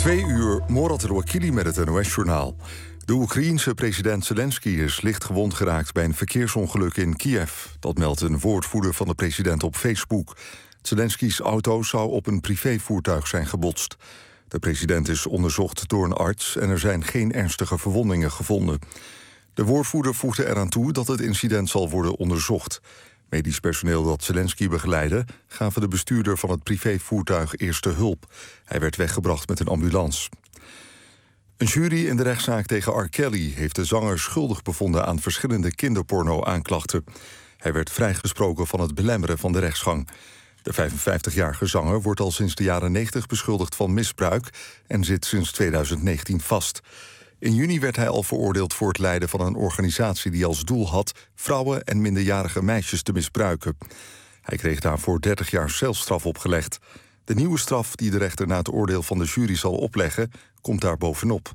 2 uur, Morat Rouakili met het NOS-journaal. De Oekraïense president Zelensky is licht gewond geraakt bij een verkeersongeluk in Kiev. Dat meldt een woordvoerder van de president op Facebook. Zelensky's auto zou op een privévoertuig zijn gebotst. De president is onderzocht door een arts en er zijn geen ernstige verwondingen gevonden. De woordvoerder voegde eraan toe dat het incident zal worden onderzocht. Medisch personeel dat Zelensky begeleidde gaven de bestuurder van het privévoertuig eerste hulp. Hij werd weggebracht met een ambulance. Een jury in de rechtszaak tegen R. Kelly heeft de zanger schuldig bevonden aan verschillende kinderporno-aanklachten. Hij werd vrijgesproken van het belemmeren van de rechtsgang. De 55-jarige zanger wordt al sinds de jaren 90 beschuldigd van misbruik en zit sinds 2019 vast. In juni werd hij al veroordeeld voor het leiden van een organisatie die als doel had vrouwen en minderjarige meisjes te misbruiken. Hij kreeg daarvoor 30 jaar celstraf opgelegd. De nieuwe straf die de rechter na het oordeel van de jury zal opleggen, komt daar bovenop.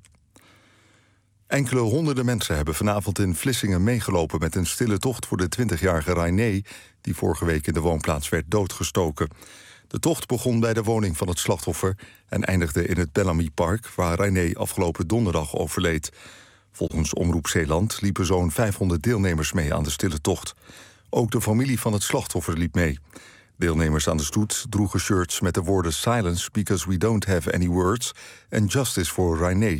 Enkele honderden mensen hebben vanavond in Vlissingen meegelopen met een stille tocht voor de 20-jarige Rainé, die vorige week in de woonplaats werd doodgestoken. De tocht begon bij de woning van het slachtoffer en eindigde in het Bellamy Park, waar Rainé afgelopen donderdag overleed. Volgens Omroep Zeeland liepen zo'n 500 deelnemers mee aan de stille tocht. Ook de familie van het slachtoffer liep mee. Deelnemers aan de stoet droegen shirts met de woorden Silence because we don't have any words en Justice for Rainé.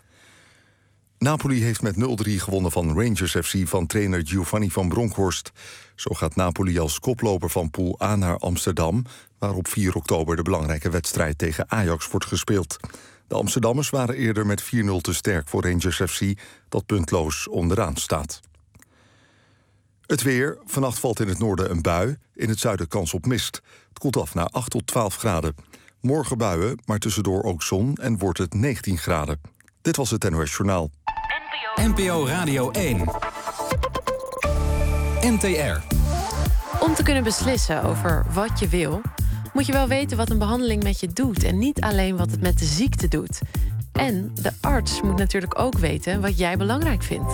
Napoli heeft met 0-3 gewonnen van Rangers FC van trainer Giovanni van Bronckhorst. Zo gaat Napoli als koploper van Pool A naar Amsterdam, waar op 4 oktober de belangrijke wedstrijd tegen Ajax wordt gespeeld. De Amsterdammers waren eerder met 4-0 te sterk voor Rangers FC, dat puntloos onderaan staat. Het weer. Vannacht valt in het noorden een bui, in het zuiden kans op mist. Het koelt af naar 8 tot 12 graden. Morgen buien, maar tussendoor ook zon en wordt het 19 graden. Dit was het NOS Journaal. NPO Radio 1. NTR. Om te kunnen beslissen over wat je wil, moet je wel weten wat een behandeling met je doet en niet alleen wat het met de ziekte doet. En de arts moet natuurlijk ook weten wat jij belangrijk vindt.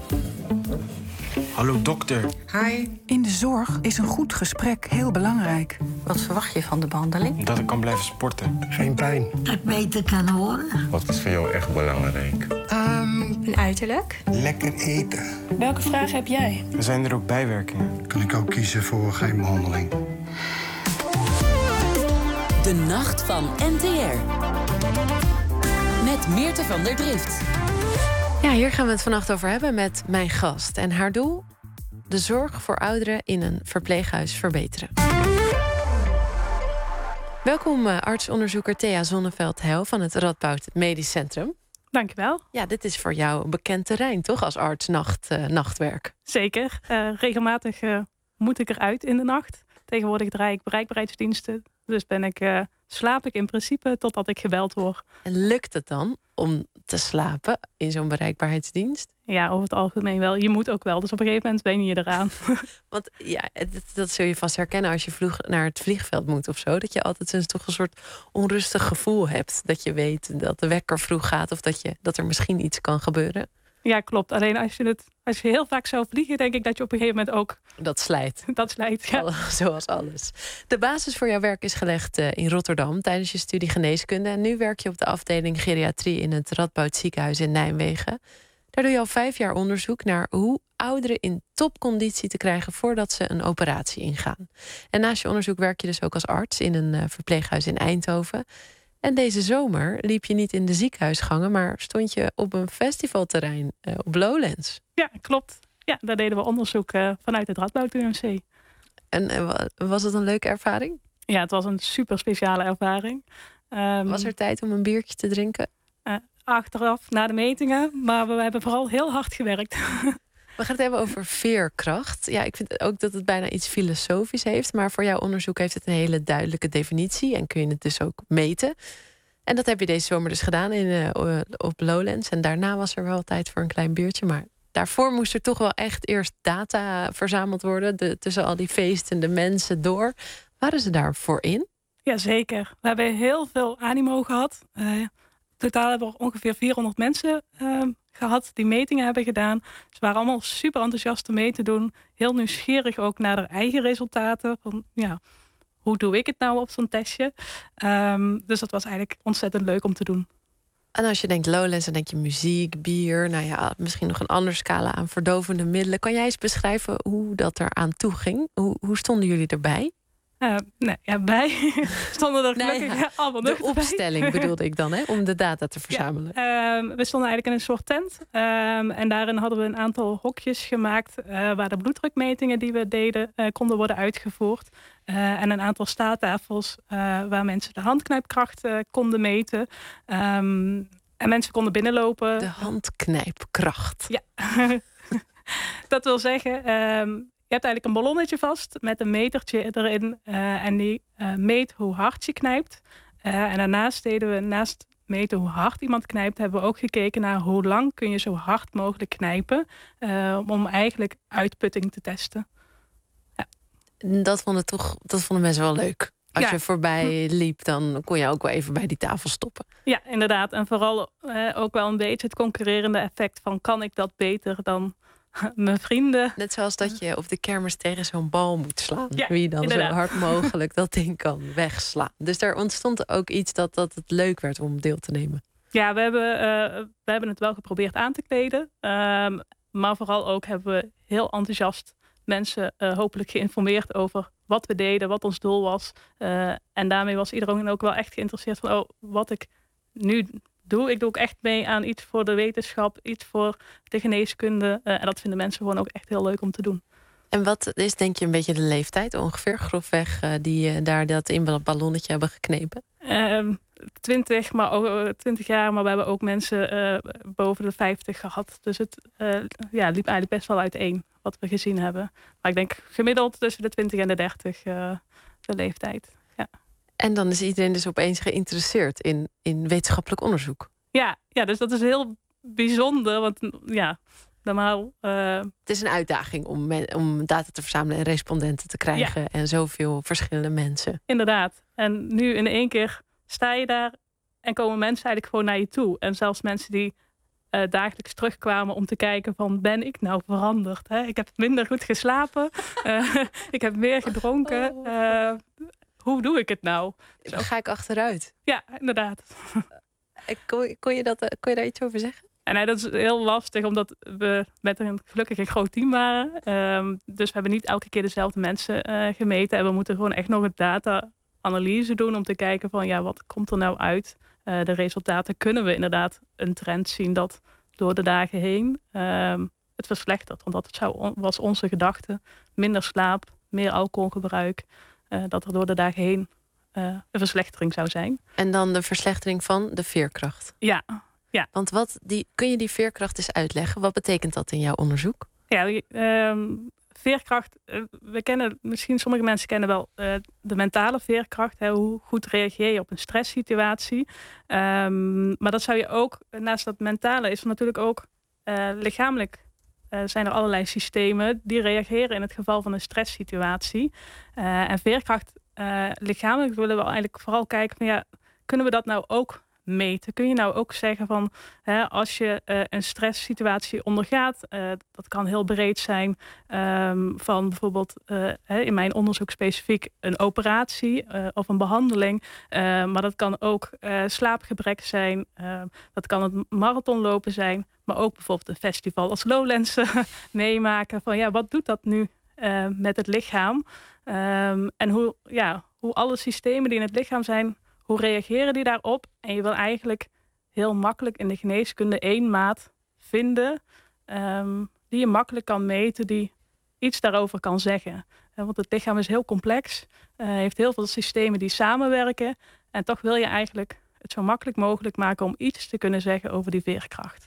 Hallo dokter. Hi. In de zorg is een goed gesprek heel belangrijk. Wat verwacht je van de behandeling? Dat ik kan blijven sporten. Geen pijn. Dat ik beter kan horen. Wat is voor jou echt belangrijk? Een uiterlijk. Lekker eten. Welke vraag heb jij? Zijn er ook bijwerkingen? Kan ik ook kiezen voor geen behandeling? De Nacht van NTR. Met Meerte van der Drift. Ja, hier gaan we het vannacht over hebben met mijn gast. En haar doel? De zorg voor ouderen in een verpleeghuis verbeteren. Welkom artsonderzoeker Thea Zonneveld-Heil van het Radboud Medisch Centrum. Dankjewel. Ja, dit is voor jou een bekend terrein, toch? Als arts nachtwerk. Zeker. Regelmatig moet ik eruit in de nacht. Tegenwoordig draai ik bereikbaarheidsdiensten. Dus slaap ik in principe totdat ik gebeld word. En lukt het dan om te slapen in zo'n bereikbaarheidsdienst? Ja, over het algemeen wel. Je moet ook wel. Dus op een gegeven moment ben je eraan. Want ja, dat zul je vast herkennen als je vroeg naar het vliegveld moet of zo. Dat je altijd toch een soort onrustig gevoel hebt. Dat je weet dat de wekker vroeg gaat of dat er misschien iets kan gebeuren. Ja, klopt. Alleen als je heel vaak zou vliegen, denk ik dat je op een gegeven moment ook... Dat slijt. Dat slijt, ja. Zoals alles. De basis voor jouw werk is gelegd in Rotterdam tijdens je studie geneeskunde. En nu werk je op de afdeling geriatrie in het Radboud Ziekenhuis in Nijmegen. Daar doe je al 5 jaar onderzoek naar hoe ouderen in topconditie te krijgen voordat ze een operatie ingaan. En naast je onderzoek werk je dus ook als arts in een verpleeghuis in Eindhoven. En deze zomer liep je niet in de ziekenhuisgangen, maar stond je op een festivalterrein op Lowlands. Ja, klopt. Ja, daar deden we onderzoek vanuit het Radboud UMC. En was het een leuke ervaring? Ja, het was een super speciale ervaring. Was er tijd om een biertje te drinken? Achteraf, na de metingen. Maar we hebben vooral heel hard gewerkt. We gaan het hebben over veerkracht. Ja, ik vind ook dat het bijna iets filosofisch heeft. Maar voor jouw onderzoek heeft het een hele duidelijke definitie. En kun je het dus ook meten. En dat heb je deze zomer dus gedaan op Lowlands. En daarna was er wel tijd voor een klein biertje. Maar daarvoor moest er toch wel echt eerst data verzameld worden. Tussen al die feestende mensen door. Waren ze daarvoor in? Jazeker. We hebben heel veel animo gehad. Totaal hebben we ongeveer 400 mensen gehad die metingen hebben gedaan. Ze waren allemaal super enthousiast om mee te doen. Heel nieuwsgierig ook naar hun eigen resultaten. Van, ja, hoe doe ik het nou op zo'n testje? Dus dat was eigenlijk ontzettend leuk om te doen. En als je denkt Lowlands, dan denk je muziek, bier. Nou ja, misschien nog een andere scala aan verdovende middelen. Kan jij eens beschrijven hoe dat eraan toe ging? Hoe stonden jullie erbij? Bij stonden er gelukkig allemaal de opstelling bedoelde ik dan, om de data te verzamelen. We stonden eigenlijk in een soort tent. En daarin hadden we een aantal hokjes gemaakt waar de bloeddrukmetingen die we deden konden worden uitgevoerd. En een aantal staattafels waar mensen de handknijpkracht konden meten. En mensen konden binnenlopen. De handknijpkracht. Ja, dat wil zeggen... Je hebt eigenlijk een ballonnetje vast met een metertje erin. En die meet hoe hard je knijpt. En daarnaast deden we, naast meten hoe hard iemand knijpt, hebben we ook gekeken naar hoe lang kun je zo hard mogelijk knijpen. Om eigenlijk uitputting te testen. Ja. Dat vonden mensen wel leuk. Als je voorbij liep, dan kon je ook wel even bij die tafel stoppen. Ja, inderdaad. En vooral ook wel een beetje het concurrerende effect van kan ik dat beter dan... mijn vrienden. Net zoals dat je op de kermis tegen zo'n bal moet slaan. Ja, wie dan inderdaad. zo hard mogelijk dat ding kan wegslaan. Dus daar ontstond ook iets dat het leuk werd om deel te nemen. Ja, we hebben het wel geprobeerd aan te kleden. Maar vooral ook hebben we heel enthousiast mensen hopelijk geïnformeerd over wat we deden, wat ons doel was. En daarmee was iedereen ook wel echt geïnteresseerd van wat ik nu doe. Ik doe ook echt mee aan iets voor de wetenschap, iets voor de geneeskunde. En dat vinden mensen gewoon ook echt heel leuk om te doen. En wat is denk je een beetje de leeftijd ongeveer grofweg die daar dat in dat ballonnetje hebben geknepen? 20 jaar, maar we hebben ook mensen boven de 50 gehad. Dus het liep eigenlijk best wel uiteen wat we gezien hebben. Maar ik denk gemiddeld tussen de 20 en de 30 de leeftijd. Ja. En dan is iedereen dus opeens geïnteresseerd in wetenschappelijk onderzoek. Ja, dus dat is heel bijzonder. Want normaal... Het is een uitdaging om data te verzamelen en respondenten te krijgen. Ja. En zoveel verschillende mensen. Inderdaad. En nu in één keer sta je daar en komen mensen eigenlijk gewoon naar je toe. En zelfs mensen die dagelijks terugkwamen om te kijken van ben ik nou veranderd? Hè? Ik heb minder goed geslapen. Ik heb meer gedronken. Hoe doe ik het nou? Zo ga ik achteruit. Ja, inderdaad. Kon je daar iets over zeggen? En dat is heel lastig, omdat we met gelukkig een groot team waren. Dus we hebben niet elke keer dezelfde mensen gemeten. En we moeten gewoon echt nog een data-analyse doen om te kijken van wat komt er nou uit? De resultaten kunnen we inderdaad een trend zien dat door de dagen heen het verslechtert. Want dat was onze gedachte. Minder slaap, meer alcoholgebruik. Dat er door de dagen heen een verslechtering zou zijn. En dan de verslechtering van de veerkracht? Ja. Want kun je die veerkracht eens uitleggen? Wat betekent dat in jouw onderzoek? Ja, veerkracht, misschien sommige mensen kennen wel de mentale veerkracht. Hoe goed reageer je op een stresssituatie. Maar dat zou je ook, naast dat mentale, is er natuurlijk ook lichamelijk. Zijn er allerlei systemen die reageren in het geval van een stresssituatie. En veerkracht, lichamelijk willen we eigenlijk vooral kijken van kunnen we dat nou ook meten? Kun je nou ook zeggen van als je een stresssituatie ondergaat, dat kan heel breed zijn van bijvoorbeeld in mijn onderzoek specifiek een operatie of een behandeling. Maar dat kan ook slaapgebrek zijn. Dat kan het marathonlopen zijn. Maar ook bijvoorbeeld een festival als Lowlands meemaken. Van wat doet dat nu met het lichaam? En hoe alle systemen die in het lichaam zijn, hoe reageren die daarop? En je wil eigenlijk heel makkelijk in de geneeskunde 1 maat vinden die je makkelijk kan meten, die iets daarover kan zeggen. Want het lichaam is heel complex, heeft heel veel systemen die samenwerken. En toch wil je eigenlijk het zo makkelijk mogelijk maken om iets te kunnen zeggen over die veerkracht.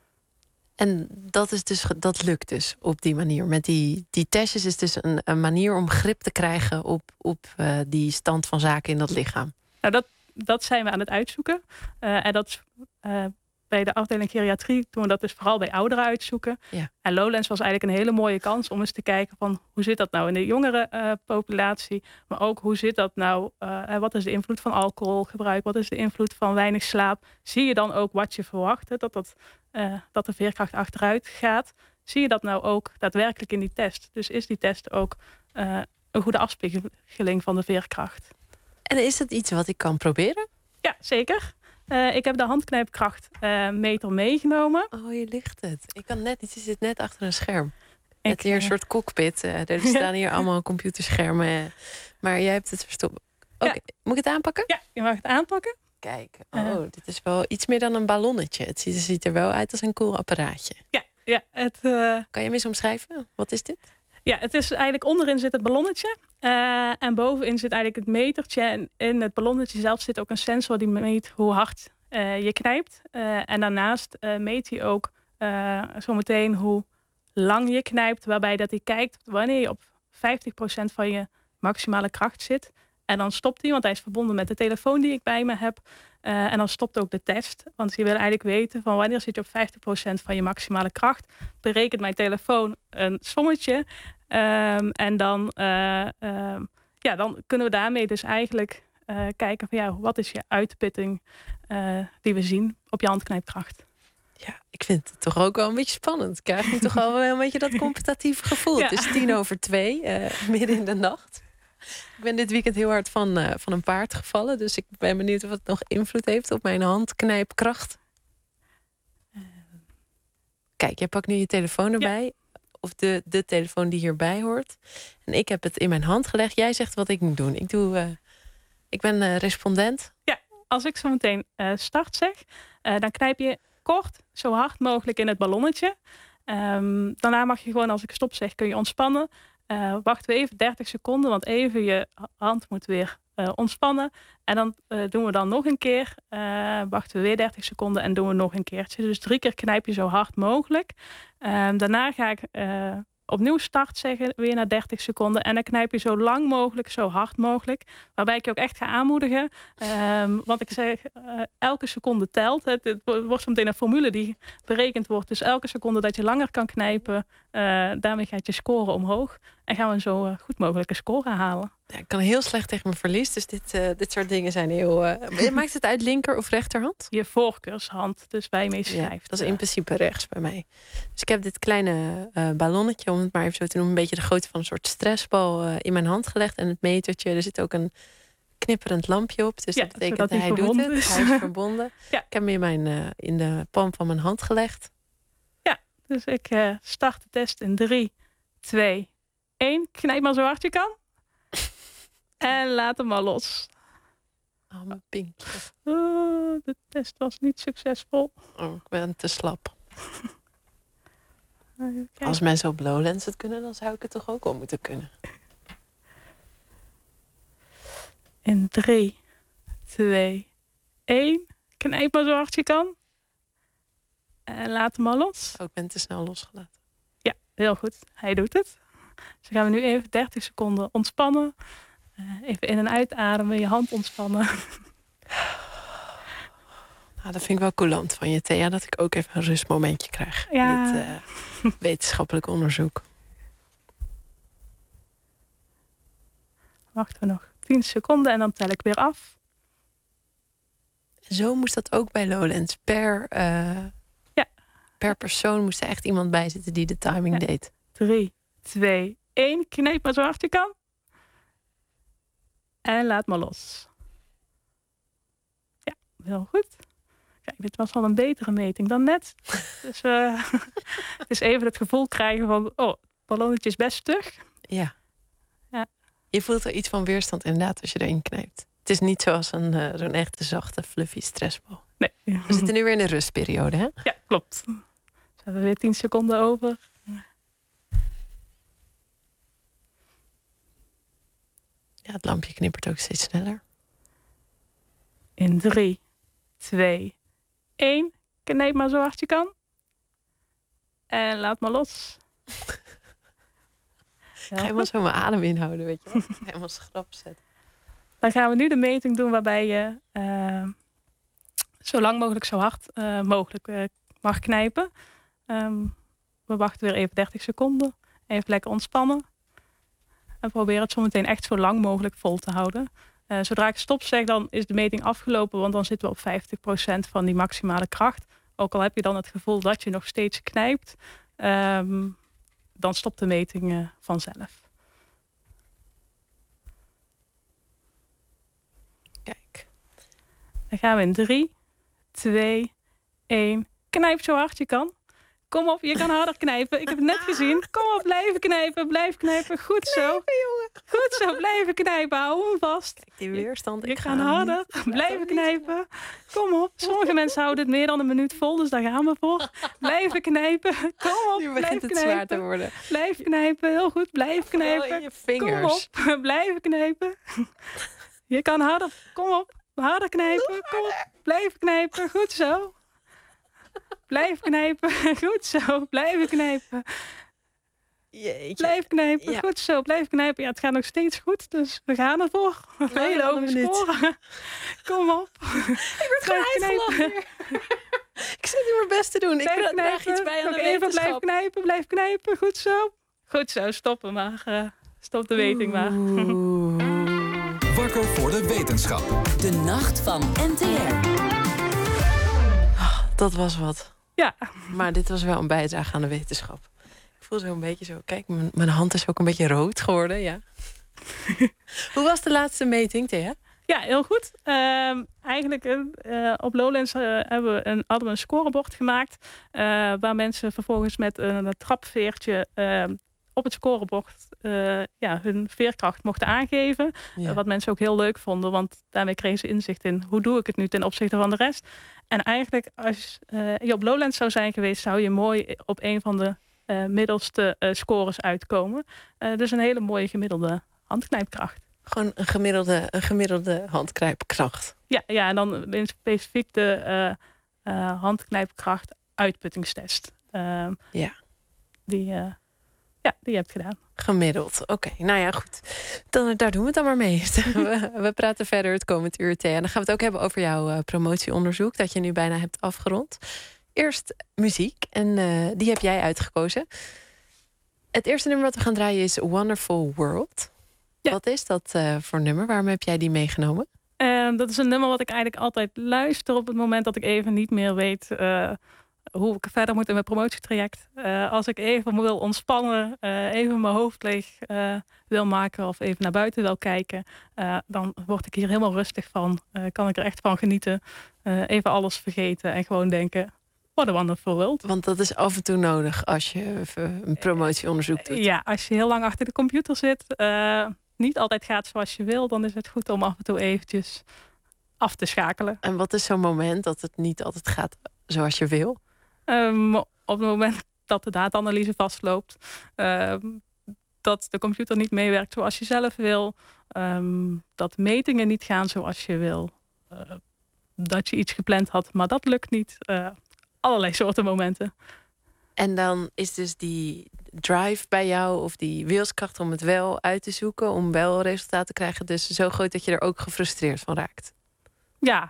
En dat lukt dus op die manier. Met die testjes is dus een manier om grip te krijgen op die stand van zaken in dat lichaam. Nou, dat zijn we aan het uitzoeken. En dat bij de afdeling geriatrie doen we dat dus vooral bij ouderen uitzoeken. Ja. En Lowlands was eigenlijk een hele mooie kans om eens te kijken van hoe zit dat nou in de jongere populatie. Maar ook hoe zit dat nou, wat is de invloed van alcoholgebruik, wat is de invloed van weinig slaap. Zie je dan ook wat je verwacht, dat de veerkracht achteruit gaat. Zie je dat nou ook daadwerkelijk in die test? Dus is die test ook een goede afspiegeling van de veerkracht. En is dat iets wat ik kan proberen? Ja, zeker. Ik heb de handknijpkrachtmeter meegenomen. Oh, hier ligt het. Ik kan net niet, je zit net achter een scherm. Net hier een soort cockpit. Er staan hier allemaal computerschermen. Maar jij hebt het verstopt. Oké, moet ik het aanpakken? Ja, je mag het aanpakken. Kijk, dit is wel iets meer dan een ballonnetje. Het ziet er wel uit als een cool apparaatje. Ja, kan je hem eens omschrijven? Wat is dit? Ja, het is eigenlijk onderin zit het ballonnetje. En bovenin zit eigenlijk het metertje. En in het ballonnetje zelf zit ook een sensor die meet hoe hard je knijpt. En daarnaast meet hij ook zometeen hoe lang je knijpt. Waarbij dat hij kijkt wanneer je op 50% van je maximale kracht zit. En dan stopt hij, want hij is verbonden met de telefoon die ik bij me heb. En dan stopt ook de test. Want je wil eigenlijk weten van wanneer zit je op 50% van je maximale kracht. Berekent mijn telefoon een sommetje. En dan kunnen we daarmee dus eigenlijk kijken van wat is je uitputting die we zien op je handknijpkracht. Ja, ik vind het toch ook wel een beetje spannend. Ik krijg nu toch wel een beetje dat competitieve gevoel. Ja. Het is 1:10, midden in de nacht. Ik ben dit weekend heel hard van een paard gevallen. Dus ik ben benieuwd of het nog invloed heeft op mijn handknijpkracht. Kijk, jij pakt nu je telefoon erbij. Ja. Of de telefoon die hierbij hoort. En ik heb het in mijn hand gelegd. Jij zegt wat ik moet doen. Ik ben respondent. Ja, als ik zo meteen start zeg, dan knijp je kort, zo hard mogelijk in het ballonnetje. Daarna mag je gewoon, als ik stop zeg, kun je ontspannen. Wachten we even 30 seconden, want even je hand moet weer ontspannen. En dan doen we dan nog een keer. Wachten we weer 30 seconden en doen we nog een keertje. Dus 3 keer knijp je zo hard mogelijk. Daarna ga ik opnieuw start zeggen, weer na 30 seconden. En dan knijp je zo lang mogelijk, zo hard mogelijk. Waarbij ik je ook echt ga aanmoedigen. Want ik zeg, elke seconde telt. Het wordt zo meteen een formule die berekend wordt. Dus elke seconde dat je langer kan knijpen, daarmee gaat je score omhoog. En gaan we een zo goed mogelijke score halen. Ja, ik kan heel slecht tegen mijn verlies. Dus dit soort dingen zijn heel... Maakt het uit linker of rechterhand? Je voorkeurshand, dus bij je mee schrijft. Ja, dat is in principe rechts bij mij. Dus ik heb dit kleine ballonnetje, om het maar even zo te noemen, een beetje de grootte van een soort stressbal in mijn hand gelegd. En het metertje, er zit ook een knipperend lampje op. Dus dat betekent dat hij doet het. Hij is verbonden. Ja. Ik heb hem in de palm van mijn hand gelegd. Ja, dus ik start de test in 3, 2, 1. Knijp maar zo hard je kan. En laat hem maar los. Oh, mijn pinkje. De test was niet succesvol. Oh, ik ben te slap. Als mensen op Lowlands het kunnen, dan zou ik het toch ook wel moeten kunnen. In 3, 2, 1. Knijp maar zo hard je kan. En laat hem maar los. Oh, ik ben te snel losgelaten. Ja, heel goed. Hij doet het. Dus dan gaan we nu even 30 seconden ontspannen. Even in- en uitademen, je hand ontspannen. Nou, dat vind ik wel coulant van je, Thea, dat ik ook even een rustmomentje krijg. Ja. Dit wetenschappelijk onderzoek. Wachten we nog 10 seconden en dan tel ik weer af. Zo moest dat ook bij Lowlands. Per persoon moest er echt iemand bij zitten die de timing deed. 3, 2, 1. Kneep maar zo hard je kan. En laat maar los. Ja, heel goed. Kijk, dit was wel een betere meting dan net. Dus het is even het gevoel krijgen van... het ballonnetje is best stug. Ja. Je voelt er iets van weerstand inderdaad als je erin knijpt. Het is niet zoals zo'n echte zachte, fluffy stressbal. Nee. We zitten nu weer in de rustperiode, hè? Ja, klopt. Dus we hebben weer 10 seconden over. Ja, het lampje knippert ook steeds sneller. In 3, 2, 1. Knijp maar zo hard je kan. En laat maar los. Ga helemaal zo mijn adem inhouden, weet je wel. Helemaal schrap zetten. Dan gaan we nu de meting doen waarbij je zo lang mogelijk, zo hard mogelijk mag knijpen. We wachten weer even 30 seconden. Even lekker ontspannen. En proberen het zo meteen echt zo lang mogelijk vol te houden. Zodra ik stop zeg, dan is de meting afgelopen. Want dan zitten we op 50% van die maximale kracht. Ook al heb je dan het gevoel dat je nog steeds knijpt. Dan stopt de meting vanzelf. Dan gaan we in 3, 2, 1. Knijp zo hard je kan. Kom op, je kan harder knijpen. Ik heb het net gezien. Kom op, blijven knijpen, blijf knijpen. Goed zo. jongen. Goed zo, blijven knijpen. Hou hem vast. Kijk, die weerstand. Je gaat harder. Blijven knijpen. Kom op. Sommige mensen houden het meer dan een minuut vol, dus daar gaan we voor. Blijven knijpen. Kom op, Nu blijf begint het knijpen. zwaar te worden. Blijf knijpen. Heel goed, blijf knijpen. Wel in je vingers. Kom op, blijven knijpen. Je kan harder. Kom op, harder knijpen. Kom op, blijf knijpen. Goed zo. Blijf knijpen. Goed zo. Blijven knijpen. Jeetje. Blijf knijpen. Ja. Goed zo. Blijf knijpen. Ja, het gaat nog steeds goed. Dus we gaan ervoor. Een hele hoge minuut. score. Kom op. Ik word gewoon Ik zit nu mijn best te doen. Ik draag iets bij aan de even wetenschap. blijf knijpen. Goed zo. Goed zo. Stoppen maar. Stop de weting maar. Wakker voor de wetenschap. De nacht van NTR. Dat was wat. Ja. Maar dit was wel een bijdrage aan de wetenschap. Ik voel zo een beetje zo... Kijk, mijn hand is ook een beetje rood geworden, ja. Hoe was de laatste meting, Thea? Ja, heel goed. Eigenlijk op Lowlands hadden we een scorebord gemaakt. Waar mensen vervolgens met een trapveertje op het scorebord hun veerkracht mochten aangeven. Ja. Wat mensen ook heel leuk vonden. Want daarmee kregen ze inzicht in hoe doe ik het nu ten opzichte van de rest. En eigenlijk als je op Lowlands zou zijn geweest, zou je mooi op een van de middelste scores uitkomen. Dus een hele mooie gemiddelde handknijpkracht. Gewoon een gemiddelde handknijpkracht. Ja, en dan in specifiek de handknijpkracht uitputtingstest. Die je hebt gedaan. Gemiddeld, oké. Nou ja, goed. Daar doen we het dan maar mee. We praten verder het komend uur, Thea. En dan gaan we het ook hebben over jouw promotieonderzoek... dat je nu bijna hebt afgerond. Eerst muziek, en die heb jij uitgekozen. Het eerste nummer wat we gaan draaien is Wonderful World. Ja. Wat is dat voor nummer? Waarom heb jij die meegenomen? Dat is een nummer wat ik eigenlijk altijd luister... op het moment dat ik even niet meer weet... hoe ik verder moet in mijn promotietraject. Als ik even wil ontspannen, even mijn hoofd leeg wil maken... of even naar buiten wil kijken... dan word ik hier helemaal rustig van. Kan ik er echt van genieten. Even alles vergeten en gewoon denken... what a wonderful world. Want dat is af en toe nodig als je een promotieonderzoek doet. Ja, als je heel lang achter de computer zit... niet altijd gaat zoals je wil... dan is het goed om af en toe eventjes af te schakelen. En wat is zo'n moment dat het niet altijd gaat zoals je wil? Op het moment dat de data-analyse vastloopt... dat de computer niet meewerkt zoals je zelf wil... dat metingen niet gaan zoals je wil... dat je iets gepland had, maar dat lukt niet. Allerlei soorten momenten. En dan is dus die drive bij jou... of die wilskracht om het wel uit te zoeken... om wel resultaat te krijgen... dus zo groot dat je er ook gefrustreerd van raakt. Ja.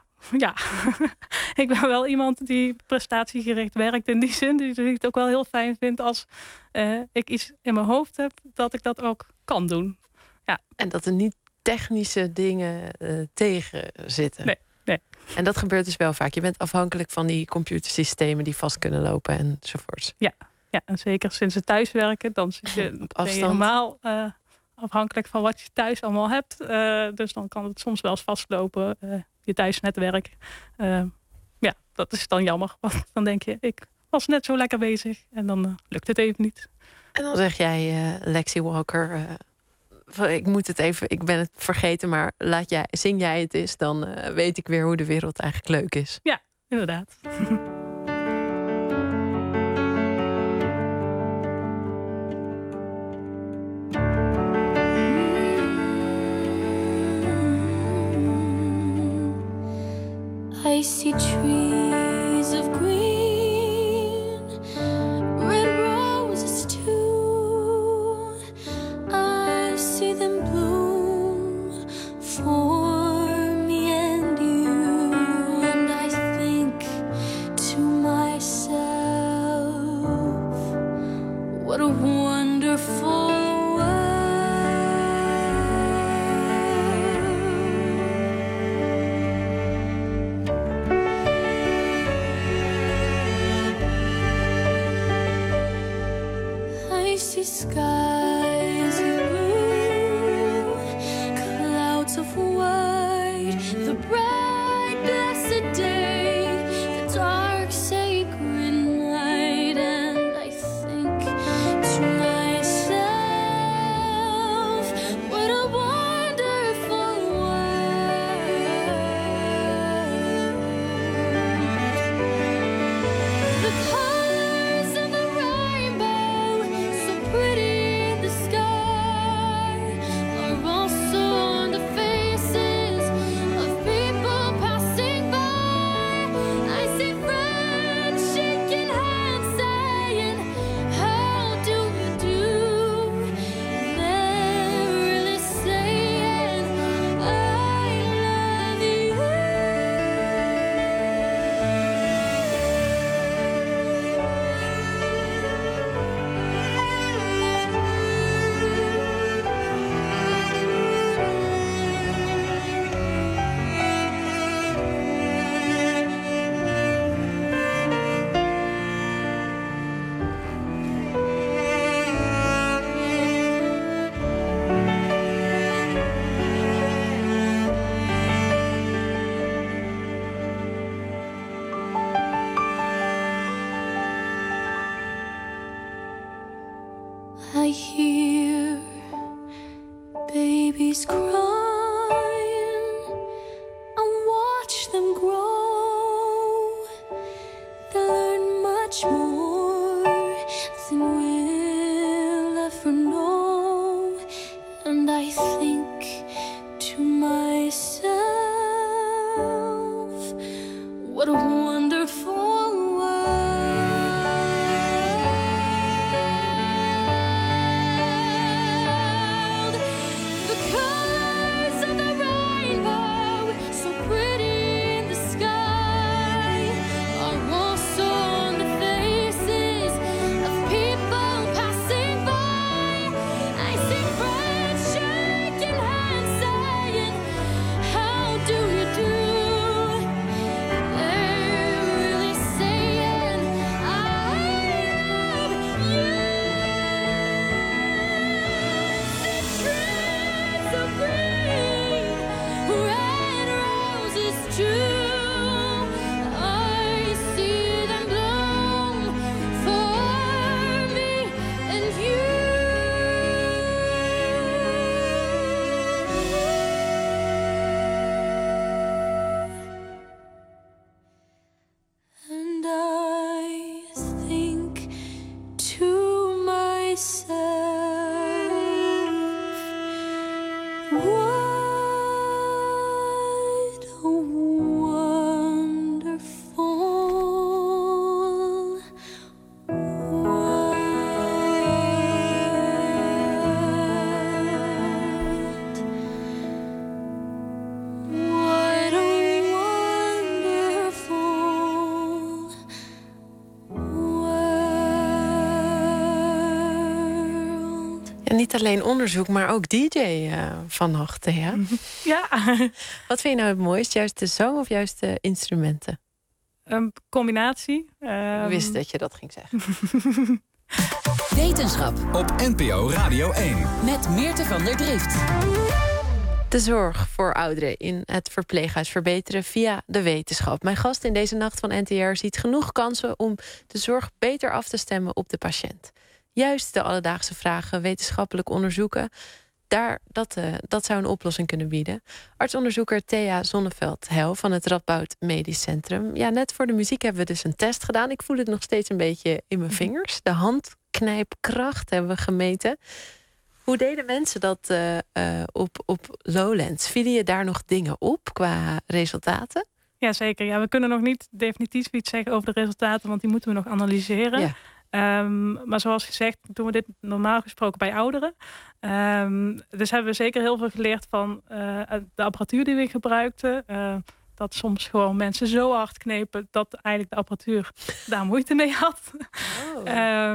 Ik ben wel iemand die prestatiegericht werkt in die zin. Die het ook wel heel fijn vindt als ik iets in mijn hoofd heb... dat ik dat ook kan doen. Ja. En dat er niet technische dingen tegen zitten. Nee. En dat gebeurt dus wel vaak. Je bent afhankelijk van die computersystemen... die vast kunnen lopen enzovoorts. Ja, en zeker sinds het thuiswerken... dan ben je helemaal afhankelijk van wat je thuis allemaal hebt. Dus dan kan het soms wel eens vastlopen... je thuisnetwerk. Dat is dan jammer. Want dan denk je, ik was net zo lekker bezig. En dan lukt het even niet. En dan zeg jij, Lexi Walker... ik ben het vergeten, maar zing jij het eens... dan weet ik weer hoe de wereld eigenlijk leuk is. Ja, inderdaad. I see trees of green, red roses too. I see them bloom for me and you. And I think to myself, what a wonderful skies of blue, clouds of white, the bright blessed I hear babies crying. I watch them grow. They learn much more than we'll ever know. And I think to myself, what a wonderful world. The colors of the rainbow, so pretty in the sky, are also on the faces of people passing by. I see friends shaking hands saying, how do you do? They're really saying, I love you. The trees of green, red roses too. I see them bloom for me and you. And I think to myself, what a wonderful world. What a wonderful world. En niet alleen onderzoek, maar ook DJ vannacht, Thea. Ja, Wat vind je nou het mooist? Juist de zang of juist de instrumenten? een combinatie. Ik wist dat je dat ging zeggen. Wetenschap Op NPO Radio 1. met Meerte van der Drift. De zorg voor ouderen in het verpleeghuis verbeteren via de wetenschap. Mijn gast in deze nacht van NTR ziet genoeg kansen om de zorg beter af te stemmen op de patiënt. Juist de alledaagse vragen, wetenschappelijk onderzoeken, dat zou een oplossing kunnen bieden. Artsonderzoeker Thea Zonneveld-Hel van het Radboud Medisch Centrum. Ja, net voor de muziek hebben we dus een test gedaan. Ik voel het nog steeds een beetje in mijn vingers. De handknijpkracht hebben we gemeten. Hoe deden mensen dat op Lowlands? Vielen je daar nog dingen op qua resultaten? Ja, zeker. Ja, we kunnen nog niet definitief iets zeggen over de resultaten, want die moeten we nog analyseren. Ja. Maar zoals gezegd doen we dit normaal gesproken bij ouderen. Dus hebben we zeker heel veel geleerd van de apparatuur die we gebruikten. Dat soms gewoon mensen zo hard knepen dat eigenlijk de apparatuur daar moeite mee had. Oh.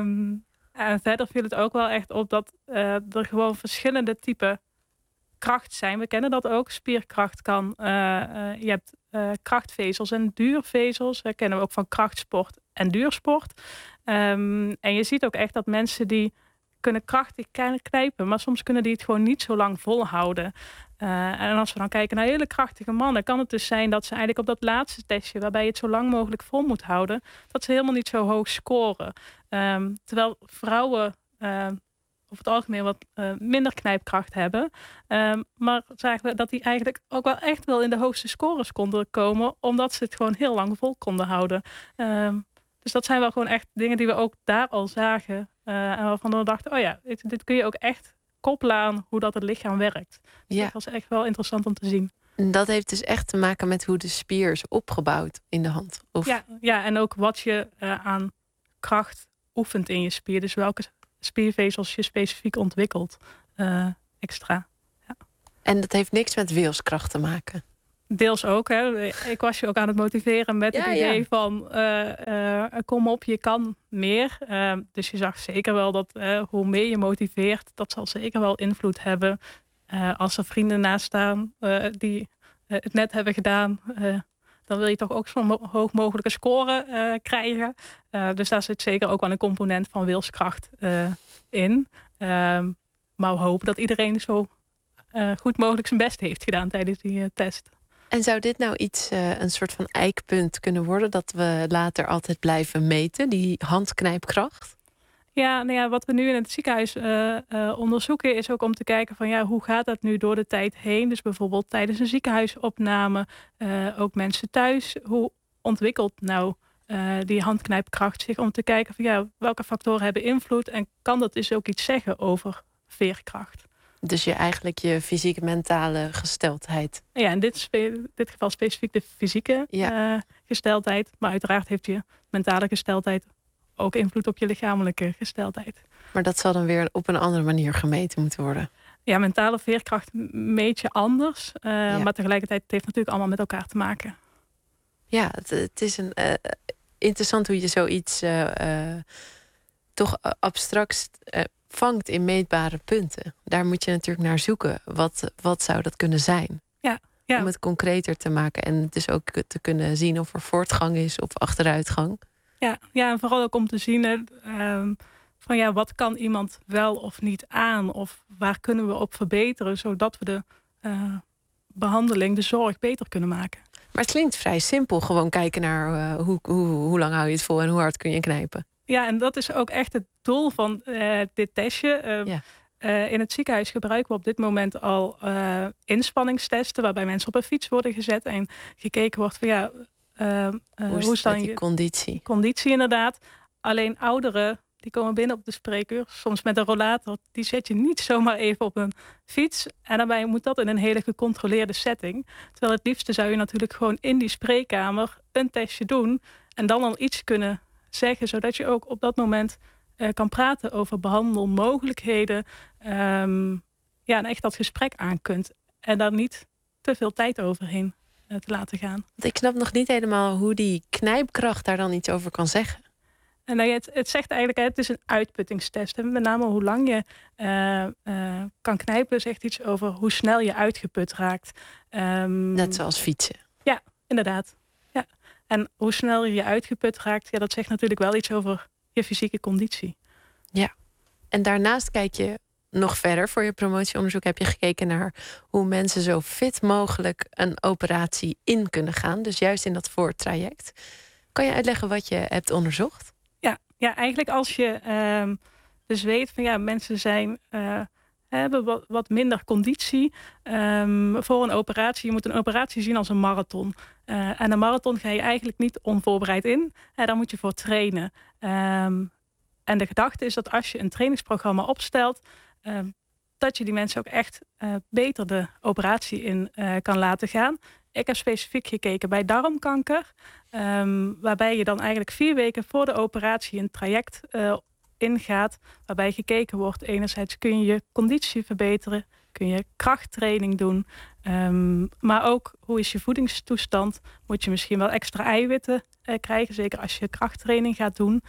En verder viel het ook wel echt op dat er gewoon verschillende typen kracht zijn. We kennen dat ook. Spierkracht kan. Je hebt krachtvezels en duurvezels. Dat kennen we ook van krachtsport en duursport. En je ziet ook echt dat mensen die kunnen krachtig knijpen, maar soms kunnen die het gewoon niet zo lang volhouden. En als we dan kijken naar hele krachtige mannen, kan het dus zijn dat ze eigenlijk op dat laatste testje, waarbij je het zo lang mogelijk vol moet houden, dat ze helemaal niet zo hoog scoren. Terwijl vrouwen over het algemeen wat minder knijpkracht hebben. Maar zagen we dat die eigenlijk ook wel echt wel in de hoogste scores konden komen, omdat ze het gewoon heel lang vol konden houden. Dus dat zijn wel gewoon echt dingen die we ook daar al zagen. En waarvan we dachten, oh ja, dit kun je ook echt koppelen aan hoe dat het lichaam werkt. Dus Ja. dat was echt wel interessant om te zien. Dat heeft dus echt te maken met hoe de spier is opgebouwd in de hand. Of... Ja, en ook wat je aan kracht oefent in je spier. Dus welke spiervezels je specifiek ontwikkelt extra. Ja. En dat heeft niks met wilskracht te maken. Deels ook. Hè. Ik was je ook aan het motiveren met het idee van kom op, je kan meer. Dus je zag zeker wel dat hoe meer je motiveert, dat zal zeker wel invloed hebben. Als er vrienden naast staan die het net hebben gedaan, dan wil je toch ook zo'n hoog mogelijke score krijgen. Dus daar zit zeker ook wel een component van wilskracht in. Maar we hopen dat iedereen zo goed mogelijk zijn best heeft gedaan tijdens die test. En zou dit nou een soort van eikpunt kunnen worden, dat we later altijd blijven meten, die handknijpkracht? Ja, wat we nu in het ziekenhuis onderzoeken is ook om te kijken van hoe gaat dat nu door de tijd heen? Dus bijvoorbeeld tijdens een ziekenhuisopname, ook mensen thuis. Hoe ontwikkelt nou die handknijpkracht zich om te kijken van welke factoren hebben invloed en kan dat dus ook iets zeggen over veerkracht? Dus eigenlijk je fysieke, mentale gesteldheid. Ja, in dit geval specifiek de fysieke gesteldheid. Maar uiteraard heeft je mentale gesteldheid ook invloed op je lichamelijke gesteldheid. Maar dat zal dan weer op een andere manier gemeten moeten worden. Ja, mentale veerkracht meet je anders. Maar tegelijkertijd het heeft natuurlijk allemaal met elkaar te maken. Ja, het is interessant hoe je zoiets toch abstract vangt in meetbare punten. Daar moet je natuurlijk naar zoeken. Wat zou dat kunnen zijn? Ja. Om het concreter te maken en dus ook te kunnen zien of er voortgang is of achteruitgang. Ja, en vooral ook om te zien van wat kan iemand wel of niet aan? Of waar kunnen we op verbeteren, zodat we de behandeling, de zorg beter kunnen maken. Maar het klinkt vrij simpel. Gewoon kijken naar hoe lang hou je het vol en hoe hard kun je knijpen. Ja, en dat is ook echt het doel van dit testje. In het ziekenhuis gebruiken we op dit moment al inspanningstesten, waarbij mensen op een fiets worden gezet en gekeken wordt van hoe is dan je conditie inderdaad. Alleen ouderen die komen binnen op de spreekuur, soms met een rollator, die zet je niet zomaar even op een fiets. En daarbij moet dat in een hele gecontroleerde setting. Terwijl het liefste zou je natuurlijk gewoon in die spreekkamer een testje doen en dan al iets kunnen zeggen, zodat je ook op dat moment kan praten over behandelmogelijkheden. En echt dat gesprek aan kunt. En daar niet te veel tijd overheen te laten gaan. Ik snap nog niet helemaal hoe die knijpkracht daar dan iets over kan zeggen. En het zegt eigenlijk, het is een uitputtingstest. En met name hoe lang je kan knijpen, zegt iets over hoe snel je uitgeput raakt. Net zoals fietsen. Ja, inderdaad. Ja. En hoe snel je uitgeput raakt, dat zegt natuurlijk wel iets over je fysieke conditie. Ja. En daarnaast kijk je nog verder. Voor je promotieonderzoek heb je gekeken naar hoe mensen zo fit mogelijk een operatie in kunnen gaan. Dus juist in dat voortraject. Kan je uitleggen wat je hebt onderzocht? Ja, eigenlijk als je dus weet van mensen hebben wat minder conditie voor een operatie. Je moet een operatie zien als een marathon. En een marathon ga je eigenlijk niet onvoorbereid in. Daar moet je voor trainen. En de gedachte is dat als je een trainingsprogramma opstelt, dat je die mensen ook echt beter de operatie in kan laten gaan. Ik heb specifiek gekeken bij darmkanker, waarbij je dan eigenlijk 4 weken voor de operatie een traject ingaat, waarbij gekeken wordt, enerzijds kun je je conditie verbeteren, kun je krachttraining doen, maar ook hoe is je voedingstoestand, moet je misschien wel extra eiwitten krijgen, zeker als je krachttraining gaat doen.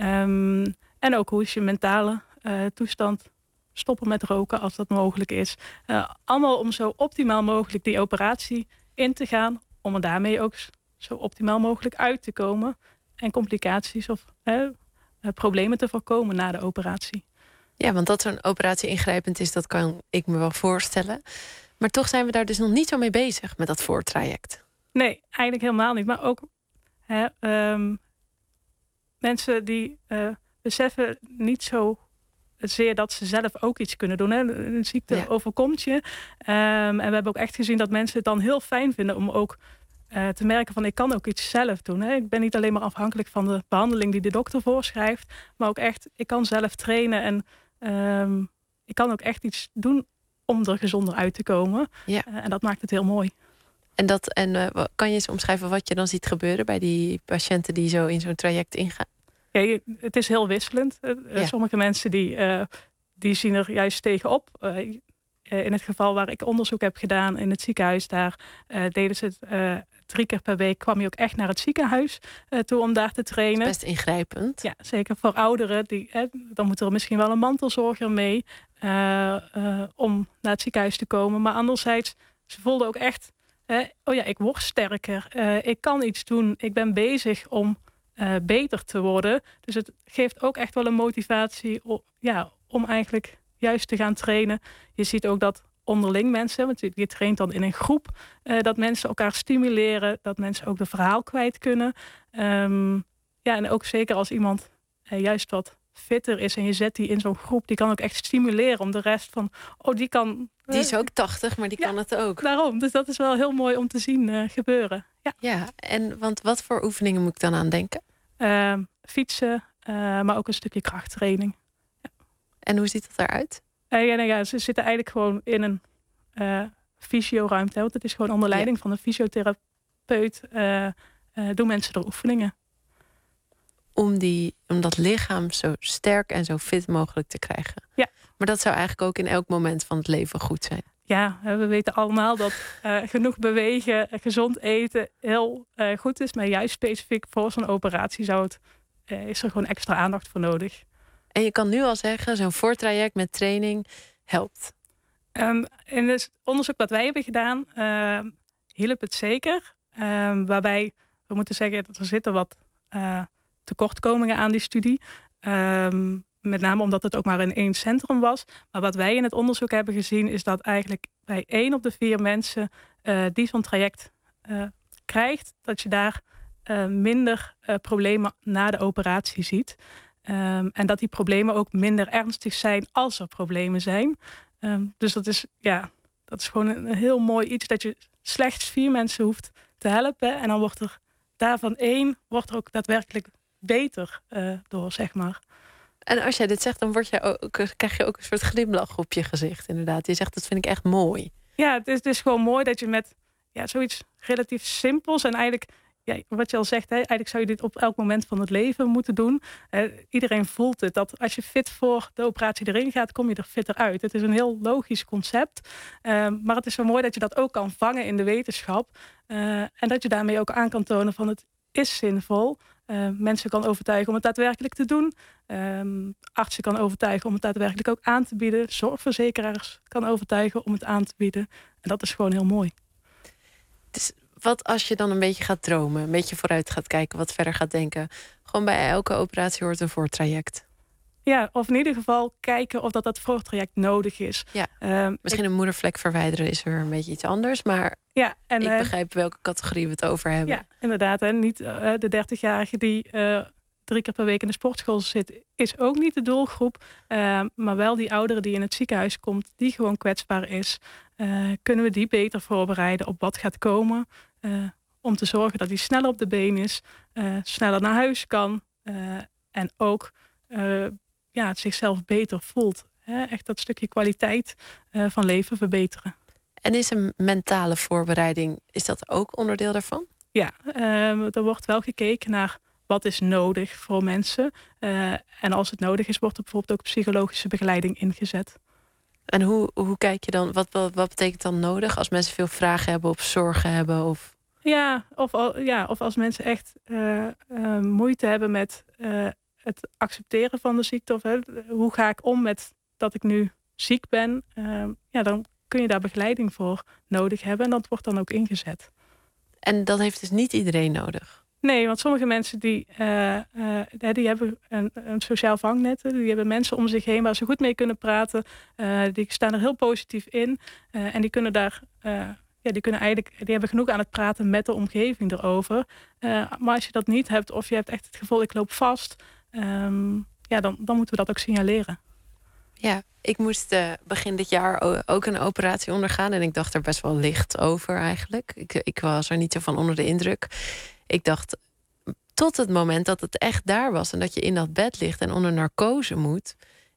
En ook hoe is je mentale toestand, stoppen met roken als dat mogelijk is. Allemaal om zo optimaal mogelijk die operatie in te gaan, om er daarmee ook zo optimaal mogelijk uit te komen en complicaties of problemen te voorkomen na de operatie. Ja, want dat zo'n operatie ingrijpend is, dat kan ik me wel voorstellen. Maar toch zijn we daar dus nog niet zo mee bezig met dat voortraject. Nee, eigenlijk helemaal niet. Maar ook mensen die beseffen niet zo zeer dat ze zelf ook iets kunnen doen. Een ziekte overkomt je. En we hebben ook echt gezien dat mensen het dan heel fijn vinden om ook te merken van ik kan ook iets zelf doen. Ik ben niet alleen maar afhankelijk van de behandeling die de dokter voorschrijft, maar ook echt, ik kan zelf trainen en ik kan ook echt iets doen om er gezonder uit te komen. Ja. En dat maakt het heel mooi. En kan je eens omschrijven wat je dan ziet gebeuren bij die patiënten die zo in zo'n traject ingaan? Ja, het is heel wisselend. Sommige mensen die zien er juist tegenop. In het geval waar ik onderzoek heb gedaan in het ziekenhuis, daar deden ze het 3 keer per week, kwam je ook echt naar het ziekenhuis toe om daar te trainen. Dat is best ingrijpend. Ja, zeker voor ouderen. Dan moet er misschien wel een mantelzorger mee om naar het ziekenhuis te komen. Maar anderzijds, ze voelden ook echt, ik word sterker. Ik kan iets doen. Ik ben bezig om beter te worden. Dus het geeft ook echt wel een motivatie om eigenlijk juist te gaan trainen. Je ziet ook dat onderling mensen, want je traint dan in een groep, dat mensen elkaar stimuleren, dat mensen ook de verhaal kwijt kunnen. En ook zeker als iemand juist wat fitter is en je zet die in zo'n groep, die kan ook echt stimuleren om de rest van, die kan... Die is ook 80, maar die kan het ook. Daarom, dus dat is wel heel mooi om te zien gebeuren. Ja, en want wat voor oefeningen moet ik dan aan denken? Fietsen, maar ook een stukje krachttraining. Ja. En hoe ziet dat eruit? Ze zitten eigenlijk gewoon in een fysioruimte. Want het is gewoon onder leiding van een fysiotherapeut. Doen mensen er oefeningen. Om dat lichaam zo sterk en zo fit mogelijk te krijgen. Ja. Maar dat zou eigenlijk ook in elk moment van het leven goed zijn. Ja, we weten allemaal dat genoeg bewegen, gezond eten heel goed is. Maar juist specifiek voor zo'n operatie is er gewoon extra aandacht voor nodig. En je kan nu al zeggen, zo'n voortraject met training helpt. In het onderzoek wat wij hebben gedaan, hielp het zeker. Waarbij we moeten zeggen dat er zitten wat tekortkomingen aan die studie. Met name omdat het ook maar in 1 centrum was. Maar wat wij in het onderzoek hebben gezien is dat eigenlijk bij 1 op de 4 mensen die zo'n traject krijgt, dat je daar minder problemen na de operatie ziet. En dat die problemen ook minder ernstig zijn als er problemen zijn. Dus dat is gewoon een heel mooi iets dat je slechts 4 mensen hoeft te helpen. En dan wordt er daarvan 1 ook daadwerkelijk beter door, zeg maar. En als jij dit zegt, dan krijg je ook een soort glimlach op je gezicht, inderdaad. Je zegt, dat vind ik echt mooi. Ja, het is gewoon mooi dat je met zoiets relatief simpels en eigenlijk, wat je al zegt, eigenlijk zou je dit op elk moment van het leven moeten doen. Iedereen voelt het, dat als je fit voor de operatie erin gaat, kom je er fitter uit. Het is een heel logisch concept. Maar het is zo mooi dat je dat ook kan vangen in de wetenschap. En dat je daarmee ook aan kan tonen van het is zinvol. Mensen kan overtuigen om het daadwerkelijk te doen. Artsen kan overtuigen om het daadwerkelijk ook aan te bieden. Zorgverzekeraars kan overtuigen om het aan te bieden. En dat is gewoon heel mooi. Dus wat als je dan een beetje gaat dromen, een beetje vooruit gaat kijken, wat verder gaat denken? Gewoon bij elke operatie hoort een voortraject. Ja, of in ieder geval kijken of dat voortraject nodig is. Ja, misschien een moedervlek verwijderen is weer een beetje iets anders. Maar ik begrijp welke categorie we het over hebben. Ja, inderdaad. Hè. Niet de 30-jarige die 3 keer per week in de sportschool zit, is ook niet de doelgroep. Maar wel die oudere die in het ziekenhuis komt, die gewoon kwetsbaar is. Kunnen we die beter voorbereiden op wat gaat komen. Om te zorgen dat hij sneller op de been is. Sneller naar huis kan. En ook het zichzelf beter voelt. Echt dat stukje kwaliteit van leven verbeteren. En is een mentale voorbereiding, is dat ook onderdeel daarvan? Ja, er wordt wel gekeken naar wat is nodig voor mensen. En als het nodig is, wordt er bijvoorbeeld ook psychologische begeleiding ingezet. En hoe kijk je dan, wat betekent dan nodig als mensen veel vragen hebben of zorgen hebben? Of als mensen echt moeite hebben met het accepteren van de ziekte. Of hoe ga ik om met dat ik nu ziek ben? Dan kun je daar begeleiding voor nodig hebben. En dat wordt dan ook ingezet. En dat heeft dus niet iedereen nodig? Nee, want sommige mensen die hebben een sociaal vangnet. Die hebben mensen om zich heen waar ze goed mee kunnen praten. Die staan er heel positief in. En die kunnen daar... die hebben genoeg aan het praten met de omgeving erover. Maar als je dat niet hebt, of je hebt echt het gevoel, ik loop vast, dan moeten we dat ook signaleren. Ja, ik moest begin dit jaar ook een operatie ondergaan. En ik dacht er best wel licht over eigenlijk. Ik was er niet zo van onder de indruk. Ik dacht, tot het moment dat het echt daar was en dat je in dat bed ligt en onder narcose moet.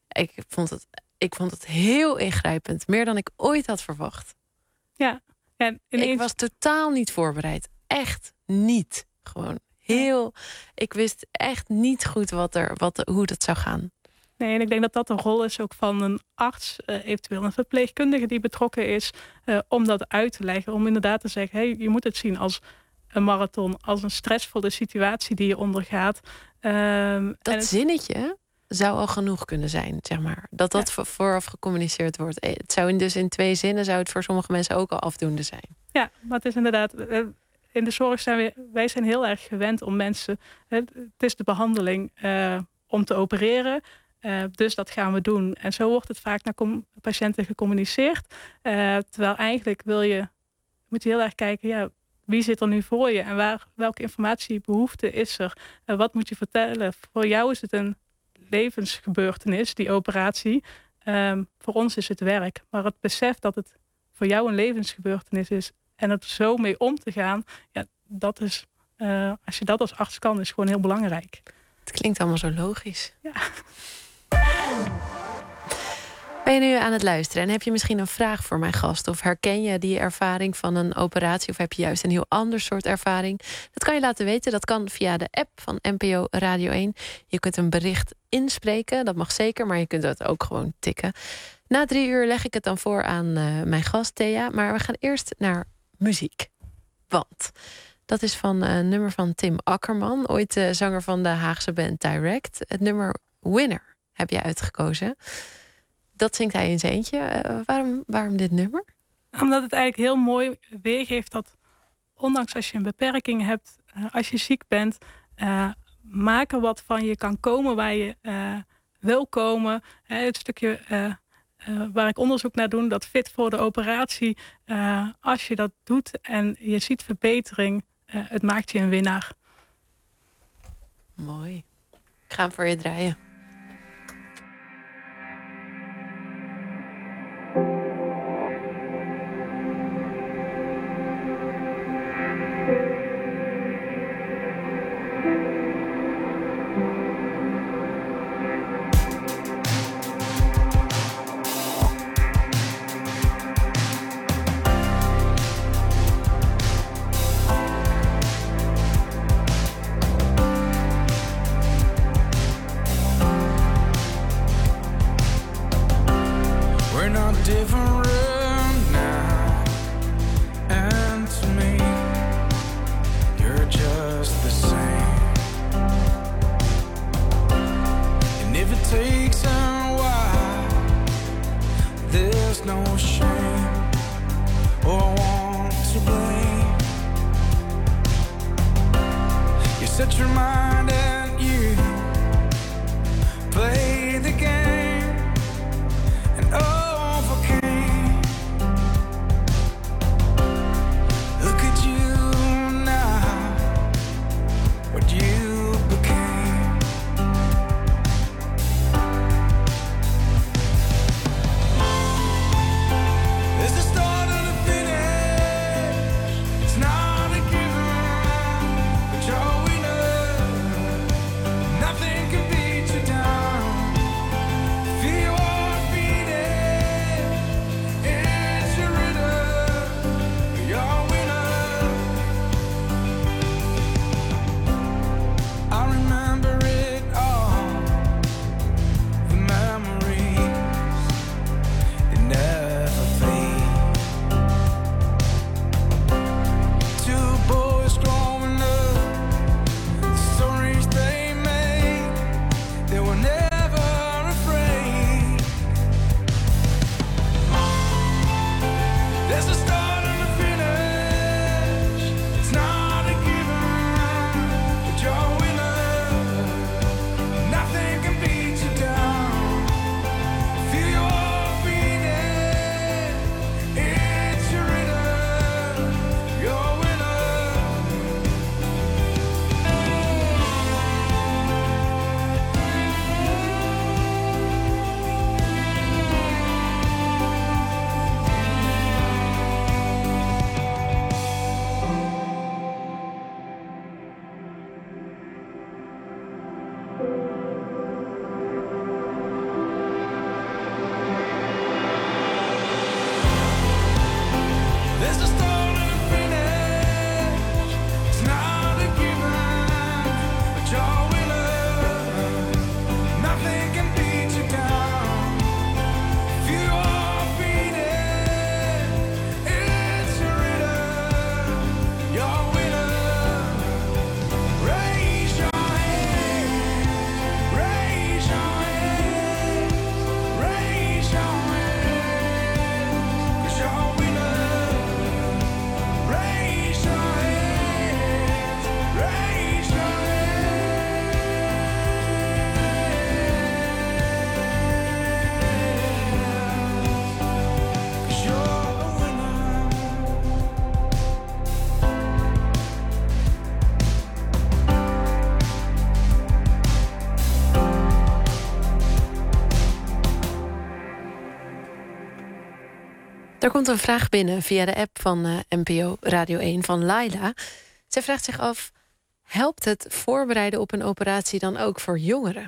Ik vond het heel ingrijpend. Meer dan ik ooit had verwacht. Ja. En ineens... Ik was totaal niet voorbereid. Echt niet. Gewoon ik wist echt niet goed hoe dat zou gaan. Nee, en ik denk dat dat een rol is ook van een arts, eventueel een verpleegkundige die betrokken is, om dat uit te leggen. Om inderdaad te zeggen, je moet het zien als een marathon, als een stressvolle situatie die je ondergaat. Zinnetje zou al genoeg kunnen zijn, zeg maar. Dat vooraf gecommuniceerd wordt. Het zou dus in 2 zinnen zou het voor sommige mensen ook al afdoende zijn. Ja, maar het is inderdaad... In de zorg zijn wij zijn heel erg gewend om mensen... Het is de behandeling om te opereren. Dus dat gaan we doen. En zo wordt het vaak naar patiënten gecommuniceerd. Terwijl eigenlijk moet je heel erg kijken... wie zit er nu voor je? En welke informatiebehoefte is er? Wat moet je vertellen? Voor jou is het een levensgebeurtenis, die operatie. Voor ons is het werk. Maar het besef dat het voor jou een levensgebeurtenis is en het zo mee om te gaan, ja, dat is, als je dat als arts kan, is gewoon heel belangrijk. Het klinkt allemaal zo logisch. Ja. Ben je nu aan het luisteren en heb je misschien een vraag voor mijn gast? Of herken je die ervaring van een operatie? Of heb je juist een heel ander soort ervaring? Dat kan je laten weten. Dat kan via de app van NPO Radio 1. Je kunt een bericht inspreken, dat mag zeker. Maar je kunt dat ook gewoon tikken. Na 3 uur leg ik het dan voor aan mijn gast Thea. Maar we gaan eerst naar muziek. Want dat is van een nummer van Tim Akkerman. Ooit zanger van de Haagse band Direct. Het nummer Winner heb je uitgekozen. Dat zingt hij in zijn eentje. Waarom dit nummer? Omdat het eigenlijk heel mooi weergeeft dat ondanks als je een beperking hebt, als je ziek bent, maak er wat van. Je kan komen waar je wil komen. Het stukje waar ik onderzoek naar doe, dat fit voor de operatie. Als je dat doet en je ziet verbetering, het maakt je een winnaar. Mooi. Ik ga hem voor je draaien. Er komt een vraag binnen via de app van NPO Radio 1 van Laila. Zij vraagt zich af, helpt het voorbereiden op een operatie dan ook voor jongeren?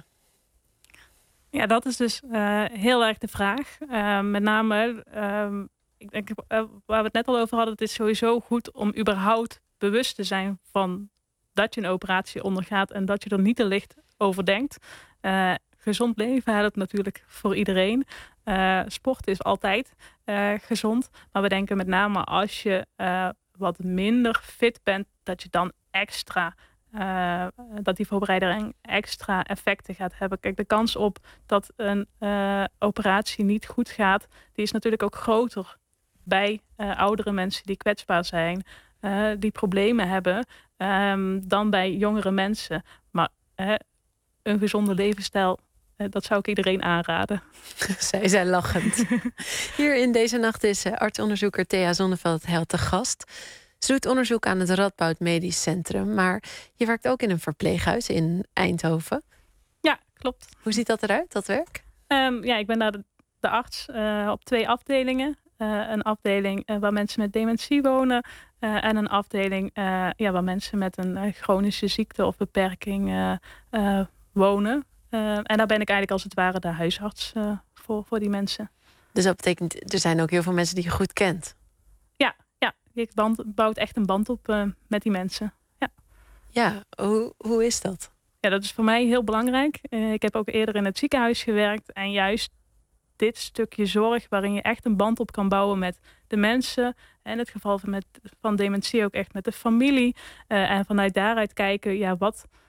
Ja, dat is dus heel erg de vraag. Met name, ik denk, waar we het net al over hadden, het is sowieso goed om überhaupt bewust te zijn van dat je een operatie ondergaat en dat je er niet te licht over denkt. Gezond leven helpt natuurlijk voor iedereen. Sport is altijd gezond. Maar we denken met name als je wat minder fit bent, dat je dan extra, dat die voorbereiding extra effecten gaat hebben. Kijk, de kans op dat een operatie niet goed gaat, die is natuurlijk ook groter bij oudere mensen die kwetsbaar zijn, die problemen hebben, dan bij jongere mensen. Maar een gezonde levensstijl, dat zou ik iedereen aanraden. Zij zijn lachend. Hier in Deze Nacht is artsonderzoeker Thea Zonneveld-Held te gast. Ze doet onderzoek aan het Radboud Medisch Centrum. Maar je werkt ook in een verpleeghuis in Eindhoven. Ja, klopt. Hoe ziet dat eruit, dat werk? Ik ben daar de arts op 2 afdelingen. Een afdeling waar mensen met dementie wonen. En een afdeling waar mensen met een chronische ziekte of beperking wonen. En daar ben ik eigenlijk als het ware de huisarts voor die mensen. Dus dat betekent, er zijn ook heel veel mensen die je goed kent? Ja, ik bouwt echt een band op met die mensen. Ja, hoe is dat? Ja, dat is voor mij heel belangrijk. Ik heb ook eerder in het ziekenhuis gewerkt. En juist dit stukje zorg waarin je echt een band op kan bouwen met de mensen. En in het geval van dementie ook echt met de familie. En vanuit daaruit kijken,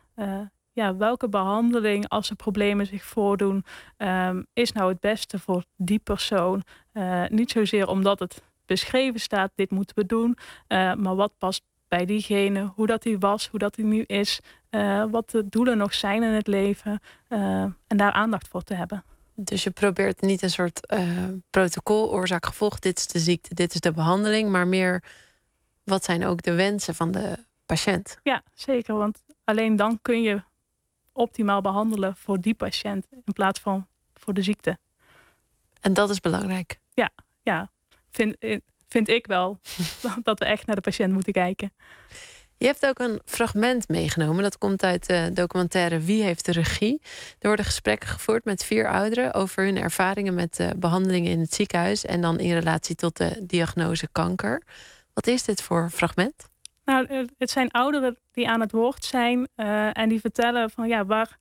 welke behandeling als er problemen zich voordoen, is nou het beste voor die persoon. Niet zozeer omdat het beschreven staat, dit moeten we doen. Maar wat past bij diegene, hoe dat hij was, hoe dat hij nu is. Wat de doelen nog zijn in het leven. En daar aandacht voor te hebben. Dus je probeert niet een soort protocol, oorzaak, gevolg. Dit is de ziekte, dit is de behandeling. Maar meer, wat zijn ook de wensen van de patiënt? Ja, zeker. Want alleen dan kun je optimaal behandelen voor die patiënt in plaats van voor de ziekte. En dat is belangrijk? Ja. Vind ik wel dat we echt naar de patiënt moeten kijken. Je hebt ook een fragment meegenomen. Dat komt uit de documentaire Wie heeft de regie? Er worden gesprekken gevoerd met 4 ouderen over hun ervaringen met behandelingen in het ziekenhuis en dan in relatie tot de diagnose kanker. Wat is dit voor fragment? Nou, het zijn ouderen die aan het woord zijn en die vertellen van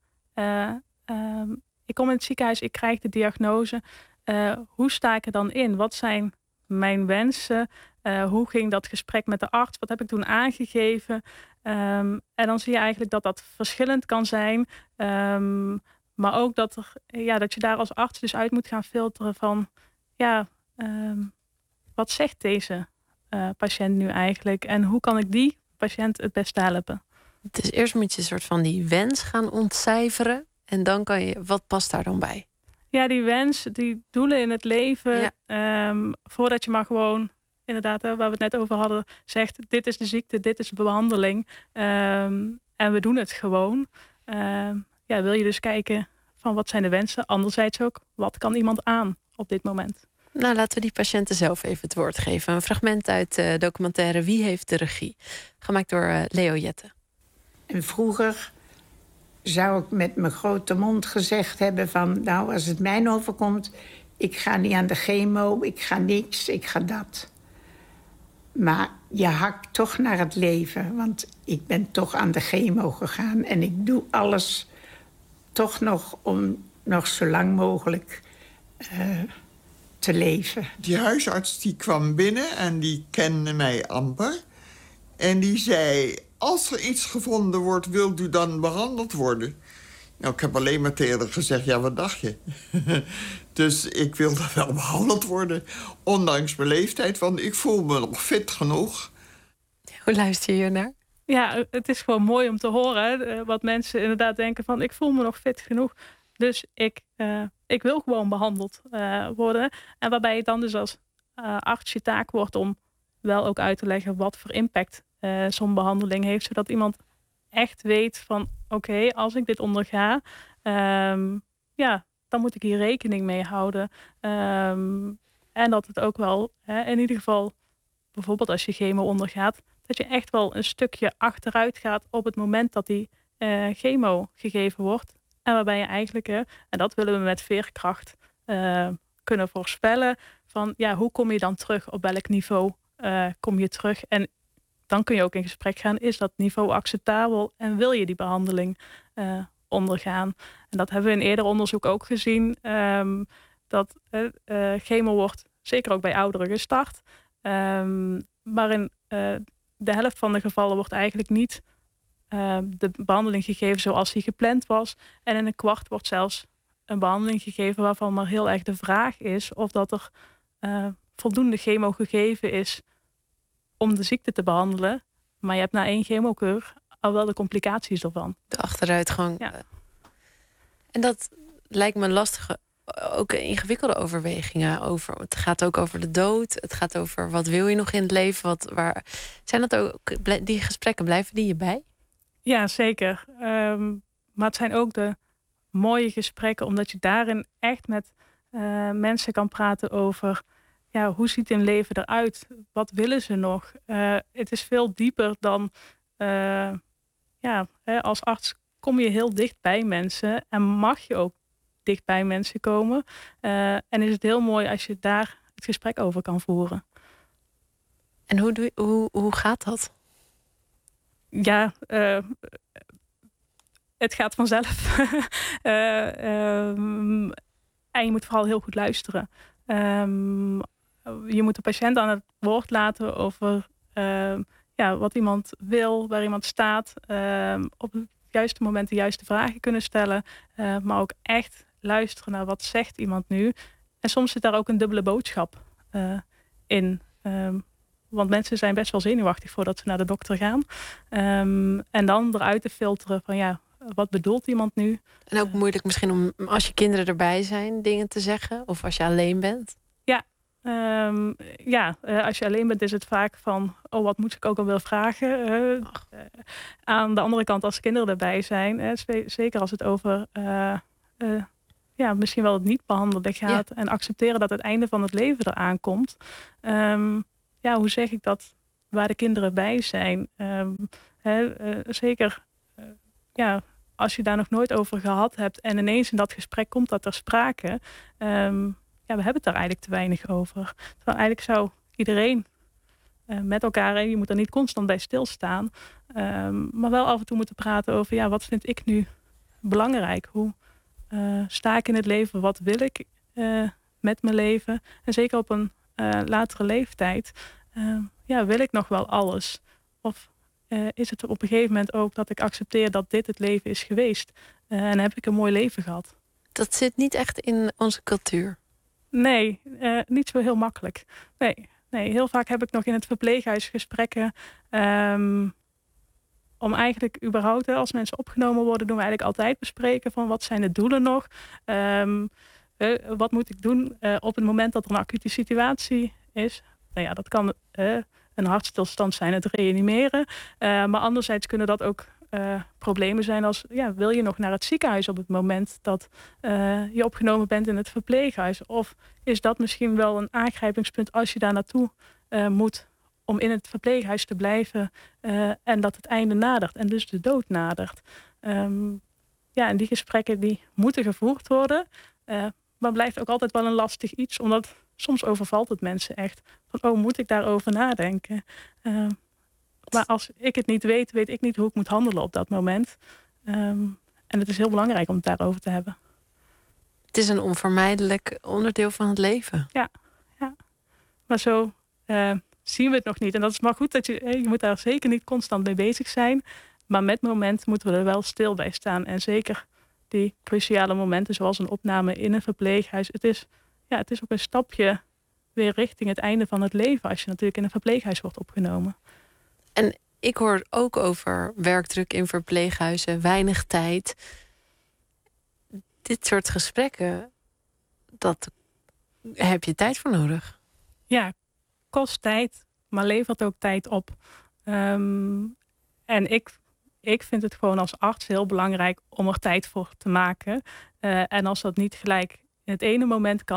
ik kom in het ziekenhuis, ik krijg de diagnose. Hoe sta ik er dan in? Wat zijn mijn wensen? Hoe ging dat gesprek met de arts? Wat heb ik toen aangegeven? En dan zie je eigenlijk dat dat verschillend kan zijn. Maar ook dat je daar als arts dus uit moet gaan filteren van wat zegt deze patiënt nu eigenlijk? En hoe kan ik die patiënt het beste helpen? Dus eerst moet je een soort van die wens gaan ontcijferen. En dan kan je, wat past daar dan bij? Ja, die wens, die doelen in het leven. Ja. Voordat je maar gewoon, inderdaad, waar we het net over hadden, zegt, dit is de ziekte, dit is de behandeling. En we doen het gewoon. Wil je dus kijken van wat zijn de wensen? Anderzijds ook, wat kan iemand aan op dit moment? Nou, laten we die patiënten zelf even het woord geven. Een fragment uit de documentaire Wie heeft de regie? Gemaakt door Leo Jette. En vroeger zou ik met mijn grote mond gezegd hebben van, nou, als het mij overkomt, ik ga niet aan de chemo, ik ga niks, ik ga dat. Maar je hakt toch naar het leven, want ik ben toch aan de chemo gegaan en ik doe alles toch nog om nog zo lang mogelijk te leven. Die huisarts die kwam binnen en die kende mij amper. En die zei, als er iets gevonden wordt, wilt u dan behandeld worden? Nou, ik heb alleen maar tegen haar gezegd, ja, wat dacht je? Dus ik wilde wel behandeld worden, ondanks mijn leeftijd, want ik voel me nog fit genoeg. Hoe luister je hiernaar? Ja, het is gewoon mooi om te horen wat mensen inderdaad denken van, ik voel me nog fit genoeg. Dus ik wil gewoon behandeld worden. En waarbij het dan dus als arts je taak wordt om wel ook uit te leggen wat voor impact zo'n behandeling heeft. Zodat iemand echt weet van oké, als ik dit onderga, dan moet ik hier rekening mee houden. En dat het ook wel, in ieder geval, bijvoorbeeld als je chemo ondergaat, dat je echt wel een stukje achteruit gaat op het moment dat die chemo gegeven wordt. En waarbij je eigenlijk, en dat willen we met veerkracht kunnen voorspellen, van hoe kom je dan terug, op welk niveau kom je terug. En dan kun je ook in gesprek gaan, is dat niveau acceptabel en wil je die behandeling ondergaan? En dat hebben we in eerder onderzoek ook gezien, dat chemo wordt zeker ook bij ouderen gestart. Maar in de helft van de gevallen wordt eigenlijk niet de behandeling gegeven zoals die gepland was. En in een kwart wordt zelfs een behandeling gegeven waarvan maar heel erg de vraag is of dat er voldoende chemo gegeven is om de ziekte te behandelen. Maar je hebt na 1 chemokuur al wel de complicaties ervan. De achteruitgang. Ja. En dat lijkt me lastige, ook ingewikkelde overwegingen. Het gaat ook over de dood. Het gaat over wat wil je nog in het leven. Zijn dat ook die gesprekken, blijven die je bij? Ja, zeker. Maar het zijn ook de mooie gesprekken, omdat je daarin echt met mensen kan praten over hoe ziet hun leven eruit? Wat willen ze nog? Het is veel dieper dan als arts kom je heel dicht bij mensen en mag je ook dicht bij mensen komen. En is het heel mooi als je daar het gesprek over kan voeren. En hoe gaat dat? Ja, het gaat vanzelf. En je moet vooral heel goed luisteren. Je moet de patiënt aan het woord laten over wat iemand wil, waar iemand staat. Op het juiste moment de juiste vragen kunnen stellen. Maar ook echt luisteren naar wat zegt iemand nu. En soms zit daar ook een dubbele boodschap in. Want mensen zijn best wel zenuwachtig voordat ze naar de dokter gaan. En dan eruit te filteren van wat bedoelt iemand nu? En ook moeilijk misschien om, als je kinderen erbij zijn, dingen te zeggen. Of als je alleen bent. Als je alleen bent is het vaak van, wat moet ik ook al wel vragen? Aan de andere kant, als kinderen erbij zijn, zeker als het over misschien wel het niet behandelen gaat. En accepteren dat het einde van het leven eraan komt. Hoe zeg ik dat waar de kinderen bij zijn? Zeker als je daar nog nooit over gehad hebt en ineens in dat gesprek komt dat ter sprake. We hebben het daar eigenlijk te weinig over. Terwijl eigenlijk zou iedereen met elkaar, je moet er niet constant bij stilstaan, maar wel af en toe moeten praten over wat vind ik nu belangrijk? Hoe sta ik in het leven? Wat wil ik met mijn leven? En zeker op een latere leeftijd, wil ik nog wel alles? Of is het op een gegeven moment ook dat ik accepteer dat dit het leven is geweest? En heb ik een mooi leven gehad? Dat zit niet echt in onze cultuur. Nee, niet zo heel makkelijk. Nee, heel vaak heb ik nog in het verpleeghuis gesprekken. Om eigenlijk überhaupt, als mensen opgenomen worden, doen we eigenlijk altijd bespreken van wat zijn de doelen nog? Wat moet ik doen op het moment dat er een acute situatie is? Dat kan een hartstilstand zijn, het reanimeren. Maar anderzijds kunnen dat ook problemen zijn als, wil je nog naar het ziekenhuis op het moment dat je opgenomen bent in het verpleeghuis? Of is dat misschien wel een aangrijpingspunt als je daar naartoe moet om in het verpleeghuis te blijven en dat het einde nadert en dus de dood nadert? En die gesprekken die moeten gevoerd worden, maar blijft ook altijd wel een lastig iets, omdat soms overvalt het mensen echt. Van, moet ik daarover nadenken? Maar als ik het niet weet, weet ik niet hoe ik moet handelen op dat moment. En het is heel belangrijk om het daarover te hebben. Het is een onvermijdelijk onderdeel van het leven. Ja. Maar zo zien we het nog niet. En dat is maar goed dat je moet daar zeker niet constant mee bezig zijn. Maar met moment moeten we er wel stil bij staan. En zeker die cruciale momenten, zoals een opname in een verpleeghuis. Het is ook een stapje weer richting het einde van het leven, als je natuurlijk in een verpleeghuis wordt opgenomen. En ik hoor ook over werkdruk in verpleeghuizen, weinig tijd. Dit soort gesprekken, dat heb je tijd voor nodig. Ja, kost tijd, maar levert ook tijd op. En ik vind het gewoon als arts heel belangrijk om er tijd voor te maken. En als dat niet gelijk in het ene moment kan,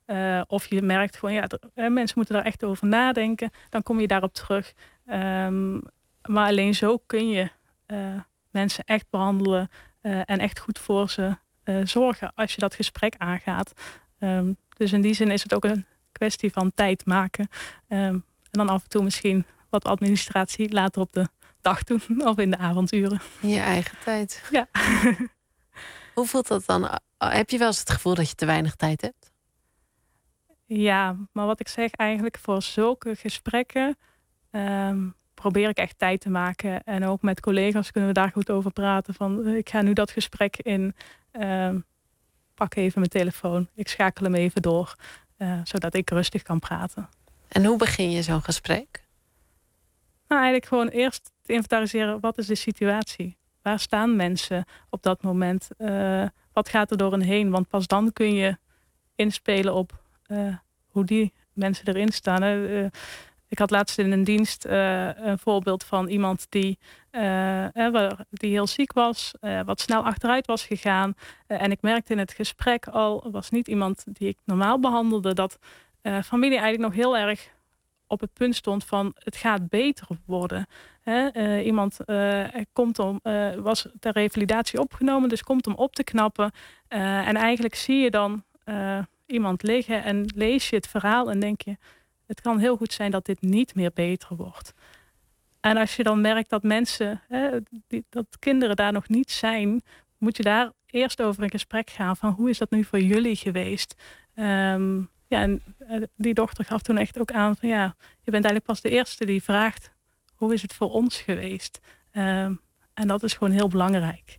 Of je merkt gewoon, mensen moeten daar echt over nadenken. Dan kom je daarop terug. Maar alleen zo kun je mensen echt behandelen en echt goed voor ze zorgen als je dat gesprek aangaat. Dus in die zin is het ook een kwestie van tijd maken. En dan af en toe misschien wat administratie later op de dag doen of in de avonduren. In je eigen tijd. Ja. Hoe voelt dat dan? Heb je wel eens het gevoel dat je te weinig tijd hebt? Ja, maar wat ik zeg eigenlijk voor zulke gesprekken probeer ik echt tijd te maken. En ook met collega's kunnen we daar goed over praten. Van ik ga nu dat gesprek in. Pak even mijn telefoon. Ik schakel hem even door. Zodat ik rustig kan praten. En hoe begin je zo'n gesprek? Nou, eigenlijk gewoon eerst te inventariseren. Wat is de situatie? Waar staan mensen op dat moment? Wat gaat er door hen heen? Want pas dan kun je inspelen op hoe die mensen erin staan. Ik had laatst in een dienst een voorbeeld van iemand die heel ziek was. Wat snel achteruit was gegaan. En ik merkte in het gesprek al, was niet iemand die ik normaal behandelde, dat familie eigenlijk nog heel erg op het punt stond van het gaat beter worden. Iemand was ter revalidatie opgenomen, dus komt om op te knappen. En eigenlijk zie je dan iemand liggen en lees je het verhaal en denk je, het kan heel goed zijn dat dit niet meer beter wordt. En als je dan merkt dat mensen, dat kinderen daar nog niet zijn, moet je daar eerst over in gesprek gaan van hoe is dat nu voor jullie geweest? En die dochter gaf toen echt ook aan van je bent eigenlijk pas de eerste die vraagt hoe is het voor ons geweest? En dat is gewoon heel belangrijk.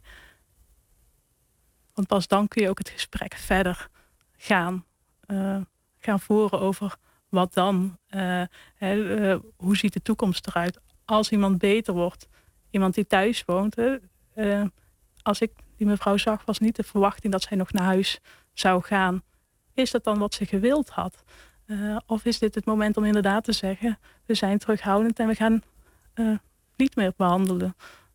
Want pas dan kun je ook het gesprek verder gaan voeren over wat dan? Hoe ziet de toekomst eruit? Als iemand beter wordt, iemand die thuis woont. Als ik die mevrouw zag, was niet de verwachting dat zij nog naar huis zou gaan. Is dat dan wat ze gewild had? Of is dit het moment om inderdaad te zeggen, we zijn terughoudend en we gaan niet meer behandelen?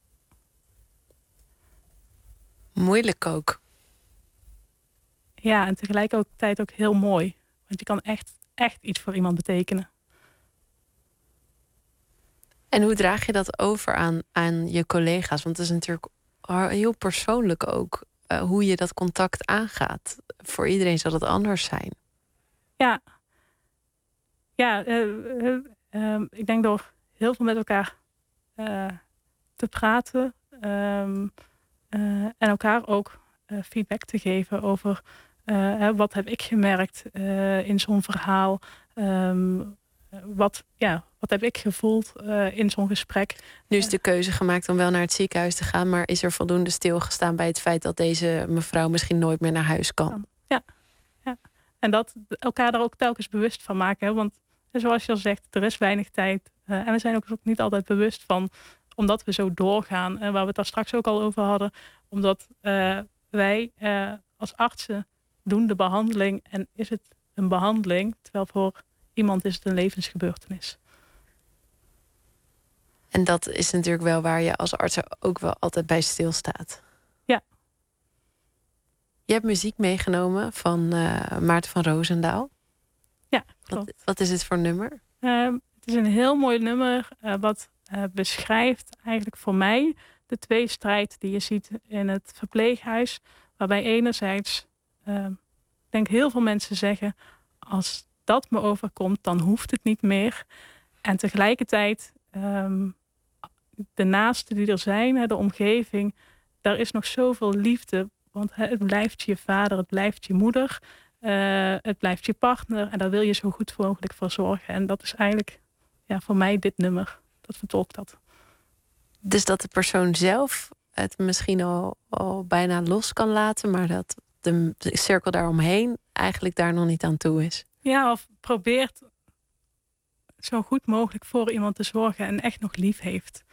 Moeilijk ook. Ja, en tegelijkertijd ook heel mooi. Want je kan echt iets voor iemand betekenen. En hoe draag je dat over aan je collega's? Want het is natuurlijk heel persoonlijk ook. Hoe je dat contact aangaat. Voor iedereen zal het anders zijn. Ik denk door heel veel met elkaar te praten. En elkaar ook feedback te geven over wat heb ik gemerkt in zo'n verhaal. Wat heb ik gevoeld in zo'n gesprek. Nu is de keuze gemaakt om wel naar het ziekenhuis te gaan, maar is er voldoende stilgestaan bij het feit dat deze mevrouw misschien nooit meer naar huis kan? Ja. En dat elkaar daar ook telkens bewust van maken. Hè? Want zoals je al zegt, er is weinig tijd. En we zijn ook niet altijd bewust van, omdat we zo doorgaan. Waar we het daar straks ook al over hadden. Omdat wij als artsen doen de behandeling en is het een behandeling, terwijl voor iemand is het een levensgebeurtenis. En dat is natuurlijk wel waar je als arts ook wel altijd bij stilstaat. Ja. Je hebt muziek meegenomen van Maarten van Roosendaal. Ja, klopt. Wat is het voor nummer? Het is een heel mooi nummer wat beschrijft eigenlijk voor mij de tweestrijd die je ziet in het verpleeghuis. Waarbij enerzijds, ik denk heel veel mensen zeggen, als dat me overkomt, dan hoeft het niet meer. En tegelijkertijd, de naasten die er zijn, de omgeving, daar is nog zoveel liefde. Want het blijft je vader, het blijft je moeder, het blijft je partner. En daar wil je zo goed mogelijk voor zorgen. En dat is eigenlijk voor mij dit nummer. Dat vertolkt dat. Dus dat de persoon zelf het misschien al bijna los kan laten, maar dat de cirkel daaromheen eigenlijk daar nog niet aan toe is. Ja, of probeert zo goed mogelijk voor iemand te zorgen en echt nog lief heeft.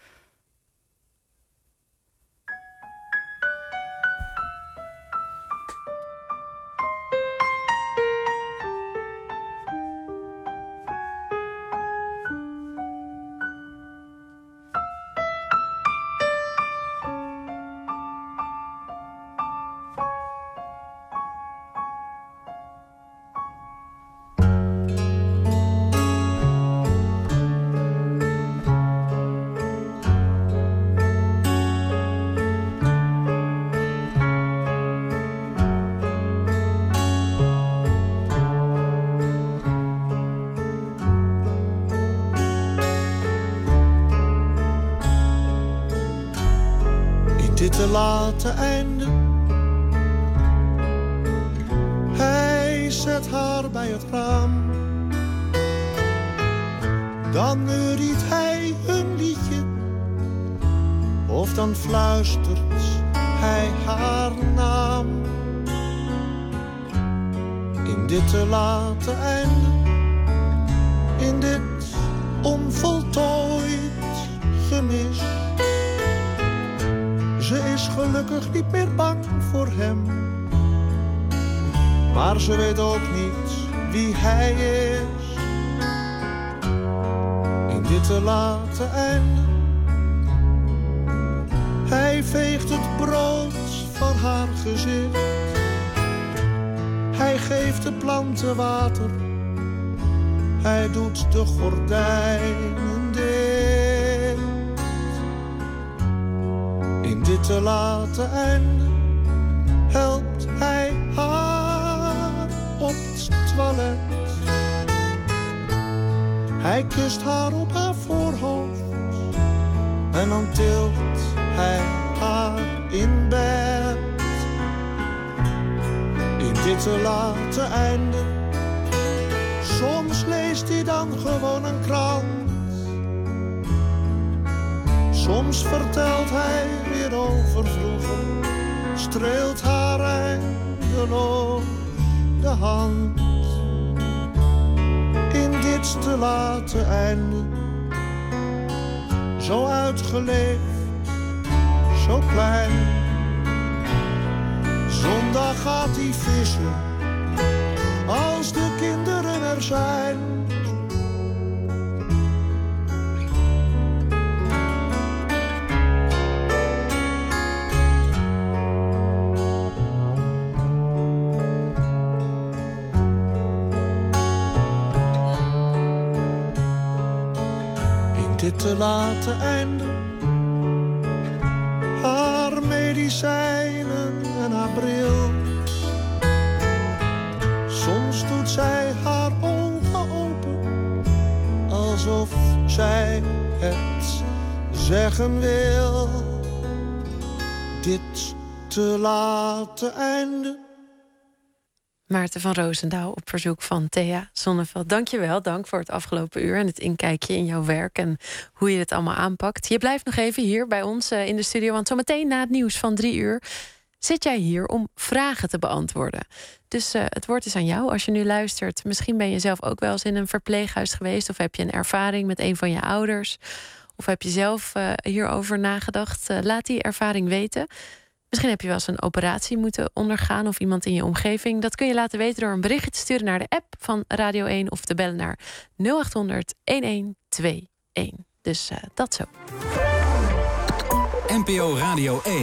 late einde. Hij zet haar bij het raam. Dan neuriet hij een liedje. Of dan fluistert hij haar naam. In dit te late einde. In dit onvoltooid gemis. Ze is gelukkig niet meer bang voor hem. Maar ze weet ook niet wie hij is. In dit te late einde. Hij veegt het brood van haar gezicht. Hij geeft de planten water. Hij doet de gordijnen dicht. In dit te late einde helpt hij haar op het toilet. Hij kust haar op haar voorhoofd. En dan tilt hij haar in bed. In dit te late einde. Soms leest hij dan gewoon een krant. Soms vertelt hij weer over vroeger. Streelt haar eindeloos de hand. In dit te late einde. Zo uitgeleefd, zo klein. Zondag gaat hij vissen, als de kinderen er zijn. In dit te late einde. Haar medicijnen en haar bril. Soms doet zij haar ogen open, alsof zij het zeggen wil. Dit te late einde. Maarten van Roosendaal op verzoek van Thea Zonneveld. Dank je wel, dank voor het afgelopen uur en het inkijkje in jouw werk en hoe je het allemaal aanpakt. Je blijft nog even hier bij ons in de studio, want zometeen na het nieuws van 3 uur zit jij hier om vragen te beantwoorden. Dus het woord is aan jou als je nu luistert. Misschien ben je zelf ook wel eens in een verpleeghuis geweest, of heb je een ervaring met een van je ouders, of heb je zelf hierover nagedacht. Laat die ervaring weten. Misschien heb je wel eens een operatie moeten ondergaan of iemand in je omgeving. Dat kun je laten weten door een berichtje te sturen naar de app van Radio 1 of te bellen naar 0800 1121. Dus dat zo. NPO Radio 1.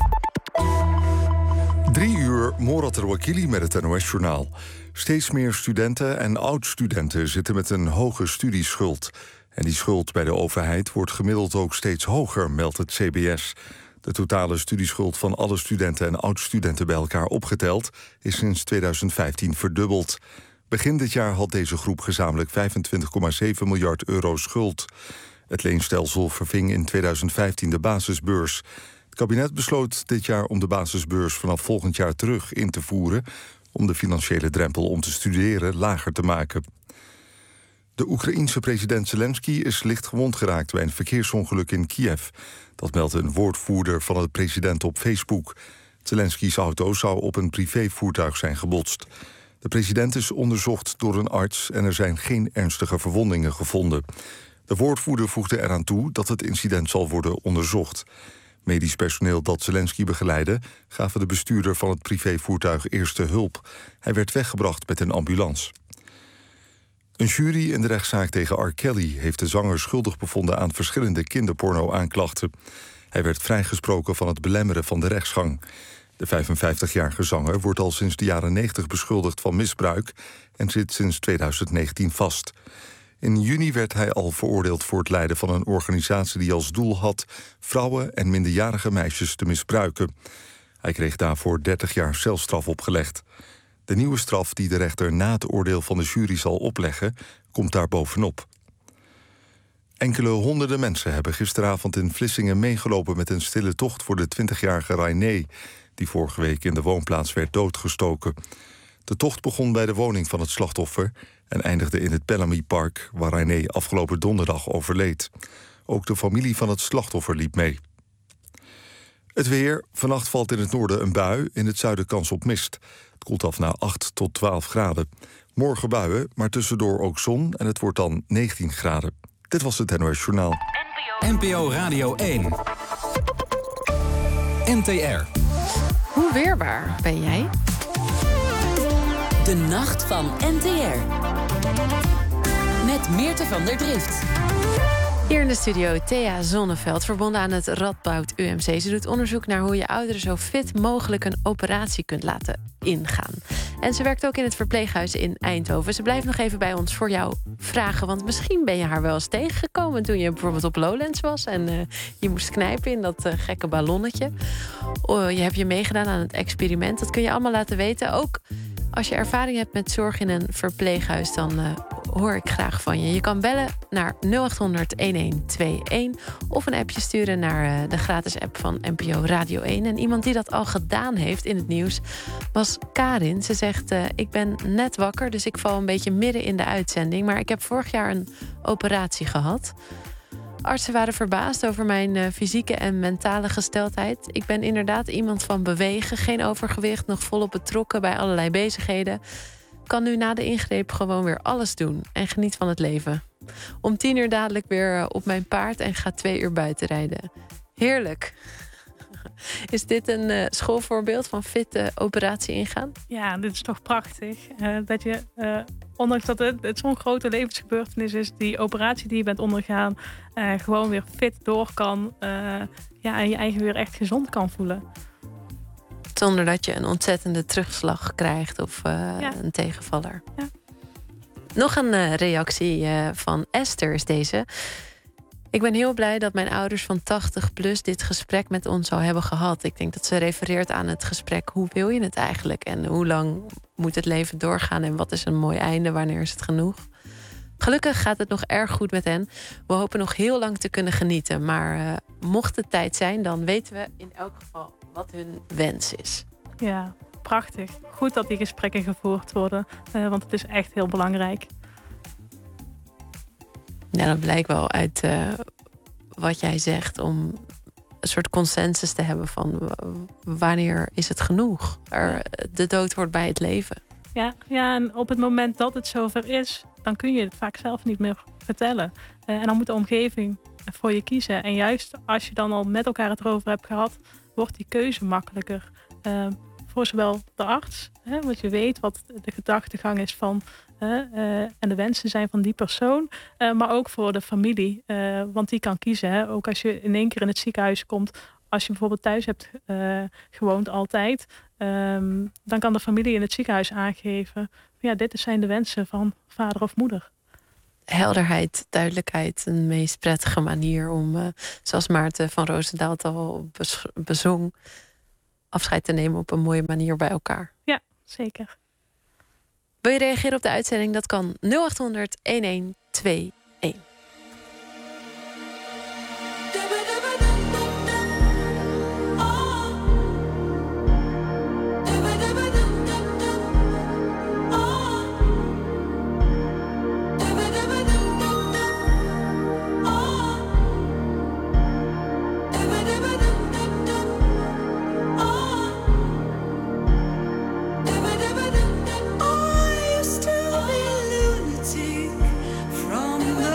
3 uur, Morat Rouakili met het NOS-journaal. Steeds meer studenten en oud-studenten zitten met een hoge studieschuld. En die schuld bij de overheid wordt gemiddeld ook steeds hoger, meldt het CBS. De totale studieschuld van alle studenten en oud-studenten bij elkaar opgeteld is sinds 2015 verdubbeld. Begin dit jaar had deze groep gezamenlijk 25,7 miljard euro schuld. Het leenstelsel verving in 2015 de basisbeurs. Het kabinet besloot dit jaar om de basisbeurs vanaf volgend jaar terug in te voeren, om de financiële drempel om te studeren lager te maken. De Oekraïense president Zelensky is licht gewond geraakt bij een verkeersongeluk in Kiev. Dat meldt een woordvoerder van de president op Facebook. Zelensky's auto zou op een privévoertuig zijn gebotst. De president is onderzocht door een arts en er zijn geen ernstige verwondingen gevonden. De woordvoerder voegde eraan toe dat het incident zal worden onderzocht. Medisch personeel dat Zelensky begeleidde gaven de bestuurder van het privévoertuig eerste hulp. Hij werd weggebracht met een ambulance. Een jury in de rechtszaak tegen R. Kelly heeft de zanger schuldig bevonden aan verschillende kinderporno-aanklachten. Hij werd vrijgesproken van het belemmeren van de rechtsgang. De 55-jarige zanger wordt al sinds de jaren 90 beschuldigd van misbruik en zit sinds 2019 vast. In juni werd hij al veroordeeld voor het leiden van een organisatie die als doel had vrouwen en minderjarige meisjes te misbruiken. Hij kreeg daarvoor 30 jaar celstraf opgelegd. De nieuwe straf die de rechter na het oordeel van de jury zal opleggen, komt daar bovenop. Enkele honderden mensen hebben gisteravond in Vlissingen meegelopen met een stille tocht voor de 20-jarige Rainé, die vorige week in de woonplaats werd doodgestoken. De tocht begon bij de woning van het slachtoffer en eindigde in het Bellamy-park, waar Rainé afgelopen donderdag overleed. Ook de familie van het slachtoffer liep mee. Het weer. Vannacht valt in het noorden een bui, in het zuiden kans op mist. Het koelt af naar 8 tot 12 graden. Morgen buien, maar tussendoor ook zon en het wordt dan 19 graden. Dit was het NOS Journaal. NPO Radio 1. NTR. Hoe weerbaar ben jij? De nacht van NTR. Met Meerte van der Drift. Hier in de studio Thea Zonneveld, verbonden aan het Radboud UMC. Ze doet onderzoek naar hoe je ouderen zo fit mogelijk een operatie kunt laten ingaan. En ze werkt ook in het verpleeghuis in Eindhoven. Ze blijft nog even bij ons voor jouw vragen. Want misschien ben je haar wel eens tegengekomen toen je bijvoorbeeld op Lowlands was en je moest knijpen in dat gekke ballonnetje. Je hebt je meegedaan aan het experiment. Dat kun je allemaal laten weten. Ook als je ervaring hebt met zorg in een verpleeghuis, dan hoor ik graag van je. Je kan bellen naar 0800-1121 of een appje sturen naar de gratis app van NPO Radio 1. En iemand die dat al gedaan heeft in het nieuws was Karin. Ze zegt, ik ben net wakker, dus ik val een beetje midden in de uitzending. Maar ik heb vorig jaar een operatie gehad. Artsen waren verbaasd over mijn fysieke en mentale gesteldheid. Ik ben inderdaad iemand van bewegen, geen overgewicht, nog volop betrokken bij allerlei bezigheden. Kan nu na de ingreep gewoon weer alles doen en geniet van het leven. Om 10:00 dadelijk weer op mijn paard en ga 2 uur buiten rijden. Heerlijk. Is dit een schoolvoorbeeld van fit operatie ingaan? Ja, dit is toch prachtig. Dat je, ondanks dat het zo'n grote levensgebeurtenis is, die operatie die je bent ondergaan, gewoon weer fit door kan. En je eigen weer echt gezond kan voelen. Zonder dat je een ontzettende terugslag krijgt of een tegenvaller. Ja. Nog een reactie van Esther is deze. Ik ben heel blij dat mijn ouders van 80+ dit gesprek met ons al hebben gehad. Ik denk dat ze refereert aan het gesprek. Hoe wil je het eigenlijk? En hoe lang moet het leven doorgaan? En wat is een mooi einde? Wanneer is het genoeg? Gelukkig gaat het nog erg goed met hen. We hopen nog heel lang te kunnen genieten. Maar mocht het tijd zijn, dan weten we in elk geval wat hun wens is. Ja, prachtig. Goed dat die gesprekken gevoerd worden. Want het is echt heel belangrijk. Ja, dat blijkt wel uit wat jij zegt, om een soort consensus te hebben van wanneer is het genoeg? De dood hoort bij het leven. Ja, en op het moment dat het zover is, dan kun je het vaak zelf niet meer vertellen. En dan moet de omgeving voor je kiezen. En juist als je dan al met elkaar het erover hebt gehad, wordt die keuze makkelijker. Voor zowel de arts, want je weet wat de gedachtegang is van en de wensen zijn van die persoon. Maar ook voor de familie, want die kan kiezen. Ook als je in één keer in het ziekenhuis komt, als je bijvoorbeeld thuis hebt gewoond altijd, dan kan de familie in het ziekenhuis aangeven, ja, dit zijn de wensen van vader of moeder. Helderheid, duidelijkheid, een meest prettige manier om, zoals Maarten van Roosendaal het al bezong, afscheid te nemen op een mooie manier bij elkaar. Ja, zeker. Wil je reageren op de uitzending? Dat kan 0800-1121. From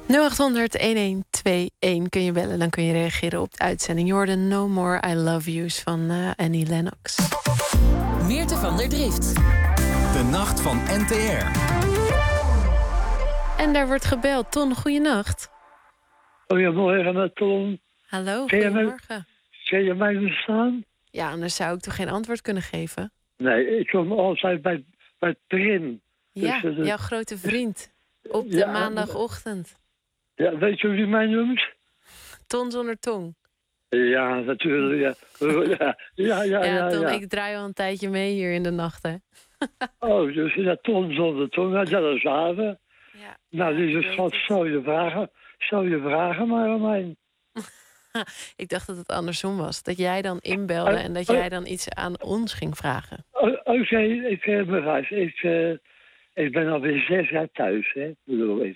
kun je bellen. Dan kun je reageren op de uitzending. Je hoorde No More I Love You's van Annie Lennox. Meerte van der Drift. De nacht van NTR. En daar wordt gebeld. Ton, goeienacht. Goedemorgen met Ton. Hallo, goedemorgen. Kun je mij verstaan? Ja, anders zou ik toch geen antwoord kunnen geven? Nee, ik kom altijd bij Prim. Ja, dus, jouw grote vriend. Op de maandagochtend. Ja, weet je hoe je mij noemt? Ton zonder tong. Ja, natuurlijk. Ja, Ton, ik draai al een tijdje mee hier in de nacht, hè. Oh, dus Ton zonder tong. Ja, dat is aardig. Ja, nou, dus schat, stel je vragen maar aan mij. Ik dacht dat het andersom was. Dat jij dan inbelde en dat jij dan iets aan ons ging vragen. Oké, ik begrijp. Ik ben alweer 6 jaar thuis, hè. Ik bedoel,